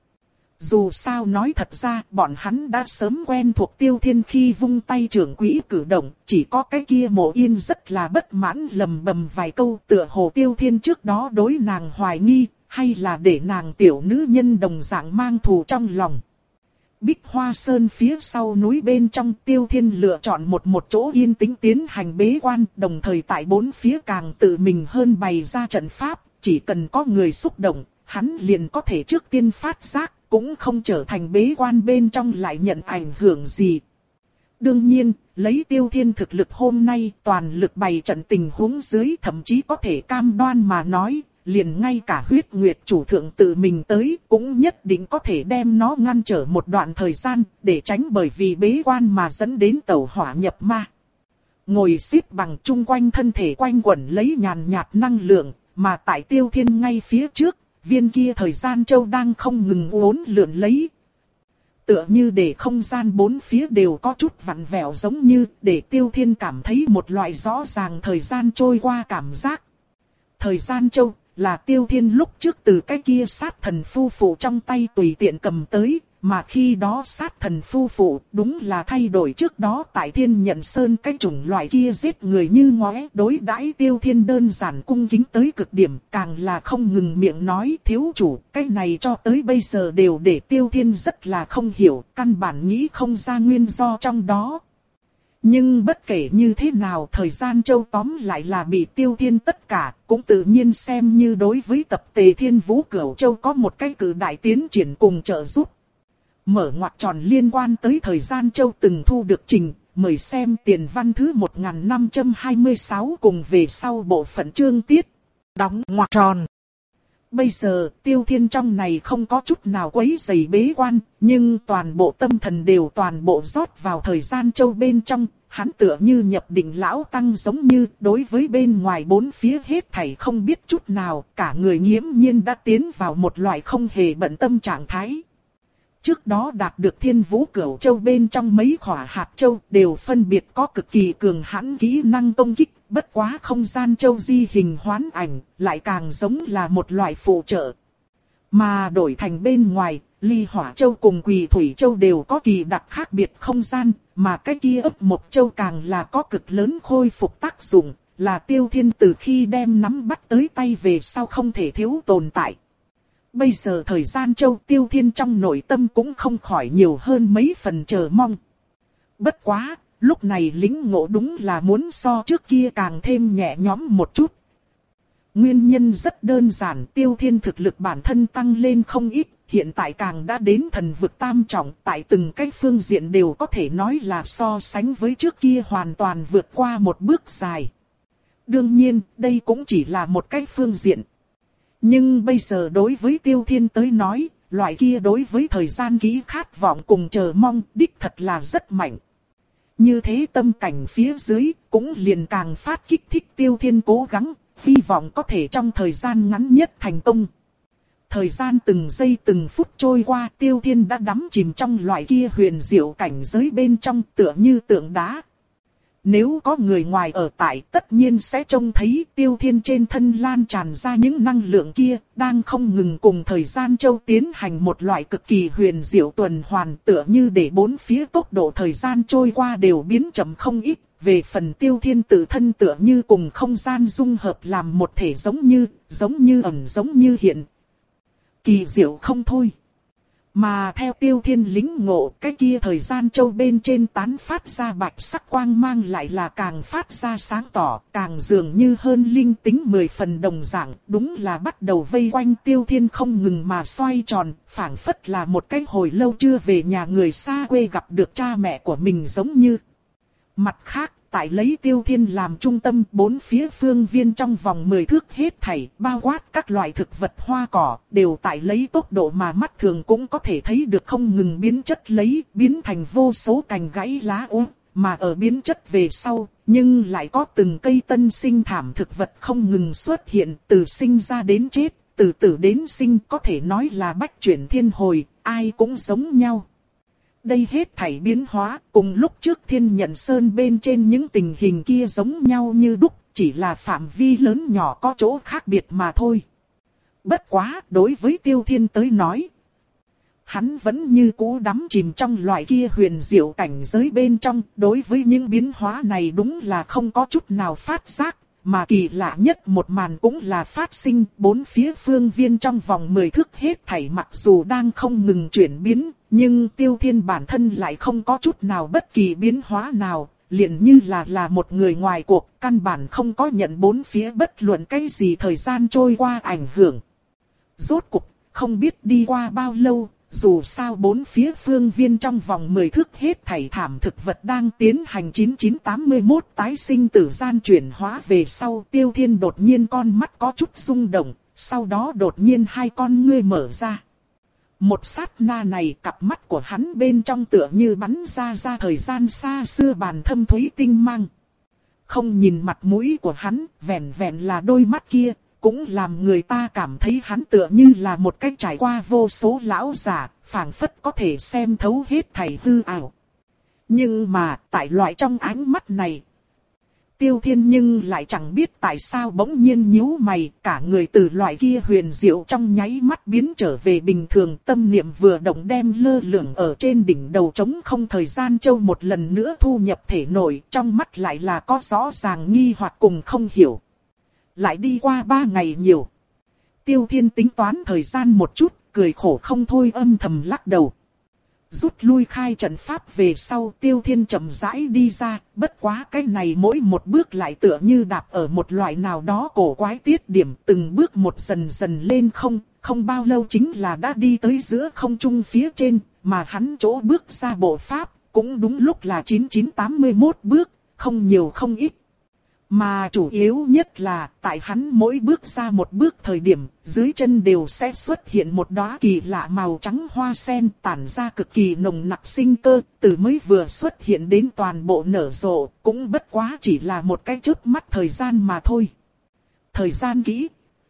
Dù sao nói thật ra, bọn hắn đã sớm quen thuộc Tiêu Thiên khi vung tay trưởng quỹ cử động, chỉ có cái kia Mộ Yên rất là bất mãn lầm bầm vài câu tựa hồ Tiêu Thiên trước đó đối nàng hoài nghi, hay là để nàng tiểu nữ nhân đồng dạng mang thù trong lòng. Bích Hoa Sơn phía sau núi bên trong, Tiêu Thiên lựa chọn một một chỗ yên tĩnh tiến hành bế quan, đồng thời tại bốn phía càng tự mình hơn bày ra trận pháp, chỉ cần có người xúc động, hắn liền có thể trước tiên phát giác, cũng không trở thành bế quan bên trong lại nhận ảnh hưởng gì. Đương nhiên, lấy Tiêu Thiên thực lực hôm nay toàn lực bày trận tình huống dưới, thậm chí có thể cam đoan mà nói, liền ngay cả huyết nguyệt chủ thượng tự mình tới cũng nhất định có thể đem nó ngăn trở một đoạn thời gian, để tránh bởi vì bế quan mà dẫn đến tẩu hỏa nhập ma. Ngồi xếp bằng chung quanh thân thể quanh quẩn lấy nhàn nhạt năng lượng, mà tại Tiêu Thiên ngay phía trước, viên kia thời gian châu đang không ngừng uốn lượn lấy. Tựa như để không gian bốn phía đều có chút vặn vẹo, giống như để Tiêu Thiên cảm thấy một loại rõ ràng thời gian trôi qua cảm giác. Thời gian châu là Tiêu Thiên lúc trước từ cái kia sát thần phu phụ trong tay tùy tiện cầm tới, mà khi đó sát thần phu phụ đúng là thay đổi trước đó tại Thiên Nhận Sơn cái chủng loại kia giết người như ngóe, đối đãi Tiêu Thiên đơn giản cung kính tới cực điểm, càng là không ngừng miệng nói thiếu chủ, cái này cho tới bây giờ đều để Tiêu Thiên rất là không hiểu, căn bản nghĩ không ra nguyên do trong đó. Nhưng bất kể như thế nào, thời gian châu tóm lại là bị Tiêu Thiên tất cả, cũng tự nhiên xem như đối với tập Tề Thiên Vũ Cửu Châu có một cái cử đại tiến triển cùng trợ giúp. Mở ngoặc tròn liên quan tới thời gian châu từng thu được trình, mời xem tiền văn thứ một nghìn năm trăm hai mươi sáu cùng về sau bộ phận chương tiết. Đóng ngoặc tròn. Bây giờ, Tiêu Thiên trong này không có chút nào quấy rầy bế quan, nhưng toàn bộ tâm thần đều toàn bộ rót vào thời gian châu bên trong, hắn tựa như nhập định lão tăng, giống như đối với bên ngoài bốn phía hết thảy không biết chút nào, cả người nghiễm nhiên đã tiến vào một loại không hề bận tâm trạng thái. Trước đó đạt được Thiên Vũ Cửu Châu bên trong mấy khỏa hạt châu đều phân biệt có cực kỳ cường hãn kỹ năng công kích, bất quá không gian châu di hình hoán ảnh, lại càng giống là một loại phụ trợ. Mà đổi thành bên ngoài, Ly Hỏa Châu cùng Quỳ Thủy Châu đều có kỳ đặc khác biệt không gian, mà cái kia ấp một châu càng là có cực lớn khôi phục tác dụng, là Tiêu Thiên từ khi đem nắm bắt tới tay về sau không thể thiếu tồn tại. Bây giờ thời gian châu, Tiêu Thiên trong nội tâm cũng không khỏi nhiều hơn mấy phần chờ mong. Bất quá, lúc này lĩnh ngộ đúng là muốn so trước kia càng thêm nhẹ nhõm một chút. Nguyên nhân rất đơn giản, Tiêu Thiên thực lực bản thân tăng lên không ít, hiện tại càng đã đến thần vực tam trọng, tại từng cái phương diện đều có thể nói là so sánh với trước kia hoàn toàn vượt qua một bước dài. Đương nhiên, đây cũng chỉ là một cái phương diện. Nhưng bây giờ đối với Tiêu Thiên tới nói, loại kia đối với thời gian ký khát vọng cùng chờ mong đích thật là rất mạnh. Như thế tâm cảnh phía dưới cũng liền càng phát kích thích Tiêu Thiên cố gắng, hy vọng có thể trong thời gian ngắn nhất thành công. Thời gian từng giây từng phút trôi qua, Tiêu Thiên đã đắm chìm trong loại kia huyền diệu cảnh giới bên trong, tựa như tượng đá. Nếu có người ngoài ở tại, tất nhiên sẽ trông thấy Tiêu Thiên trên thân lan tràn ra những năng lượng kia, đang không ngừng cùng thời gian châu tiến hành một loại cực kỳ huyền diệu tuần hoàn, tựa như để bốn phía tốc độ thời gian trôi qua đều biến chậm không ít. Về phần Tiêu Thiên tự thân tựa như cùng không gian dung hợp làm một thể, giống như, giống như ẩn giống như hiện. Kỳ diệu không thôi. Mà theo Tiêu Thiên lĩnh ngộ, cái kia thời gian châu bên trên tán phát ra bạch sắc quang mang lại là càng phát ra sáng tỏ, càng dường như hơn linh tính mười phần đồng dạng, đúng là bắt đầu vây quanh Tiêu Thiên không ngừng mà xoay tròn, phảng phất là một cái hồi lâu chưa về nhà người xa quê gặp được cha mẹ của mình giống như. Mặt khác, tại lấy Tiêu Thiên làm trung tâm, bốn phía phương viên trong vòng mười thước hết thảy, bao quát các loại thực vật hoa cỏ, đều tại lấy tốc độ mà mắt thường cũng có thể thấy được không ngừng biến chất lấy, biến thành vô số cành gãy lá úa, mà ở biến chất về sau, nhưng lại có từng cây tân sinh thảm thực vật không ngừng xuất hiện, từ sinh ra đến chết, từ tử đến sinh, có thể nói là bách chuyển thiên hồi, ai cũng giống nhau. Đây hết thảy biến hóa, cùng lúc trước Thiên Nhận Sơn bên trên những tình hình kia giống nhau như đúc, chỉ là phạm vi lớn nhỏ có chỗ khác biệt mà thôi. Bất quá, đối với Tiêu Thiên tới nói, hắn vẫn như cũ đắm chìm trong loại kia huyền diệu cảnh giới bên trong, đối với những biến hóa này đúng là không có chút nào phát giác, mà kỳ lạ nhất một màn cũng là phát sinh bốn phía phương viên trong vòng mười thước hết thảy mặc dù đang không ngừng chuyển biến, nhưng Tiêu Thiên bản thân lại không có chút nào bất kỳ biến hóa nào, liền như là là một người ngoài cuộc, căn bản không có nhận bốn phía bất luận cái gì thời gian trôi qua ảnh hưởng. Rốt cục, không biết đi qua bao lâu, dù sao bốn phía phương viên trong vòng mười thước hết thảy thảm thực vật đang tiến hành chín chín tám mươi mốt tái sinh tử gian chuyển hóa về sau. Tiêu Thiên đột nhiên con mắt có chút rung động, sau đó đột nhiên hai con ngươi mở ra. Một sát na này cặp mắt của hắn bên trong tựa như bắn ra ra thời gian xa xưa bàn thâm thúy tinh mang. Không nhìn mặt mũi của hắn, vẹn vẹn là đôi mắt kia, cũng làm người ta cảm thấy hắn tựa như là một cách trải qua vô số lão giả, phảng phất có thể xem thấu hết thảy hư ảo. Nhưng mà, tại loại trong ánh mắt này, Tiêu Thiên nhưng lại chẳng biết tại sao bỗng nhiên nhíu mày, cả người từ loại kia huyền diệu trong nháy mắt biến trở về bình thường, tâm niệm vừa động đem lơ lửng ở trên đỉnh đầu trống không thời gian châu một lần nữa thu nhập thể nội, trong mắt lại là có rõ ràng nghi hoặc cùng không hiểu. Lại đi qua ba ngày nhiều. Tiêu Thiên tính toán thời gian một chút, cười khổ không thôi âm thầm lắc đầu. Rút lui khai trận pháp về sau, Tiêu Thiên chậm rãi đi ra, bất quá cái này mỗi một bước lại tựa như đạp ở một loại nào đó cổ quái tiết điểm, từng bước một dần dần lên không, không bao lâu chính là đã đi tới giữa không trung phía trên, mà hắn chỗ bước ra bộ pháp, cũng đúng lúc là chín chín tám mươi mốt bước, không nhiều không ít. Mà chủ yếu nhất là, tại hắn mỗi bước ra một bước thời điểm, dưới chân đều sẽ xuất hiện một đóa kỳ lạ màu trắng hoa sen tản ra cực kỳ nồng nặc sinh cơ, từ mới vừa xuất hiện đến toàn bộ nở rộ, cũng bất quá chỉ là một cái chớp mắt thời gian mà thôi. Thời gian kỹ.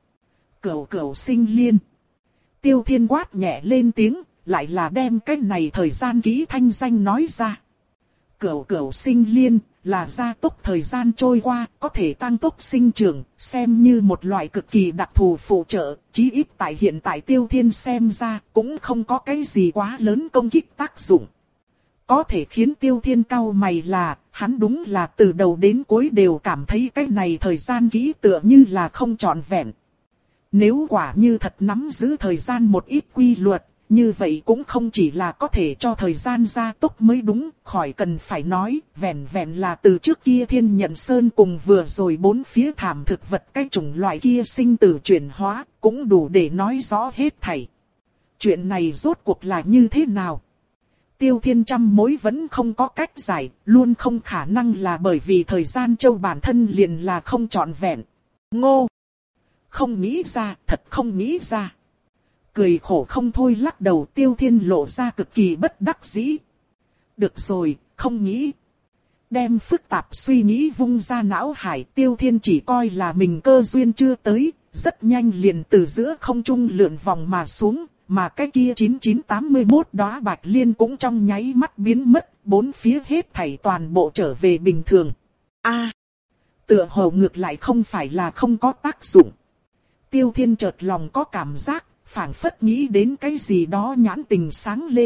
Cửu cửu sinh liên. Tiêu Thiên quát nhẹ lên tiếng, lại là đem cái này thời gian kỹ thanh danh nói ra. Cửu cửu sinh liên là gia tốc thời gian trôi qua, có thể tăng tốc sinh trưởng, xem như một loại cực kỳ đặc thù phụ trợ, chí ít tại hiện tại Tiêu Thiên xem ra cũng không có cái gì quá lớn công kích tác dụng. Có thể khiến Tiêu Thiên cau mày là, hắn đúng là từ đầu đến cuối đều cảm thấy cái này thời gian kỹ tựa như là không trọn vẹn. Nếu quả như thật nắm giữ thời gian một ít quy luật, như vậy cũng không chỉ là có thể cho thời gian gia tốc mới đúng, khỏi cần phải nói, vẹn vẹn là từ trước kia Thiên Nhận Sơn cùng vừa rồi bốn phía thảm thực vật cái chủng loại kia sinh tử chuyển hóa, cũng đủ để nói rõ hết thảy. Chuyện này rốt cuộc là như thế nào? Tiêu Thiên trăm mối vẫn không có cách giải, luôn không khả năng là bởi vì thời gian châu bản thân liền là không trọn vẹn. Ngô! Không nghĩ ra, thật không nghĩ ra. Cười khổ không thôi lắc đầu, Tiêu Thiên lộ ra cực kỳ bất đắc dĩ. Được rồi, không nghĩ. Đem phức tạp suy nghĩ vung ra não hải, Tiêu Thiên chỉ coi là mình cơ duyên chưa tới, rất nhanh liền từ giữa không trung lượn vòng mà xuống, mà cái kia chín chín tám mươi mốt đóa bạch liên cũng trong nháy mắt biến mất, bốn phía hết thảy toàn bộ trở về bình thường. A, à, tựa hồ ngược lại không phải là không có tác dụng. Tiêu Thiên chợt lòng có cảm giác, phảng phất nghĩ đến cái gì đó nhãn tình sáng lên.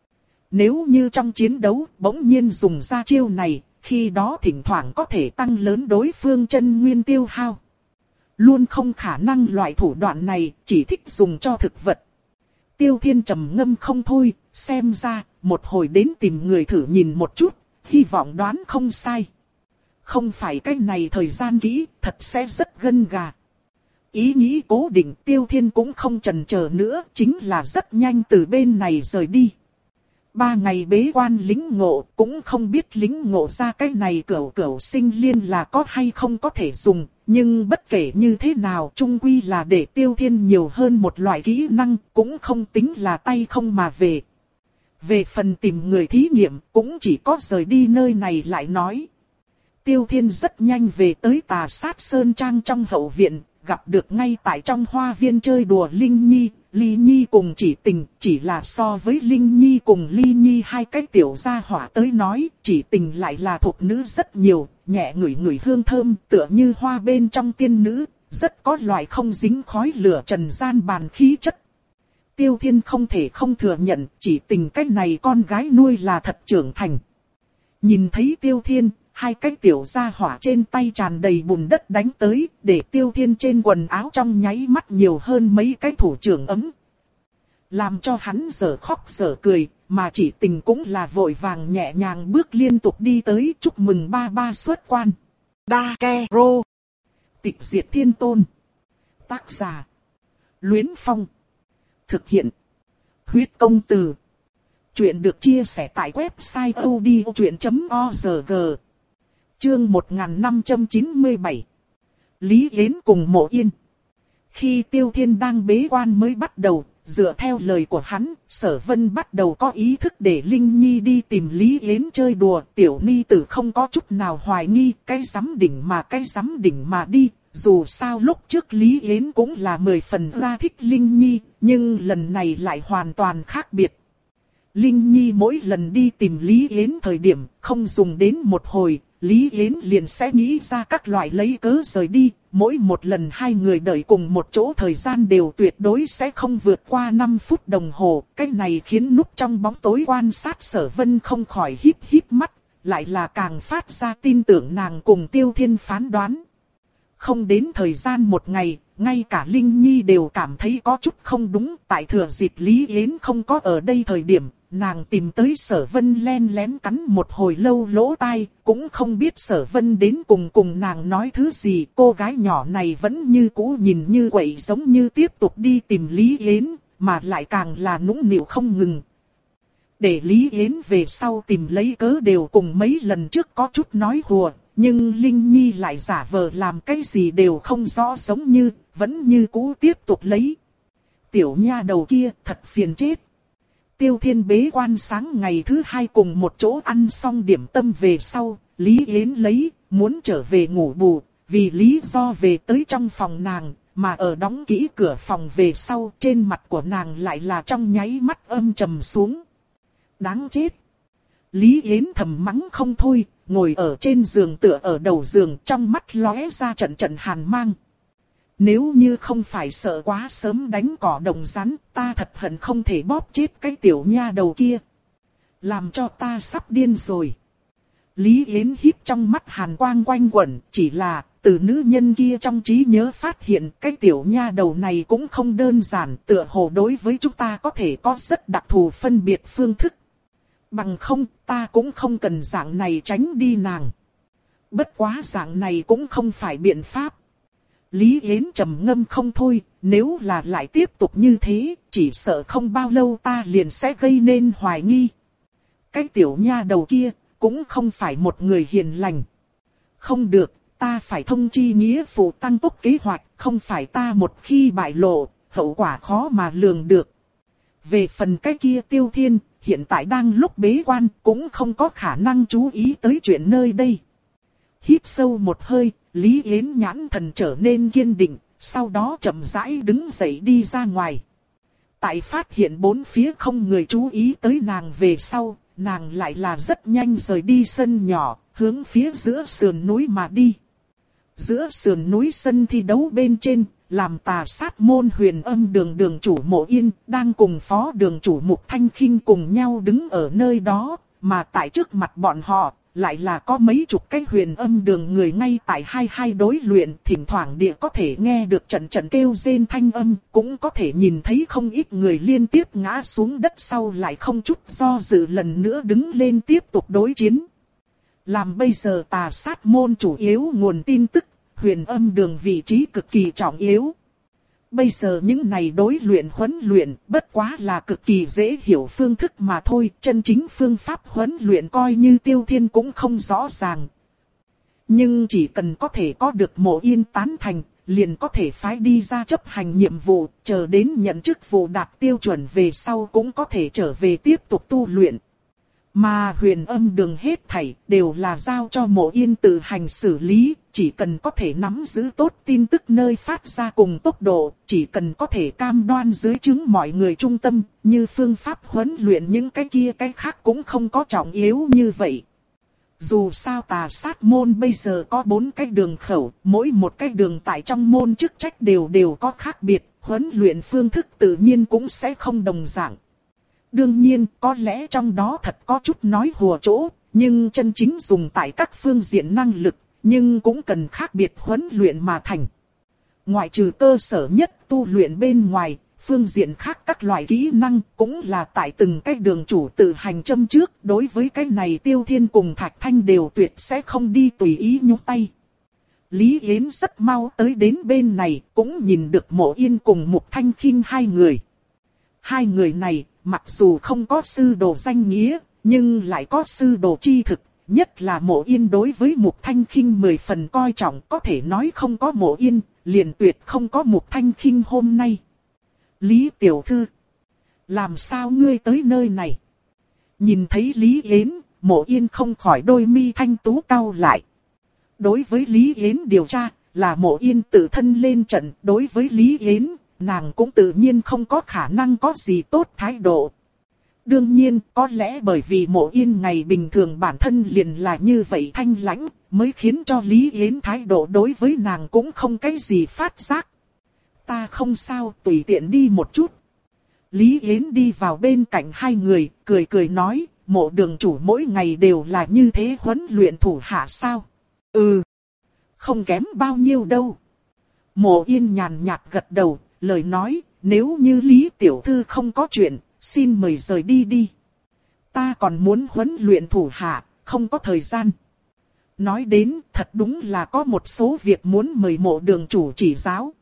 Nếu như trong chiến đấu bỗng nhiên dùng ra chiêu này, khi đó thỉnh thoảng có thể tăng lớn đối phương chân nguyên tiêu hao. Luôn không khả năng loại thủ đoạn này chỉ thích dùng cho thực vật. Tiêu Thiên trầm ngâm không thôi, xem ra một hồi đến tìm người thử nhìn một chút, hy vọng đoán không sai. Không phải cái này thời gian kỹ, thật sẽ rất gân gà. Ý nghĩ cố định, Tiêu Thiên cũng không chần chờ nữa, chính là rất nhanh từ bên này rời đi. Ba ngày bế quan lính ngộ, cũng không biết lính ngộ ra cái này cửu cửu sinh liên là có hay không có thể dùng, nhưng bất kể như thế nào, chung quy là để Tiêu Thiên nhiều hơn một loại kỹ năng, cũng không tính là tay không mà về. Về phần tìm người thí nghiệm, cũng chỉ có rời đi nơi này lại nói. Tiêu Thiên rất nhanh về tới Tà Sát Sơn Trang trong hậu viện, gặp được ngay tại trong hoa viên chơi đùa Linh Nhi, Ly Nhi cùng Chỉ Tình, chỉ là so với Linh Nhi cùng Ly Nhi hai cái tiểu gia hỏa tới nói, Chỉ Tình lại là thục nữ rất nhiều, nhẹ ngửi ngửi hương thơm tựa như hoa bên trong tiên nữ, rất có loại không dính khói lửa trần gian bàn khí chất. Tiêu Thiên không thể không thừa nhận, Chỉ Tình cái này con gái nuôi là thật trưởng thành. Nhìn thấy Tiêu Thiên, hai cái tiểu gia hỏa trên tay tràn đầy bùn đất đánh tới, để Tiêu Thiên trên quần áo trong nháy mắt nhiều hơn mấy cái thủ trưởng ấm. Làm cho hắn giờ khóc giờ cười, mà Chỉ Tình cũng là vội vàng nhẹ nhàng bước liên tục đi tới chúc mừng ba ba xuất quan. Dakero. Tịch diệt thiên tôn. Tác giả. Luyến Phong. Thực hiện. Huyết công từ. Chuyện được chia sẻ tại website odchuyện chấm org. Chương một nghìn năm trăm chín mươi bảy. Lý Yến cùng Mộ Yên. Khi Tiêu Thiên đang bế quan mới bắt đầu, dựa theo lời của hắn, Sở Vân bắt đầu có ý thức để Linh Nhi đi tìm Lý Yến chơi đùa. Tiểu ni tử không có chút nào hoài nghi, cái dám đỉnh mà cái dám đỉnh mà đi. Dù sao lúc trước Lý Yến cũng là mười phần ra thích Linh Nhi, nhưng lần này lại hoàn toàn khác biệt. Linh Nhi mỗi lần đi tìm Lý Yến thời điểm không dùng đến một hồi, Lý Yến liền sẽ nghĩ ra các loại lấy cớ rời đi. Mỗi một lần hai người đợi cùng một chỗ thời gian đều tuyệt đối sẽ không vượt qua năm phút đồng hồ. Cái này khiến núp trong bóng tối quan sát Sở Vân không khỏi híp híp mắt, lại là càng phát ra tin tưởng nàng cùng Tiêu Thiên phán đoán. Không đến thời gian một ngày, ngay cả Linh Nhi đều cảm thấy có chút không đúng. Tại thừa dịp Lý Yến không có ở đây thời điểm, nàng tìm tới Sở Vân len lén cắn một hồi lâu lỗ tai, cũng không biết Sở Vân đến cùng cùng nàng nói thứ gì. Cô gái nhỏ này vẫn như cũ nhìn như quậy giống như tiếp tục đi tìm Lý Yến, mà lại càng là nũng nịu không ngừng. Để Lý Yến về sau tìm lấy cớ đều cùng mấy lần trước có chút nói hùa. Nhưng Linh Nhi lại giả vờ làm cái gì đều không rõ giống như, vẫn như cũ tiếp tục lấy. Tiểu nha đầu kia thật phiền chết. Tiêu Thiên bế quan sáng ngày thứ hai cùng một chỗ ăn xong điểm tâm về sau, Lý Yến lấy, muốn trở về ngủ bù, vì lý do về tới trong phòng nàng, mà ở đóng kỹ cửa phòng về sau, trên mặt của nàng lại là trong nháy mắt âm trầm xuống. Đáng chết. Lý Yến thầm mắng không thôi, ngồi ở trên giường tựa ở đầu giường, trong mắt lóe ra trận trận hàn mang. Nếu như không phải sợ quá sớm đánh cỏ đồng rắn, ta thật hận không thể bóp chết cái tiểu nha đầu kia. Làm cho ta sắp điên rồi. Lý Yến híp trong mắt hàn quang quanh quẩn, chỉ là từ nữ nhân kia trong trí nhớ phát hiện cái tiểu nha đầu này cũng không đơn giản, tựa hồ đối với chúng ta có thể có rất đặc thù phân biệt phương thức. Bằng không, ta cũng không cần dạng này tránh đi nàng. Bất quá dạng này cũng không phải biện pháp. Lý Yến trầm ngâm không thôi, nếu là lại tiếp tục như thế, chỉ sợ không bao lâu ta liền sẽ gây nên hoài nghi. Cái tiểu nha đầu kia, cũng không phải một người hiền lành. Không được, ta phải thông chi nghĩa phụ tăng tốc kế hoạch, không phải ta một khi bại lộ, hậu quả khó mà lường được. Về phần cái kia Tiêu Thiên, hiện tại đang lúc bế quan, cũng không có khả năng chú ý tới chuyện nơi đây. Hít sâu một hơi, Lý Yến nhãn thần trở nên kiên định, sau đó chậm rãi đứng dậy đi ra ngoài. Tại phát hiện bốn phía không người chú ý tới nàng về sau, nàng lại là rất nhanh rời đi sân nhỏ, hướng phía giữa sườn núi mà đi. Giữa sườn núi sân thi đấu bên trên, làm Tà Sát môn Huyền Âm đường đường chủ Mộ Yên, đang cùng phó đường chủ Mục Thanh Khinh cùng nhau đứng ở nơi đó, mà tại trước mặt bọn họ, lại là có mấy chục cái Huyền Âm đường người ngay tại hai hai đối luyện, thỉnh thoảng địa có thể nghe được trận trận kêu rên thanh âm, cũng có thể nhìn thấy không ít người liên tiếp ngã xuống đất sau lại không chút do dự lần nữa đứng lên tiếp tục đối chiến. Làm bây giờ Tà Sát môn chủ yếu nguồn tin tức, Huyền Âm đường vị trí cực kỳ trọng yếu. Bây giờ những này đối luyện huấn luyện bất quá là cực kỳ dễ hiểu phương thức mà thôi, chân chính phương pháp huấn luyện coi như Tiêu Thiên cũng không rõ ràng. Nhưng chỉ cần có thể có được Mộ Yên tán thành, liền có thể phái đi ra chấp hành nhiệm vụ, chờ đến nhận chức vụ đạt tiêu chuẩn về sau cũng có thể trở về tiếp tục tu luyện. Mà Huyền Âm đường hết thảy đều là giao cho Mộ Yên tự hành xử lý, chỉ cần có thể nắm giữ tốt tin tức nơi phát ra cùng tốc độ, chỉ cần có thể cam đoan dưới chứng mọi người trung tâm, như phương pháp huấn luyện những cái kia cái khác cũng không có trọng yếu như vậy. Dù sao Tà Sát môn bây giờ có bốn cái đường khẩu, mỗi một cái đường tại trong môn chức trách đều đều có khác biệt, huấn luyện phương thức tự nhiên cũng sẽ không đồng dạng. Đương nhiên, có lẽ trong đó thật có chút nói hùa chỗ, nhưng chân chính dùng tại các phương diện năng lực, nhưng cũng cần khác biệt huấn luyện mà thành. Ngoại trừ cơ sở nhất tu luyện bên ngoài, phương diện khác các loại kỹ năng cũng là tại từng cái đường chủ tự hành châm trước. Đối với cái này Tiêu Thiên cùng Thạch Thanh đều tuyệt sẽ không đi tùy ý nhúc tay. Lý Yến rất mau tới đến bên này, cũng nhìn được Mộ Yên cùng Mục Thanh Khinh hai người. Hai người này, mặc dù không có sư đồ danh nghĩa, nhưng lại có sư đồ chi thực. Nhất là Mộ Yên đối với Mục Thanh Khinh mười phần coi trọng, có thể nói không có Mộ Yên, liền tuyệt không có Mục Thanh Khinh hôm nay. Lý tiểu thư, làm sao ngươi tới nơi này? Nhìn thấy Lý Yến, Mộ Yên không khỏi đôi mi thanh tú cau lại. Đối với Lý Yến điều tra, là Mộ Yên tự thân lên trận. Đối với Lý Yến, nàng cũng tự nhiên không có khả năng có gì tốt thái độ. Đương nhiên, có lẽ bởi vì Mộ Yên ngày bình thường bản thân liền là như vậy thanh lãnh, mới khiến cho Lý Yến thái độ đối với nàng cũng không cái gì phát giác. Ta không sao, tùy tiện đi một chút. Lý Yến đi vào bên cạnh hai người, cười cười nói, Mộ đường chủ mỗi ngày đều là như thế huấn luyện thủ hạ sao? Ừ, không kém bao nhiêu đâu. Mộ Yên nhàn nhạt gật đầu, lời nói, nếu như Lý tiểu thư không có chuyện, xin mời rời đi đi. Ta còn muốn huấn luyện thủ hạ, không có thời gian. Nói đến, thật đúng là có một số việc muốn mời Mộ đường chủ chỉ giáo.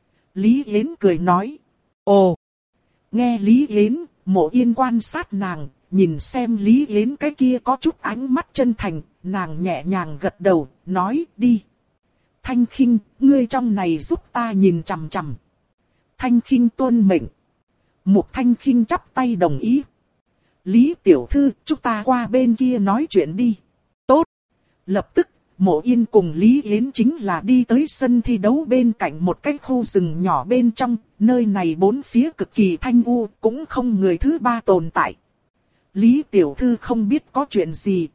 Lý Yến cười nói. Ồ! Nghe Lý Yến, Mộ Yên quan sát nàng, nhìn xem Lý Yến cái kia có chút ánh mắt chân thành, nàng nhẹ nhàng gật đầu, nói đi. Thanh Khinh, ngươi trong này giúp ta nhìn chằm chằm. Thanh Khinh tuân mệnh. Mục Thanh Khinh chắp tay đồng ý. Lý tiểu thư, chúng ta qua bên kia nói chuyện đi. Tốt! Lập tức, Mộ Yên cùng Lý Yến chính là đi tới sân thi đấu bên cạnh một cái khu rừng nhỏ bên trong, nơi này bốn phía cực kỳ thanh u, cũng không người thứ ba tồn tại. Lý tiểu thư không biết có chuyện gì.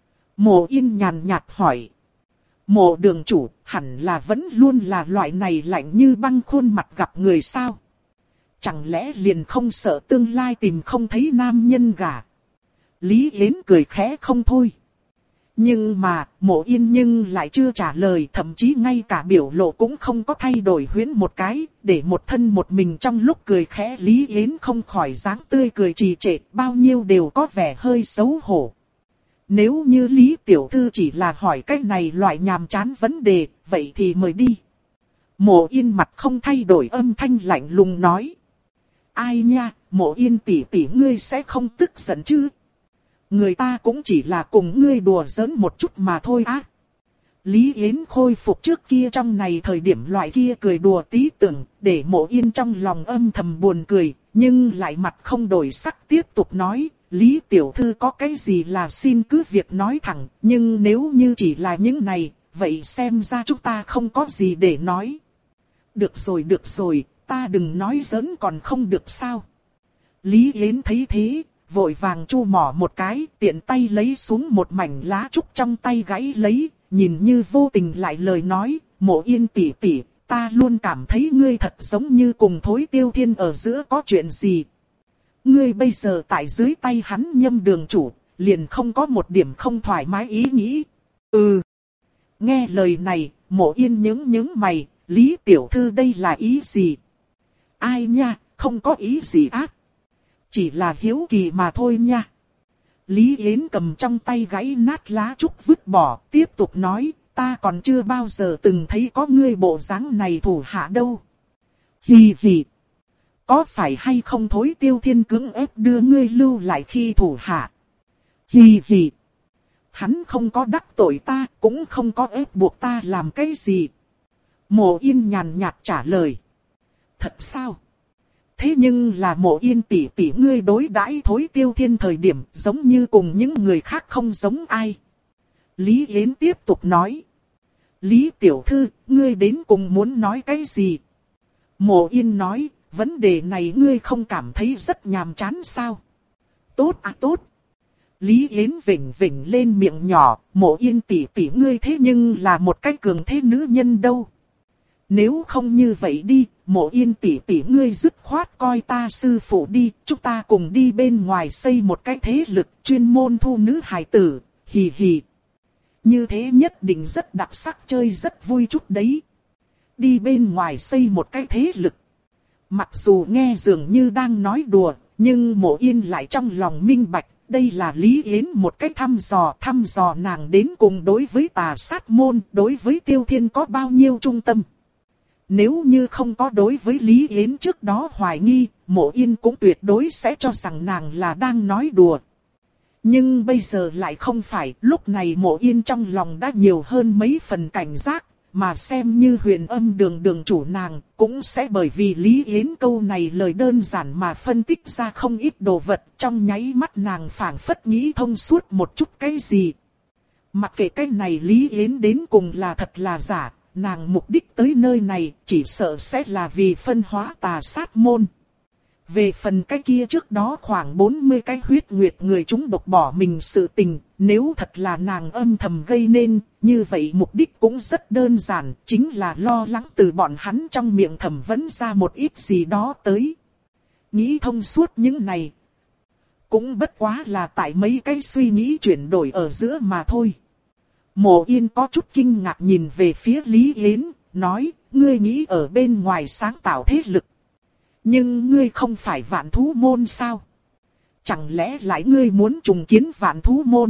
Mộ Yên nhàn nhạt hỏi. Mộ đường chủ, hẳn là vẫn luôn là loại này lạnh như băng khuôn mặt gặp người sao? Chẳng lẽ liền không sợ tương lai tìm không thấy nam nhân gả? Lý Yến cười khẽ không thôi. Nhưng mà, Mộ Yên nhưng lại chưa trả lời, thậm chí ngay cả biểu lộ cũng không có thay đổi huyễn một cái, để một thân một mình trong lúc cười khẽ Lý Yến không khỏi dáng tươi cười trì trệ, bao nhiêu đều có vẻ hơi xấu hổ. Nếu như Lý tiểu thư chỉ là hỏi cái này loại nhàm chán vấn đề, vậy thì mời đi. Mộ Yên mặt không thay đổi âm thanh lạnh lùng nói. Ai nha, Mộ Yên tỷ tỷ ngươi sẽ không tức giận chứ? Người ta cũng chỉ là cùng ngươi đùa giỡn một chút mà thôi á. Lý Yến khôi phục trước kia trong này thời điểm loại kia cười đùa tí tưởng, để Mộ Yên trong lòng âm thầm buồn cười, nhưng lại mặt không đổi sắc tiếp tục nói, Lý tiểu thư có cái gì là xin cứ việc nói thẳng, nhưng nếu như chỉ là những này, vậy xem ra chúng ta không có gì để nói. Được rồi được rồi, ta đừng nói giỡn còn không được sao. Lý Yến thấy thế, vội vàng chu mỏ một cái, tiện tay lấy xuống một mảnh lá trúc trong tay gãy lấy, nhìn như vô tình lại lời nói, Mộ Yên tỷ tỷ, ta luôn cảm thấy ngươi thật giống như cùng Thối Tiêu Thiên ở giữa có chuyện gì. Ngươi bây giờ tại dưới tay hắn Nhâm đường chủ, liền không có một điểm không thoải mái ý nghĩ. Ừ. Nghe lời này, Mộ Yên nhướng nhướng mày, Lý tiểu thư đây là ý gì? Ai nha, không có ý gì á. Chỉ là hiếu kỳ mà thôi nha. Lý Yến cầm trong tay gãy nát lá trúc vứt bỏ, tiếp tục nói, ta còn chưa bao giờ từng thấy có ngươi bộ dáng này thủ hạ đâu. Hì hì. Có phải hay không Thối Tiêu Thiên cưỡng ép đưa ngươi lưu lại khi thủ hạ? Hì hì. Hắn không có đắc tội ta, cũng không có ép buộc ta làm cái gì. Mộ Yên nhàn nhạt trả lời. Thật sao? Thế nhưng là Mộ Yên tỷ tỷ ngươi đối đãi Thối Tiêu Thiên thời điểm giống như cùng những người khác không giống ai. Lý Yến tiếp tục nói. Lý tiểu thư, ngươi đến cùng muốn nói cái gì? Mộ Yên nói, vấn đề này ngươi không cảm thấy rất nhàm chán sao? Tốt à tốt. Lý Yến vỉnh vỉnh lên miệng nhỏ, Mộ Yên tỷ tỷ ngươi thế nhưng là một cái cường thế nữ nhân đâu. Nếu không như vậy đi, Mộ Yên tỷ tỷ ngươi dứt khoát coi ta sư phụ đi, chúng ta cùng đi bên ngoài xây một cái thế lực chuyên môn thu nữ hài tử, hì hì. Như thế nhất định rất đặc sắc, chơi rất vui chút đấy. Đi bên ngoài xây một cái thế lực. Mặc dù nghe dường như đang nói đùa, nhưng Mộ Yên lại trong lòng minh bạch, đây là Lý Yến một cách thăm dò, thăm dò nàng đến cùng đối với Tà Sát môn, đối với Tiêu Thiên có bao nhiêu trung tâm. Nếu như không có đối với Lý Yến trước đó hoài nghi, Mộ Yên cũng tuyệt đối sẽ cho rằng nàng là đang nói đùa. Nhưng bây giờ lại không phải, lúc này Mộ Yên trong lòng đã nhiều hơn mấy phần cảnh giác, mà xem như Huyền Âm đường đường chủ nàng, cũng sẽ bởi vì Lý Yến câu này lời đơn giản mà phân tích ra không ít đồ vật, trong nháy mắt nàng phảng phất nghĩ thông suốt một chút cái gì. Mặc kệ cái này Lý Yến đến cùng là thật là giả, nàng mục đích tới nơi này chỉ sợ sẽ là vì phân hóa Tà Sát môn. Về phần cái kia trước đó khoảng bốn mươi cái huyết nguyệt người chúng độc bỏ mình sự tình, nếu thật là nàng âm thầm gây nên, như vậy mục đích cũng rất đơn giản, chính là lo lắng từ bọn hắn trong miệng thẩm vấn ra một ít gì đó tới. Nghĩ thông suốt những này, cũng bất quá là tại mấy cái suy nghĩ chuyển đổi ở giữa mà thôi. Mộ Yên có chút kinh ngạc nhìn về phía Lý Yến, nói, ngươi nghĩ ở bên ngoài sáng tạo thế lực. Nhưng ngươi không phải Vạn Thú môn sao? Chẳng lẽ lại ngươi muốn trùng kiến Vạn Thú môn?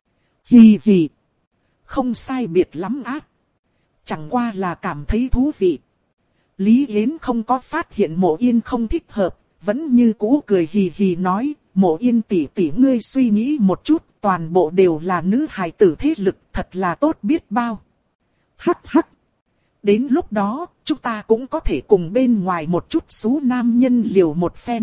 Hì hì. Không sai biệt lắm á. Chẳng qua là cảm thấy thú vị. Lý Yến không có phát hiện Mộ Yên không thích hợp, vẫn như cũ cười hì hì nói, Mộ Yên tỷ tỷ ngươi suy nghĩ một chút, toàn bộ đều là nữ hài tử thế lực, thật là tốt biết bao. Hắc hắc. Đến lúc đó, chúng ta cũng có thể cùng bên ngoài một chút xú nam nhân liều một phen.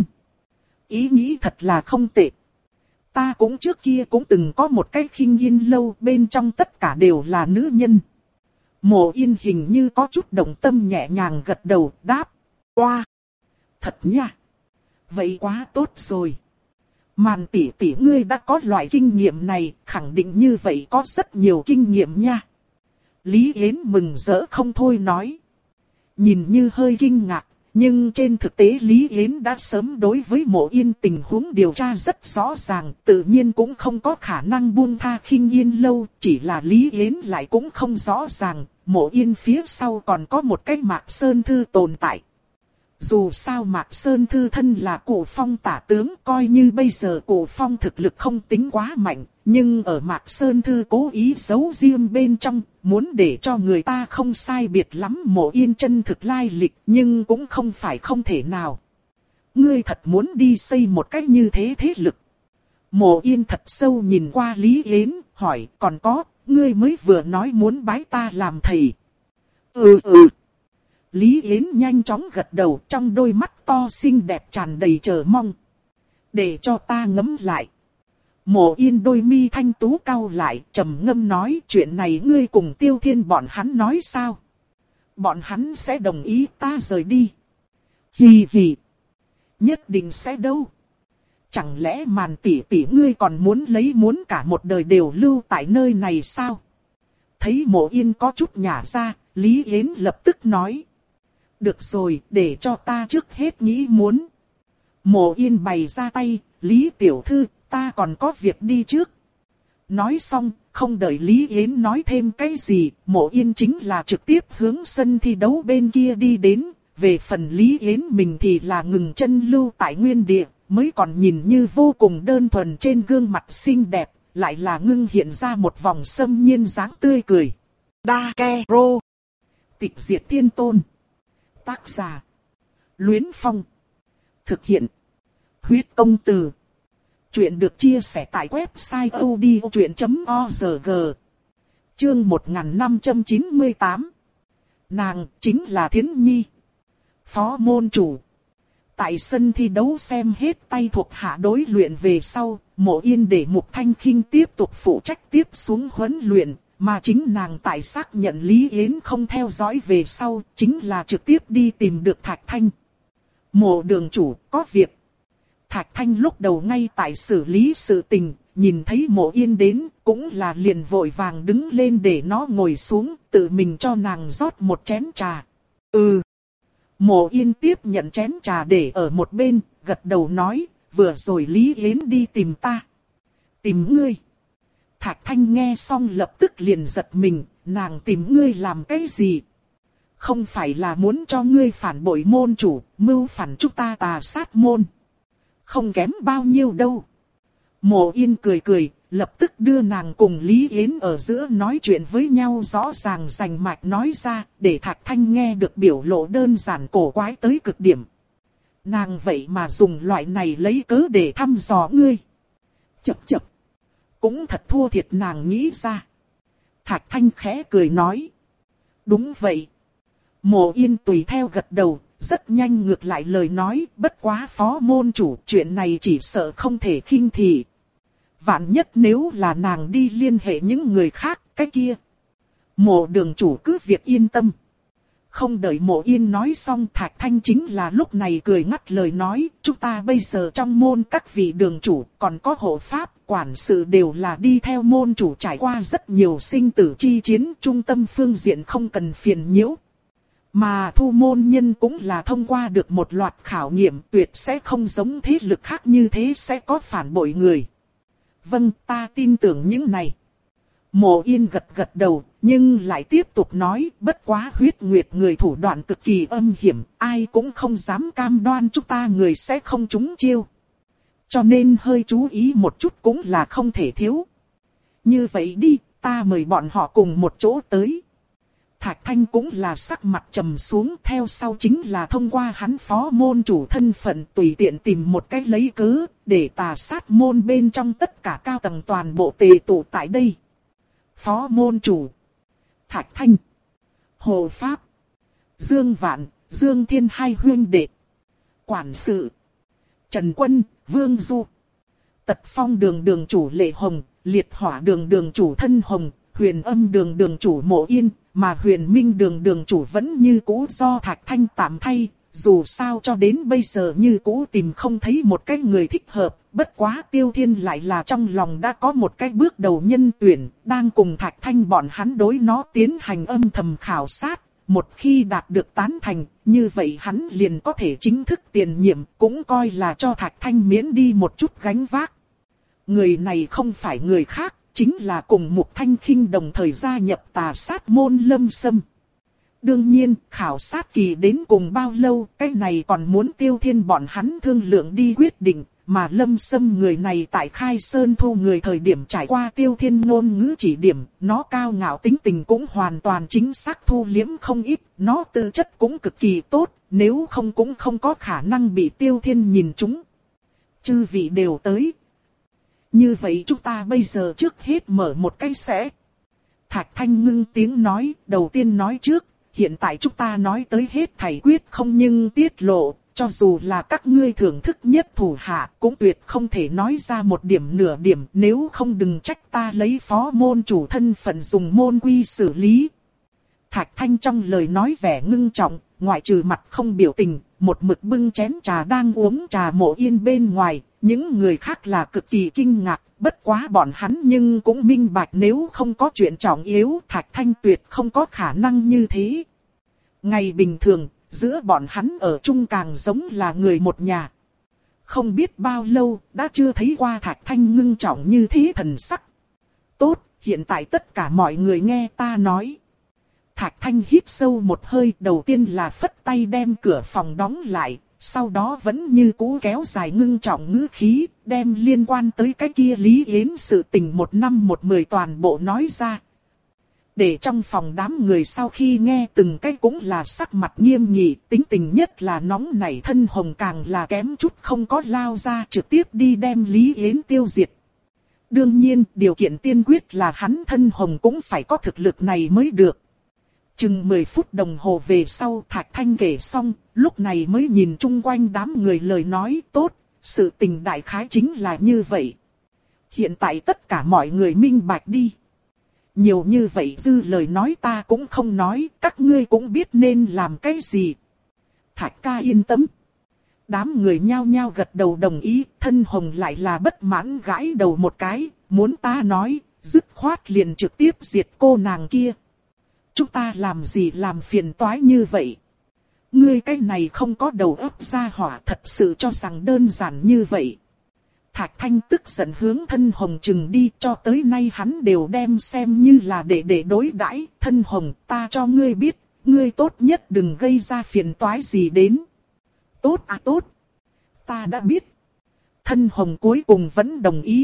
Ý nghĩ thật là không tệ. Ta cũng trước kia cũng từng có một cái Khinh Yên lâu, bên trong tất cả đều là nữ nhân. Mộ Yên hình như có chút động tâm nhẹ nhàng gật đầu, đáp. Oa! Thật nha! Vậy quá tốt rồi. Màn tỷ tỷ ngươi đã có loại kinh nghiệm này, khẳng định như vậy có rất nhiều kinh nghiệm nha. Lý Yến mừng rỡ không thôi nói. Nhìn như hơi kinh ngạc, nhưng trên thực tế Lý Yến đã sớm đối với Mộ Yên tình huống điều tra rất rõ ràng, tự nhiên cũng không có khả năng buông tha Khinh Yên lâu, chỉ là Lý Yến lại cũng không rõ ràng, Mộ Yên phía sau còn có một cái Mạc Sơn Thư tồn tại. Dù sao Mạc Sơn Thư thân là Cổ Phong tả tướng, coi như bây giờ Cổ Phong thực lực không tính quá mạnh, nhưng ở Mạc Sơn Thư cố ý giấu riêng bên trong, muốn để cho người ta không sai biệt lắm Mộ Yên chân thực lai lịch, nhưng cũng không phải không thể nào. Ngươi thật muốn đi xây một cách như thế thế lực. Mộ Yên thật sâu nhìn qua Lý Yến, hỏi, còn có, ngươi mới vừa nói muốn bái ta làm thầy. Ừ ừ. Lý Yến nhanh chóng gật đầu, trong đôi mắt to xinh đẹp tràn đầy chờ mong. Để cho ta ngẫm lại. Mộ Yên đôi mi thanh tú cau lại, trầm ngâm nói, chuyện này ngươi cùng Tiêu Thiên bọn hắn nói sao? Bọn hắn sẽ đồng ý ta rời đi. Hì hì. Nhất định sẽ đâu. Chẳng lẽ Màn tỷ tỷ ngươi còn muốn lấy muốn cả một đời đều lưu tại nơi này sao? Thấy Mộ Yên có chút nhả ra, Lý Yến lập tức nói. Được rồi, để cho ta trước hết nghĩ muốn. Mộ Yên bày ra tay, Lý tiểu thư, ta còn có việc đi trước. Nói xong, không đợi Lý Yến nói thêm cái gì, Mộ Yên chính là trực tiếp hướng sân thi đấu bên kia đi đến. Về phần Lý Yến mình thì là ngừng chân lưu tại nguyên địa, mới còn nhìn như vô cùng đơn thuần trên gương mặt xinh đẹp, lại là ngưng hiện ra một vòng xâm nhiên dáng tươi cười. Dakero. Tịch diệt thiên tôn. Tác giả. Luyến Phong. Thực hiện. Huyết công từ. Chuyện được chia sẻ tại website odchuyện chấm org. Chương một nghìn năm trăm chín mươi tám. Nàng chính là Thiến Nhi. Phó môn chủ. Tại sân thi đấu xem hết tay thuộc hạ đối luyện về sau, Mộ Yên để Mục Thanh Khinh tiếp tục phụ trách tiếp xuống huấn luyện. Mà chính nàng tại xác nhận Lý Yến không theo dõi về sau, chính là trực tiếp đi tìm được Thạch Thanh. Mộ đường chủ, có việc. Thạch Thanh lúc đầu ngay tại xử lý sự tình, nhìn thấy Mộ Yên đến, cũng là liền vội vàng đứng lên để nó ngồi xuống, tự mình cho nàng rót một chén trà. Ừ. Mộ Yên tiếp nhận chén trà để ở một bên, gật đầu nói, vừa rồi Lý Yến đi tìm ta. Tìm ngươi. Thạch Thanh nghe xong lập tức liền giật mình, nàng tìm ngươi làm cái gì? Không phải là muốn cho ngươi phản bội môn chủ, mưu phản chúng ta Tà Sát môn. Không kém bao nhiêu đâu. Mộ Yên cười cười, lập tức đưa nàng cùng Lý Yến ở giữa nói chuyện với nhau rõ ràng rành mạch nói ra, để Thạch Thanh nghe được biểu lộ đơn giản cổ quái tới cực điểm. Nàng vậy mà dùng loại này lấy cớ để thăm dò ngươi. Chập chập. Cũng thật thua thiệt nàng nghĩ ra. Thạch Thanh khẽ cười nói. Đúng vậy. Mộ Yên tùy theo gật đầu, rất nhanh ngược lại lời nói, bất quá phó môn chủ, chuyện này chỉ sợ không thể khinh thị. Vạn nhất nếu là nàng đi liên hệ những người khác, cái kia. Mộ đường chủ cứ việc yên tâm. Không đợi Mộ Yên nói xong, Thạch Thanh chính là lúc này cười ngắt lời nói, chúng ta bây giờ trong môn các vị đường chủ, còn có hộ pháp, quản sự đều là đi theo môn chủ trải qua rất nhiều sinh tử chi chiến, trung tâm phương diện không cần phiền nhiễu. Mà thu môn nhân cũng là thông qua được một loạt khảo nghiệm, tuyệt sẽ không giống thế lực khác như thế sẽ có phản bội người. Vâng, ta tin tưởng những này. Mộ Yên gật gật đầu, nhưng lại tiếp tục nói, bất quá huyết nguyệt người thủ đoạn cực kỳ âm hiểm, ai cũng không dám cam đoan chúng ta người sẽ không trúng chiêu. Cho nên hơi chú ý một chút cũng là không thể thiếu. Như vậy đi, ta mời bọn họ cùng một chỗ tới. Thạch Thanh cũng là sắc mặt trầm xuống, theo sau chính là thông qua hắn phó môn chủ thân phận tùy tiện tìm một cách lấy cớ, để Tà Sát môn bên trong tất cả cao tầng toàn bộ tề tụ tại đây. Phó môn chủ, Thạch Thanh, Hồ Pháp, Dương Vạn, Dương Thiên hai huynh đệ, quản sự, Trần Quân, Vương Du, Tật Phong đường đường chủ Lệ Hồng, Liệt Hỏa đường đường chủ Thân Hồng, Huyền Âm đường đường chủ Mộ Yên, mà Huyền Minh đường đường chủ vẫn như cũ do Thạch Thanh tạm thay, dù sao cho đến bây giờ như cũ tìm không thấy một cái người thích hợp, bất quá Tiêu Thiên lại là trong lòng đã có một cái bước đầu nhân tuyển, đang cùng Thạch Thanh bọn hắn đối nó tiến hành âm thầm khảo sát, một khi đạt được tán thành, như vậy hắn liền có thể chính thức tiền nhiệm, cũng coi là cho Thạch Thanh miễn đi một chút gánh vác. Người này không phải người khác, chính là cùng Mục Thanh Khinh đồng thời gia nhập Tà Sát môn Lâm Sâm. Đương nhiên, khảo sát kỳ đến cùng bao lâu, cái này còn muốn Tiêu Thiên bọn hắn thương lượng đi quyết định, mà Lâm Sâm người này tại Khai Sơn thu người thời điểm trải qua Tiêu Thiên ngôn ngữ chỉ điểm, nó cao ngạo tính tình cũng hoàn toàn chính xác thu liếm không ít, nó tư chất cũng cực kỳ tốt, nếu không cũng không có khả năng bị Tiêu Thiên nhìn trúng. Chư vị đều tới. Như vậy chúng ta bây giờ trước hết mở một cái sẽ. Thạch Thanh ngưng tiếng nói, đầu tiên nói trước, hiện tại chúng ta nói tới hết thảy quyết không nhưng tiết lộ, cho dù là các ngươi thưởng thức nhất thủ hạ, cũng tuyệt không thể nói ra một điểm nửa điểm, nếu không đừng trách ta lấy phó môn chủ thân phận dùng môn quy xử lý. Thạch Thanh trong lời nói vẻ ngưng trọng, ngoại trừ mặt không biểu tình, một mực bưng chén trà đang uống trà Mộ Yên bên ngoài, những người khác là cực kỳ kinh ngạc, bất quá bọn hắn nhưng cũng minh bạch nếu không có chuyện trọng yếu, Thạch Thanh tuyệt không có khả năng như thế. Ngày bình thường, giữa bọn hắn ở chung càng giống là người một nhà. Không biết bao lâu, đã chưa thấy qua Thạch Thanh ngưng trọng như thế thần sắc. Tốt, hiện tại tất cả mọi người nghe ta nói. Thạch Thanh hít sâu một hơi, đầu tiên là phất tay đem cửa phòng đóng lại, sau đó vẫn như cũ kéo dài ngưng trọng ngữ khí, đem liên quan tới cái kia Lý Yến sự tình một năm một mười toàn bộ nói ra. Để trong phòng đám người sau khi nghe từng cái cũng là sắc mặt nghiêm nghị, tính tình nhất là nóng nảy, Thân Hồng càng là kém chút không có lao ra trực tiếp đi đem Lý Yến tiêu diệt. Đương nhiên, điều kiện tiên quyết là hắn Thân Hồng cũng phải có thực lực này mới được. Chừng mười phút đồng hồ về sau Thạch Thanh kể xong, lúc này mới nhìn chung quanh đám người lời nói tốt, sự tình đại khái chính là như vậy. Hiện tại tất cả mọi người minh bạch đi. Nhiều như vậy dư lời nói ta cũng không nói, các ngươi cũng biết nên làm cái gì. Thạch ca yên tâm. Đám người nhao nhao gật đầu đồng ý, Thân Hồng lại là bất mãn gãi đầu một cái, muốn ta nói, dứt khoát liền trực tiếp diệt cô nàng kia. Chúng ta làm gì làm phiền toái như vậy? Ngươi cái này không có đầu óc ra hỏa, thật sự cho rằng đơn giản như vậy. Thạch Thanh tức giận hướng Thân Hồng chừng đi, cho tới nay hắn đều đem xem như là để để đối đãi. Thân Hồng, ta cho ngươi biết, ngươi tốt nhất đừng gây ra phiền toái gì đến. Tốt à tốt. Ta đã biết. Thân Hồng cuối cùng vẫn đồng ý.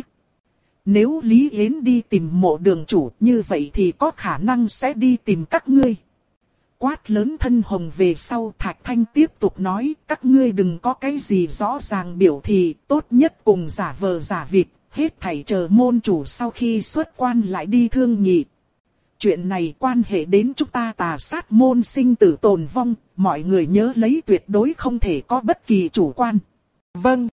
Nếu Lý Yến đi tìm mộ đường chủ như vậy thì có khả năng sẽ đi tìm các ngươi. Quát lớn Thân Hồng về sau, Thạch Thanh tiếp tục nói, các ngươi đừng có cái gì rõ ràng biểu thị, tốt nhất cùng giả vờ giả vịt, hết thảy chờ môn chủ sau khi xuất quan lại đi thương nghị. Chuyện này quan hệ đến chúng ta Tà Sát môn sinh tử tồn vong, mọi người nhớ lấy tuyệt đối không thể có bất kỳ chủ quan. Vâng.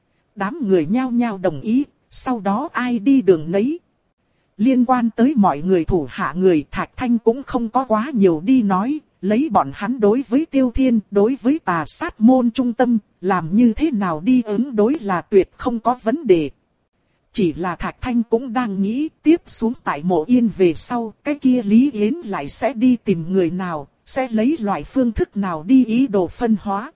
Đám người nhao nhao đồng ý, sau đó ai đi đường nấy. Liên quan tới mọi người thủ hạ người, Thạch Thanh cũng không có quá nhiều đi nói, lấy bọn hắn đối với Tiêu Thiên, đối với Tà Sát môn trung tâm, làm như thế nào đi ứng đối là tuyệt không có vấn đề. Chỉ là Thạch Thanh cũng đang nghĩ tiếp xuống tại Mộ Yên về sau, cái kia Lý Yến lại sẽ đi tìm người nào, sẽ lấy loại phương thức nào đi ý đồ phân hóa.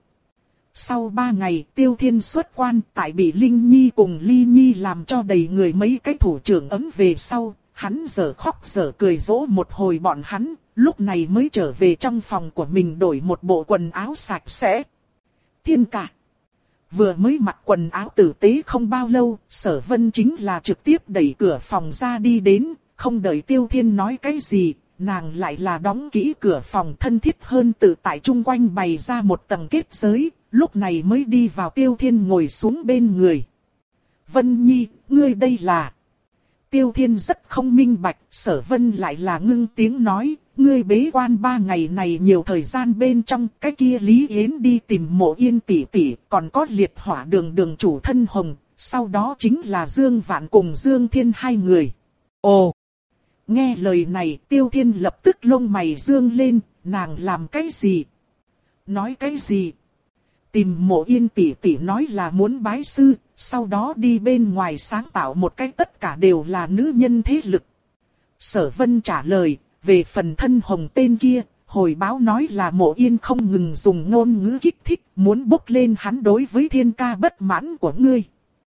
Sau ba ngày Tiêu Thiên xuất quan, tại bị Linh Nhi cùng Ly Nhi làm cho đầy người mấy cái thủ trưởng ấm về sau, hắn giờ khóc giờ cười dỗ một hồi bọn hắn, lúc này mới trở về trong phòng của mình đổi một bộ quần áo sạch sẽ. Thiên ca. Vừa mới mặc quần áo tử tế không bao lâu, Sở Vân chính là trực tiếp đẩy cửa phòng ra đi đến, không đợi Tiêu Thiên nói cái gì, nàng lại là đóng kỹ cửa phòng, thân thiết hơn tự tại chung quanh bày ra một tầng kết giới, lúc này mới đi vào Tiêu Thiên ngồi xuống bên người. Vân Nhi, ngươi đây là... Tiêu Thiên rất không minh bạch, Sở Vân lại là ngưng tiếng nói, ngươi bế quan ba ngày này nhiều thời gian bên trong, cái kia Lý Yến đi tìm Mộ Yên tỷ tỷ, còn có Liệt Hỏa đường đường chủ Thân Hồng, sau đó chính là Dương Vạn cùng Dương Thiên hai người. Ồ! Nghe lời này, Tiêu Thiên lập tức lông mày dương lên, nàng làm cái gì? Nói cái gì? Tìm Mộ Yên tỷ tỷ nói là muốn bái sư, sau đó đi bên ngoài sáng tạo một cái tất cả đều là nữ nhân thế lực. Sở Vân trả lời, về phần Thân Hồng tên kia, hồi báo nói là Mộ Yên không ngừng dùng ngôn ngữ kích thích, muốn bốc lên hắn đối với Thiên ca bất mãn của ngươi.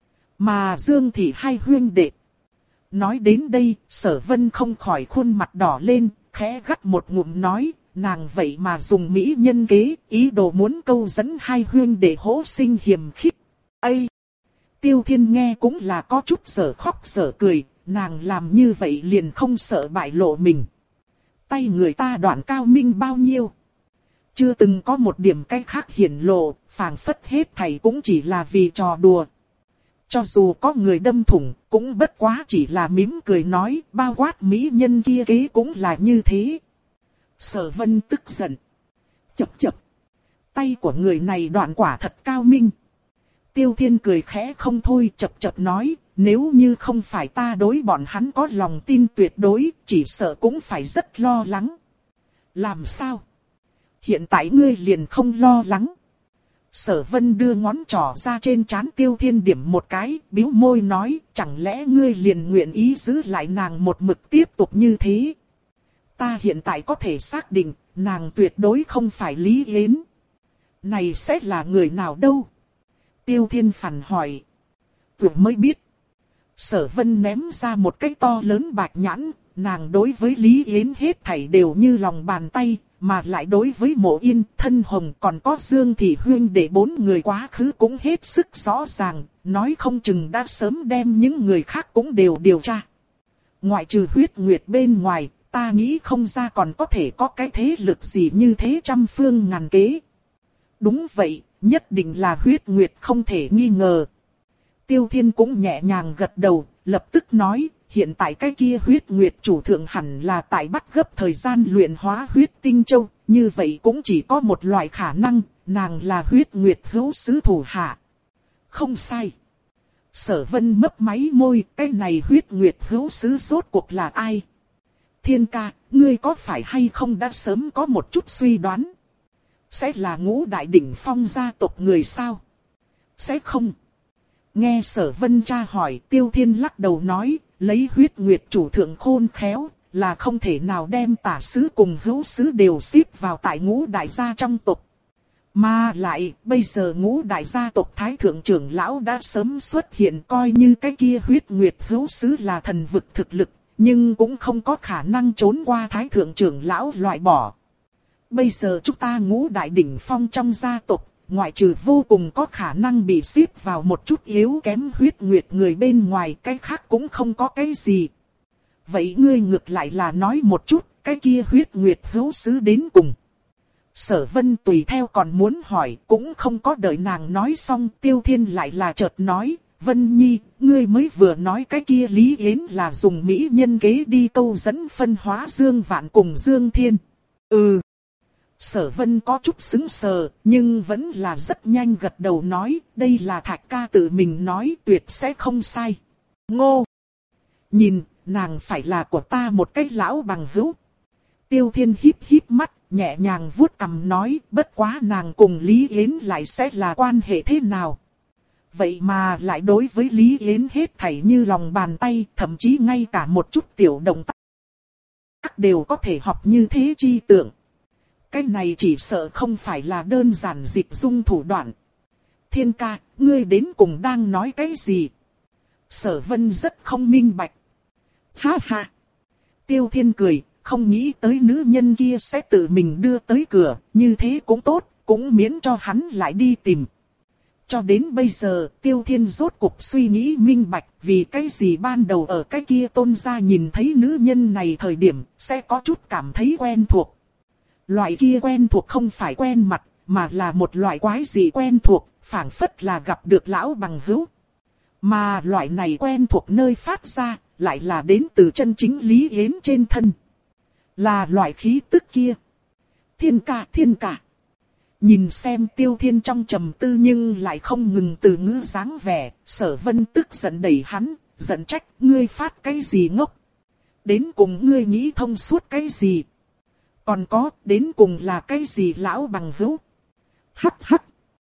Mà Dương Thị hai huynh đệ. Nói đến đây, Sở Vân không khỏi khuôn mặt đỏ lên, khẽ gắt một ngụm nói, nàng vậy mà dùng mỹ nhân kế, ý đồ muốn câu dẫn hai huynh đệ hỗ sinh hiềm khích. Ây! Tiêu Thiên nghe cũng là có chút sở khóc sở cười, nàng làm như vậy liền không sợ bại lộ mình. Tay người ta đoạn cao minh bao nhiêu? Chưa từng có một điểm cách khác hiển lộ, phảng phất hết thảy cũng chỉ là vì trò đùa. Cho dù có người đâm thủng, cũng bất quá chỉ là mỉm cười nói, bao quát mỹ nhân kia kế cũng là như thế. Sở Vân tức giận. Chập chập. Tay của người này đoạn quả thật cao minh. Tiêu Thiên cười khẽ không thôi, chập chập nói, nếu như không phải ta đối bọn hắn có lòng tin tuyệt đối, chỉ sợ cũng phải rất lo lắng. Làm sao? Hiện tại ngươi liền không lo lắng. Sở Vân đưa ngón trỏ ra trên trán Tiêu Thiên điểm một cái, bĩu môi nói, chẳng lẽ ngươi liền nguyện ý giữ lại nàng một mực tiếp tục như thế? Ta hiện tại có thể xác định, nàng tuyệt đối không phải Lý Yến. Này sẽ là người nào đâu? Tiêu Thiên phản hỏi. Vừa mới biết. Sở Vân ném ra một cái to lớn bạch nhãn, nàng đối với Lý Yến hết thảy đều như lòng bàn tay, mà lại đối với Mộ Yên, Thân Hồng còn có Dương Thị huynh đệ bốn người quá khứ cũng hết sức rõ ràng, nói không chừng đã sớm đem những người khác cũng đều điều tra. Ngoại trừ Huyết Nguyệt bên ngoài, ta nghĩ không ra còn có thể có cái thế lực gì như thế trăm phương ngàn kế. Đúng vậy, nhất định là Huyết Nguyệt không thể nghi ngờ. Tiêu Thiên cũng nhẹ nhàng gật đầu, lập tức nói, hiện tại cái kia Huyết Nguyệt chủ thượng hẳn là tại bắt gấp thời gian luyện hóa huyết tinh châu, như vậy cũng chỉ có một loại khả năng, nàng là Huyết Nguyệt hữu sứ thủ hạ. Không sai. Sở Vân mấp máy môi, cái này Huyết Nguyệt hữu sứ rốt cuộc là ai? Thiên ca, ngươi có phải hay không đã sớm có một chút suy đoán? Sẽ là Ngũ Đại Đỉnh Phong gia tộc người sao? Sẽ không. Nghe Sở Vân tra hỏi, Tiêu Thiên lắc đầu nói, lấy Huyết Nguyệt chủ thượng khôn khéo, là không thể nào đem tả sứ cùng hữu sứ đều xếp vào tại Ngũ Đại gia trong tộc. Mà lại, bây giờ ngũ đại gia tộc Thái Thượng trưởng lão đã sớm xuất hiện, coi như cái kia huyết nguyệt hữu sứ là thần vực thực lực, nhưng cũng không có khả năng trốn qua Thái Thượng trưởng lão loại bỏ. Bây giờ chúng ta ngũ đại đỉnh phong trong gia tộc, ngoại trừ vô cùng có khả năng bị xếp vào một chút yếu kém huyết nguyệt người bên ngoài, cái khác cũng không có cái gì. Vậy ngươi ngược lại là nói một chút, cái kia huyết nguyệt hữu sứ đến cùng. Sở Vân tùy theo còn muốn hỏi, cũng không có đợi nàng nói xong, Tiêu Thiên lại là chợt nói, Vân Nhi, ngươi mới vừa nói cái kia Lý Yến là dùng mỹ nhân kế đi câu dẫn phân hóa Dương Vạn cùng Dương Thiên. Ừ. Sở Vân có chút sững sờ, nhưng vẫn là rất nhanh gật đầu nói, đây là Thạch ca tự mình nói, tuyệt sẽ không sai. Ngô! Nhìn, nàng phải là của ta một cách lão bằng hữu. Tiêu Thiên híp híp mắt, nhẹ nhàng vuốt cằm nói, bất quá nàng cùng Lý Yến lại sẽ là quan hệ thế nào? Vậy mà lại đối với Lý Yến hết thảy như lòng bàn tay, thậm chí ngay cả một chút tiểu động tác đều có thể học như thế chi tượng. Cái này chỉ sợ không phải là đơn giản dịch dung thủ đoạn. Thiên ca, ngươi đến cùng đang nói cái gì? Sở Vân rất không minh bạch. Ha ha! Tiêu Thiên cười, không nghĩ tới nữ nhân kia sẽ tự mình đưa tới cửa, như thế cũng tốt, cũng miễn cho hắn lại đi tìm. Cho đến bây giờ, Tiêu Thiên rốt cục suy nghĩ minh bạch, vì cái gì ban đầu ở cái kia tôn gia nhìn thấy nữ nhân này thời điểm, sẽ có chút cảm thấy quen thuộc. Loại kia quen thuộc không phải quen mặt, mà là một loại quái dị quen thuộc, phảng phất là gặp được lão bằng hữu. Mà loại này quen thuộc nơi phát ra, lại là đến từ chân chính Lý Yến trên thân. Là loại khí tức kia. Thiên ca, thiên ca. Nhìn xem Tiêu Thiên trong trầm tư nhưng lại không ngừng từ ngữ dáng vẻ, Sở Vân tức giận đẩy hắn, giận trách, ngươi phát cái gì ngốc. Đến cùng ngươi nghĩ thông suốt cái gì. Còn có, đến cùng là cái gì lão bằng hữu. Hắc hắc.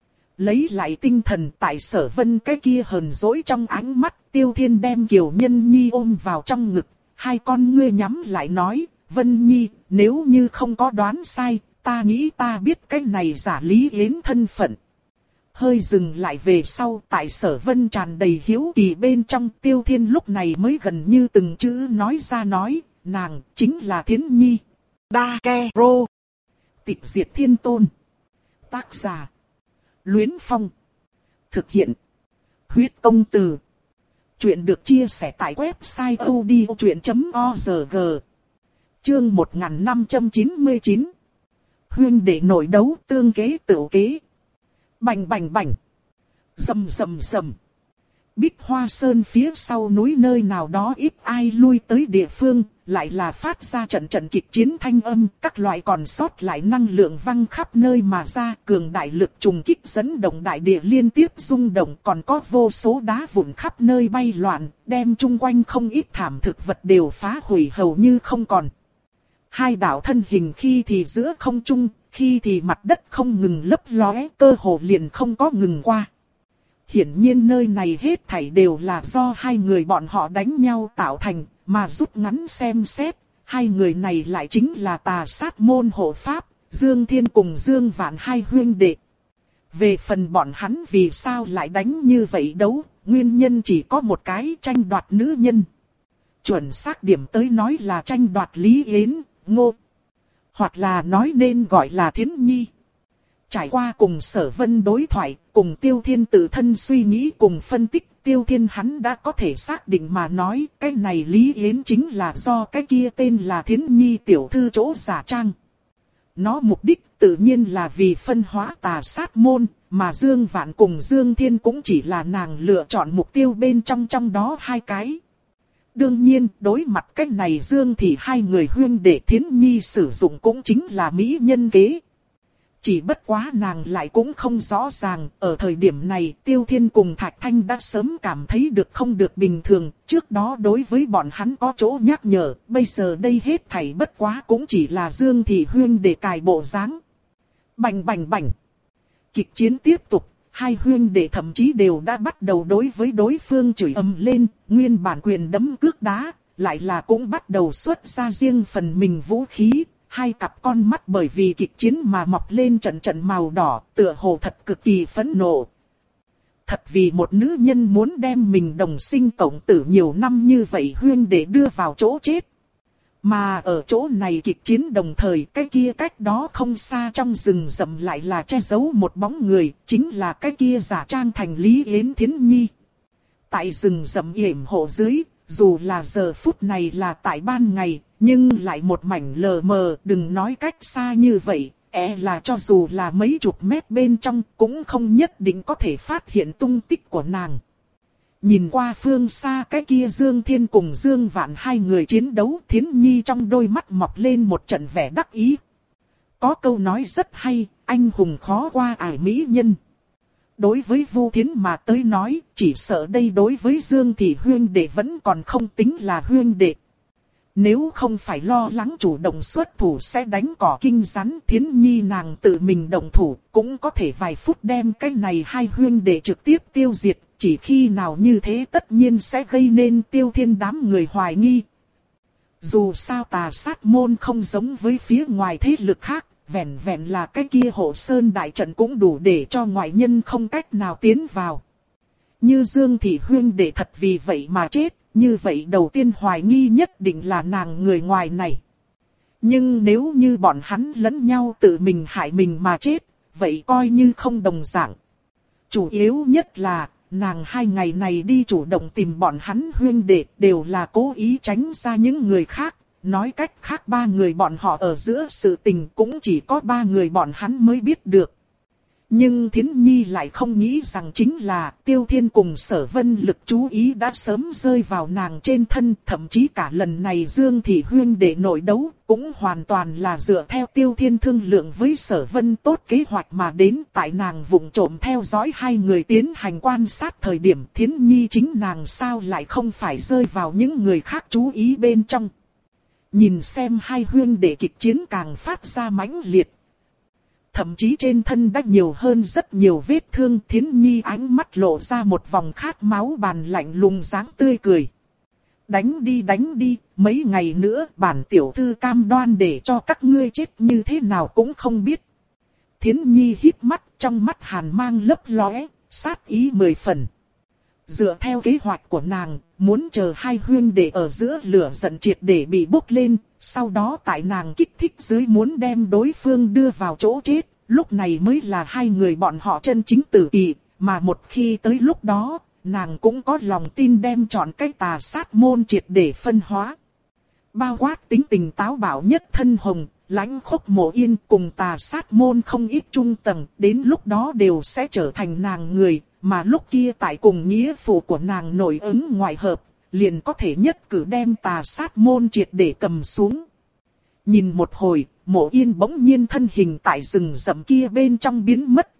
Lấy lại tinh thần tại Sở Vân cái kia hờn dỗi trong ánh mắt, Tiêu Thiên đem Kiều Nhân Nhi ôm vào trong ngực, hai con ngươi nhắm lại nói, Vân Nhi, nếu như không có đoán sai, ta nghĩ ta biết cái này giả Lý Yến thân phận. Hơi dừng lại về sau, tại Sở Vân tràn đầy hiếu kỳ bên trong, Tiêu Thiên lúc này mới gần như từng chữ nói ra nói, nàng chính là Thiến Nhi. Đa Ke Rô. Tịch diệt thiên tôn. Tác giả. Luyến Phong. Thực hiện. Huyết công từ. Chuyện được chia sẻ tại website o d o chuyện chấm org. Chương một nghìn năm trăm chín mươi chín. Huyên đệ nội đấu tương kế tửu kế. Bành bành bành. Rầm rầm rầm. Bích Hoa Sơn phía sau núi nơi nào đó ít ai lui tới địa phương, lại là phát ra trận trận kịch chiến thanh âm, các loại còn sót lại năng lượng văng khắp nơi mà ra, cường đại lực trùng kích dẫn động đại địa liên tiếp rung động, còn có vô số đá vụn khắp nơi bay loạn, đem chung quanh không ít thảm thực vật đều phá hủy hầu như không còn. Hai đạo thân hình khi thì giữa không trung, khi thì mặt đất không ngừng lấp lóe, cơ hồ liền không có ngừng qua. Hiển nhiên nơi này hết thảy đều là do hai người bọn họ đánh nhau tạo thành, mà rút ngắn xem xét, hai người này lại chính là Tà Sát môn hộ pháp, Dương Thiên cùng Dương Vạn hai huynh đệ. Về phần bọn hắn vì sao lại đánh như vậy đấu, nguyên nhân chỉ có một cái, tranh đoạt nữ nhân. Chuẩn xác điểm tới nói là tranh đoạt Lý Yến, Ngô, hoặc là nói nên gọi là Thiến Nhi. Trải qua cùng Sở Vân đối thoại, cùng Tiêu Thiên tự thân suy nghĩ cùng phân tích, Tiêu Thiên hắn đã có thể xác định mà nói, cái này Lý Yến chính là do cái kia tên là Thiến Nhi tiểu thư chỗ giả trang. Nó mục đích tự nhiên là vì phân hóa Tà Sát môn, mà Dương Vạn cùng Dương Thiên cũng chỉ là nàng lựa chọn mục tiêu bên trong trong đó hai cái. Đương nhiên, đối mặt cái này Dương thì hai người huyên đệ Thiến Nhi sử dụng cũng chính là mỹ nhân kế. Chỉ bất quá nàng lại cũng không rõ ràng, ở thời điểm này Tiêu Thiên cùng Thạch Thanh đã sớm cảm thấy được không được bình thường, trước đó đối với bọn hắn có chỗ nhắc nhở, bây giờ đây hết thảy bất quá cũng chỉ là Dương Thị huyên để cài bộ dáng. Bành bành bành. Kịch chiến tiếp tục, hai huyên đệ thậm chí đều đã bắt đầu đối với đối phương chửi ầm lên, nguyên bản quyền đấm cước đá, lại là cũng bắt đầu xuất ra riêng phần mình vũ khí. hai cặp con mắt bởi vì kịch chiến mà mọc lên trận trận màu đỏ, tựa hồ thật cực kỳ phẫn nộ. Thật vì một nữ nhân muốn đem mình đồng sinh cộng tử nhiều năm như vậy huyên để đưa vào chỗ chết. Mà ở chỗ này kịch chiến đồng thời, cái kia cách đó không xa trong rừng rậm lại là che giấu một bóng người, chính là cái kia giả trang thành Lý Yến Thiến Nhi. Tại rừng rậm yểm hộ dưới, dù là giờ phút này là tại ban ngày, nhưng lại một mảnh lờ mờ, đừng nói cách xa như vậy, e là cho dù là mấy chục mét bên trong cũng không nhất định có thể phát hiện tung tích của nàng. Nhìn qua phương xa cái kia Dương Thiên cùng Dương Vạn hai người chiến đấu, Thiến Nhi trong đôi mắt mọc lên một trận vẻ đắc ý. Có câu nói rất hay, anh hùng khó qua ải mỹ nhân. Đối với Vu Thiến mà tới nói, chỉ sợ đây đối với Dương Thị huyên đệ vẫn còn không tính là huyên đệ. Nếu không phải lo lắng chủ động xuất thủ sẽ đánh cỏ kinh rắn, Thiến Nhi nàng tự mình động thủ, cũng có thể vài phút đem cái này hai huyên đệ trực tiếp tiêu diệt, chỉ khi nào như thế tất nhiên sẽ gây nên Tiêu Thiên đám người hoài nghi. Dù sao Tà Sát môn không giống với phía ngoài thế lực khác, vẹn vẹn là cái kia hộ sơn đại trận cũng đủ để cho ngoại nhân không cách nào tiến vào. Như Dương Thị huyên đệ thật vì vậy mà chết, như vậy đầu tiên hoài nghi nhất định là nàng người ngoài này. Nhưng nếu như bọn hắn lẫn nhau tự mình hại mình mà chết, vậy coi như không đồng dạng. Chủ yếu nhất là, nàng hai ngày này đi chủ động tìm bọn hắn huyên đệ đều là cố ý tránh ra những người khác. Nói cách khác ba người bọn họ ở giữa sự tình cũng chỉ có ba người bọn hắn mới biết được. Nhưng Thiến Nhi lại không nghĩ rằng chính là Tiêu Thiên cùng Sở Vân lực chú ý đã sớm rơi vào nàng trên thân. Thậm chí cả lần này Dương Thị huyên đệ nội đấu cũng hoàn toàn là dựa theo Tiêu Thiên thương lượng với Sở Vân tốt kế hoạch mà đến. Tại nàng vụng trộm theo dõi hai người tiến hành quan sát thời điểm Thiến Nhi chính nàng sao lại không phải rơi vào những người khác chú ý bên trong. Nhìn xem hai huyên đệ kịch chiến càng phát ra mãnh liệt. Thậm chí trên thân đã nhiều hơn rất nhiều vết thương, Thiến Nhi ánh mắt lộ ra một vòng khát máu bàn lạnh lùng dáng tươi cười. Đánh đi đánh đi, mấy ngày nữa bản tiểu thư cam đoan để cho các ngươi chết như thế nào cũng không biết. Thiến Nhi híp mắt, trong mắt hàn mang lấp lóe, sát ý mười phần. Dựa theo kế hoạch của nàng, muốn chờ hai huyên đệ ở giữa lửa giận triệt để bị bốc lên, sau đó tại nàng kích thích dưới muốn đem đối phương đưa vào chỗ chết, lúc này mới là hai người bọn họ chân chính tử kỳ, mà một khi tới lúc đó, nàng cũng có lòng tin đem chọn cái Tà Sát môn triệt để phân hóa. Bao quát tính tình táo bạo nhất thân hồng, lãnh khốc Mộ Yên cùng Tà Sát môn không ít trung tầng, đến lúc đó đều sẽ trở thành nàng người. Mà lúc kia tại cùng nghĩa phụ của nàng nội ứng ngoại hợp, liền có thể nhất cử đem Tà Sát môn triệt để cầm xuống. Nhìn một hồi, Mộ Yên bỗng nhiên thân hình tại rừng rậm kia bên trong biến mất.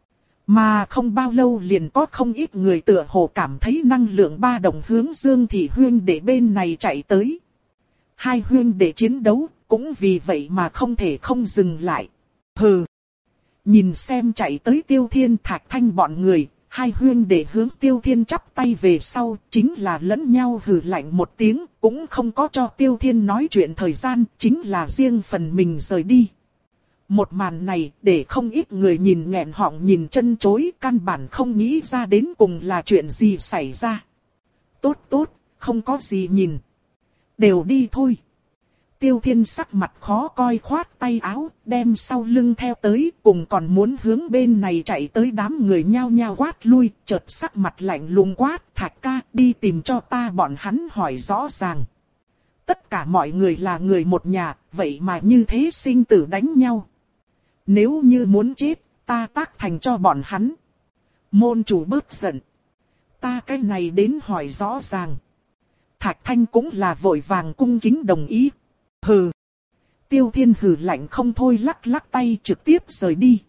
Mà không bao lâu liền có không ít người tựa hồ cảm thấy năng lượng ba đồng hướng Dương Thị huyên đệ bên này chạy tới. Hai huyên đệ chiến đấu, cũng vì vậy mà không thể không dừng lại. Hừ! Nhìn xem chạy tới Tiêu Thiên Thạch Thanh bọn người. Hai huyên đệ hướng Tiêu Thiên chắp tay về sau, chính là lẫn nhau hừ lạnh một tiếng, cũng không có cho Tiêu Thiên nói chuyện thời gian, chính là riêng phần mình rời đi. Một màn này, để không ít người nhìn nghẹn họng nhìn chân chối, căn bản không nghĩ ra đến cùng là chuyện gì xảy ra. Tốt tốt, không có gì nhìn. Đều đi thôi. Tiêu Thiên sắc mặt khó coi khoát tay áo, đem sau lưng theo tới, cùng còn muốn hướng bên này chạy tới đám người nhao nhao quát lui, chợt sắc mặt lạnh lùng quát, Thạch ca, đi tìm cho ta bọn hắn hỏi rõ ràng. Tất cả mọi người là người một nhà, vậy mà như thế sinh tử đánh nhau. Nếu như muốn chết, ta tác thành cho bọn hắn. Môn chủ bớt giận. Ta cái này đến hỏi rõ ràng. Thạch Thanh cũng là vội vàng cung kính đồng ý. Hừ. Tiêu Thiên hừ lạnh không thôi lắc lắc tay trực tiếp rời đi.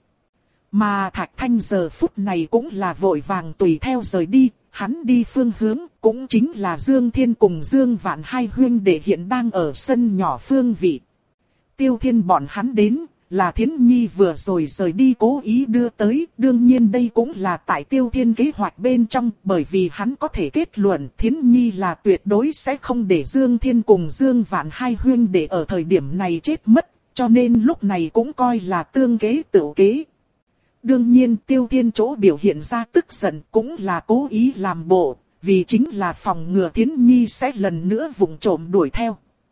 Mà Thạch Thanh giờ phút này cũng là vội vàng tùy theo rời đi. Hắn đi phương hướng cũng chính là Dương Thiên cùng Dương Vạn hai huyên đệ hiện đang ở sân nhỏ phương vị. Tiêu Thiên bọn hắn đến là Thiến Nhi vừa rồi rời đi cố ý đưa tới. Đương nhiên đây cũng là tại Tiêu Thiên kế hoạch bên trong, bởi vì hắn có thể kết luận Thiến Nhi là tuyệt đối sẽ không để Dương Thiên cùng Dương Vạn hai huyên đệ ở thời điểm này chết mất. cho nên lúc này cũng coi là tương kế tự kế. Đương nhiên Tiêu Thiên chỗ biểu hiện ra tức giận cũng là cố ý làm bộ, vì chính là phòng ngừa Thiến Nhi sẽ lần nữa vụng trộm đuổi theo.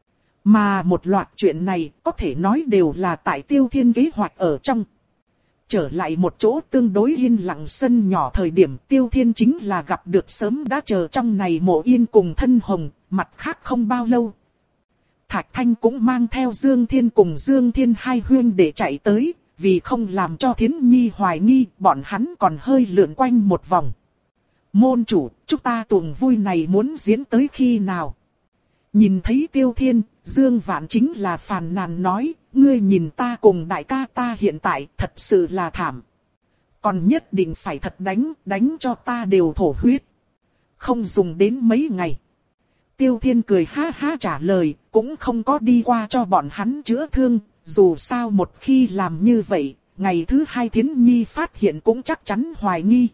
Mà một loạt chuyện này có thể nói đều là tại Tiêu Thiên kế hoạch ở trong. Trở lại một chỗ tương đối yên lặng sân nhỏ thời điểm Tiêu Thiên chính là gặp được sớm đã chờ trong này Mộ Yên cùng Thân Hồng, mặt khác không bao lâu. Thạch Thanh cũng mang theo Dương Thiên cùng Dương Thiên hai huynh để chạy tới, vì không làm cho Thiến Nhi hoài nghi, bọn hắn còn hơi lượn quanh một vòng. Môn chủ, chúng ta tuồng vui này muốn diễn tới khi nào? Nhìn thấy Tiêu Thiên, Dương Vạn chính là phàn nàn nói, ngươi nhìn ta cùng đại ca ta hiện tại thật sự là thảm. Còn nhất định phải thật đánh, đánh cho ta đều thổ huyết. Không dùng đến mấy ngày. Tiêu Thiên cười ha ha trả lời, cũng không có đi qua cho bọn hắn chữa thương, dù sao một khi làm như vậy, ngày thứ hai Thiến Nhi phát hiện cũng chắc chắn hoài nghi.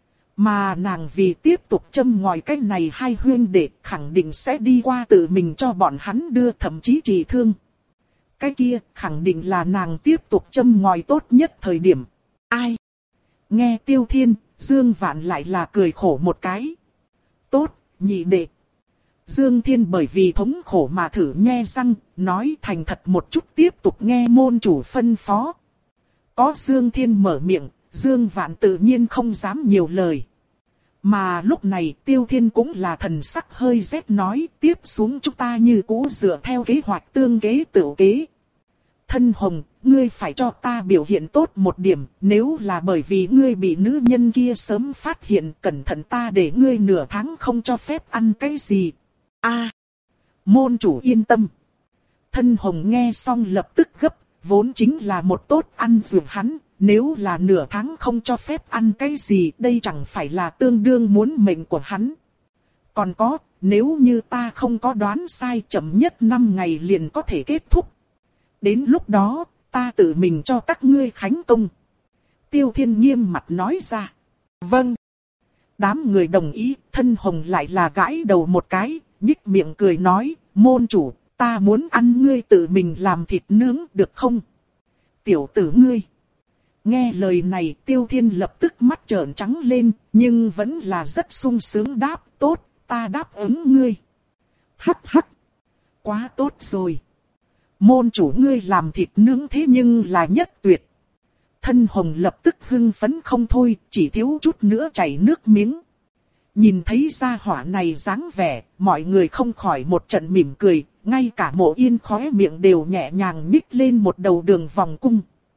Mà nàng vì tiếp tục châm ngòi cái này hai huynh đệ khẳng định sẽ đi qua tự mình cho bọn hắn đưa thậm chí trị thương. Cái kia khẳng định là nàng tiếp tục châm ngòi tốt nhất thời điểm. Ai? Nghe Tiêu Thiên, Dương Vạn lại là cười khổ một cái. Tốt, nhị đệ. Dương Thiên bởi vì thống khổ mà thử nhe răng, nói thành thật một chút tiếp tục nghe môn chủ phân phó. Có Dương Thiên mở miệng, Dương Vạn tự nhiên không dám nhiều lời. Mà lúc này Tiêu Thiên cũng là thần sắc hơi rét nói tiếp xuống chúng ta như cũ dựa theo kế hoạch tương kế tự kế. Thân Hồng, ngươi phải cho ta biểu hiện tốt một điểm, nếu là bởi vì ngươi bị nữ nhân kia sớm phát hiện cẩn thận ta để ngươi nửa tháng không cho phép ăn cái gì. A, môn chủ yên tâm. Thân Hồng nghe xong lập tức gấp, vốn chính là một tốt ăn dùm hắn, nếu là nửa tháng không cho phép ăn cái gì đây chẳng phải là tương đương muốn mệnh của hắn. Còn có, nếu như ta không có đoán sai chậm nhất năm ngày liền có thể kết thúc. Đến lúc đó, ta tự mình cho các ngươi khánh công. Tiêu Thiên nghiêm mặt nói ra. Vâng. Đám người đồng ý, Thân Hồng lại là gãi đầu một cái, nhích miệng cười nói, môn chủ, ta muốn ăn ngươi tự mình làm thịt nướng được không? Tiểu tử ngươi. Nghe lời này Tiêu Thiên lập tức mắt trợn trắng lên, nhưng vẫn là rất sung sướng đáp, tốt, ta đáp ứng ngươi. Hắc hắc. Quá tốt rồi. Môn chủ ngươi làm thịt nướng thế nhưng là nhất tuyệt. Thân Hồng lập tức hưng phấn không thôi, chỉ thiếu chút nữa chảy nước miếng. Nhìn thấy gia hỏa này dáng vẻ, mọi người không khỏi một trận mỉm cười, ngay cả Mộ Yên khóe miệng đều nhẹ nhàng nhích lên một đầu đường vòng cung.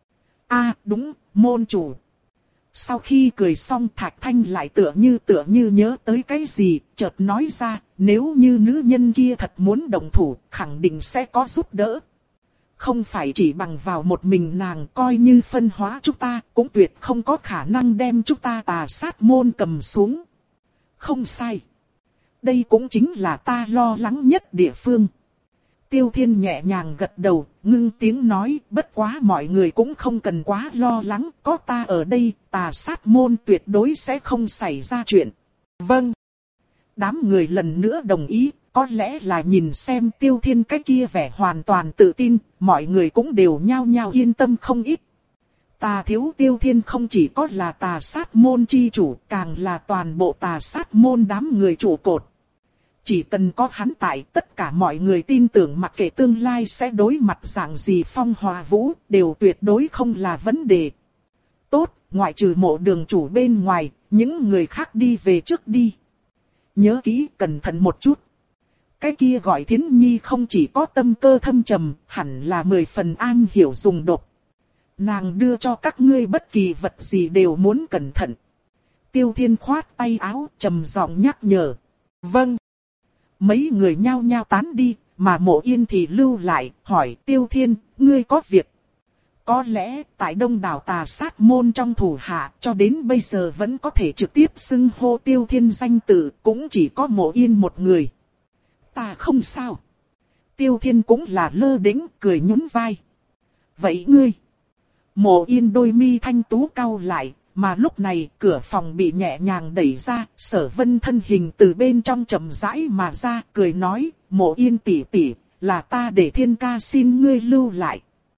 A đúng, môn chủ. Sau khi cười xong Thạch Thanh lại tựa như tựa như nhớ tới cái gì, chợt nói ra, nếu như nữ nhân kia thật muốn động thủ, khẳng định sẽ có giúp đỡ. Không phải chỉ bằng vào một mình nàng coi như phân hóa chúng ta, cũng tuyệt không có khả năng đem chúng ta Tà Sát môn cầm xuống. Không sai. Đây cũng chính là ta lo lắng nhất địa phương. Tiêu Thiên nhẹ nhàng gật đầu, ngưng tiếng nói, bất quá mọi người cũng không cần quá lo lắng, có ta ở đây, Tà Sát môn tuyệt đối sẽ không xảy ra chuyện. Vâng. Đám người lần nữa đồng ý, có lẽ là nhìn xem Tiêu Thiên cái kia vẻ hoàn toàn tự tin, mọi người cũng đều nhao nhao yên tâm không ít. Tà thiếu Tiêu Thiên không chỉ có là Tà Sát môn chi chủ, càng là toàn bộ Tà Sát môn đám người trụ cột. Chỉ cần có hắn tại, tất cả mọi người tin tưởng mặc kệ tương lai sẽ đối mặt dạng gì phong hòa vũ, đều tuyệt đối không là vấn đề. Tốt, ngoại trừ Mộ đường chủ bên ngoài, những người khác đi về trước đi. Nhớ kỹ cẩn thận một chút. Cái kia gọi Thiến Nhi không chỉ có tâm cơ thâm trầm, hẳn là mười phần an hiểu dùng độc. Nàng đưa cho các ngươi bất kỳ vật gì đều muốn cẩn thận. Tiêu Thiên khoát tay áo, trầm giọng nhắc nhở. Vâng. Mấy người nhao nhao tán đi, mà Mộ Yên thì lưu lại, hỏi Tiêu Thiên, ngươi có việc. Có lẽ, tại đông đảo Tà Sát môn trong thủ hạ, cho đến bây giờ vẫn có thể trực tiếp xưng hô Tiêu Thiên danh tự, cũng chỉ có Mộ Yên một người. Ta không sao. Tiêu Thiên cũng là lơ đễnh, cười nhún vai. Vậy ngươi? Mộ Yên đôi mi thanh tú cau lại, mà lúc này cửa phòng bị nhẹ nhàng đẩy ra, Sở Vân thân hình từ bên trong chậm rãi mà ra, cười nói, Mộ Yên tỷ tỷ, là ta để Thiên ca xin ngươi lưu lại.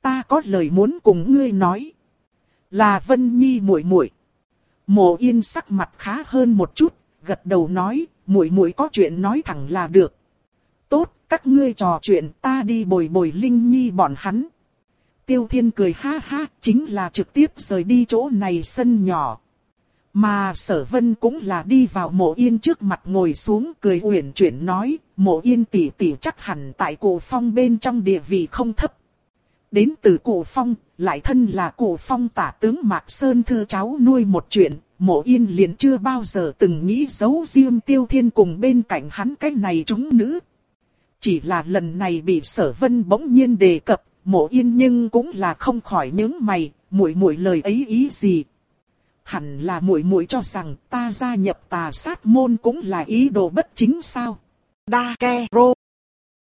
ta có lời muốn cùng ngươi nói. Là Vân Nhi muội muội. Mộ Yên sắc mặt khá hơn một chút, gật đầu nói, muội muội có chuyện nói thẳng là được. Tốt, các ngươi trò chuyện, ta đi bồi bồi Linh Nhi bọn hắn. Tiêu Thiên cười ha ha, chính là trực tiếp rời đi chỗ này sân nhỏ. Mà Sở Vân cũng là đi vào Mộ Yên trước mặt ngồi xuống cười uyển chuyển nói, Mộ Yên tỷ tỷ chắc hẳn tại Cổ Phong bên trong địa vị không thấp. Đến từ Cổ Phong, lại thân là Cổ Phong tả tướng Mạc Sơn Thư cháu nuôi một chuyện, Mộ Yên liền chưa bao giờ từng nghĩ giấu riêng Tiêu Thiên cùng bên cạnh hắn cái này chúng nữ. Chỉ là lần này bị Sở Vân bỗng nhiên đề cập, Mộ Yên nhưng cũng là không khỏi nhướng mày, muội muội lời ấy ý gì? Hẳn là muội muội cho rằng ta gia nhập Tà Sát môn cũng là ý đồ bất chính sao? Đa ke rô.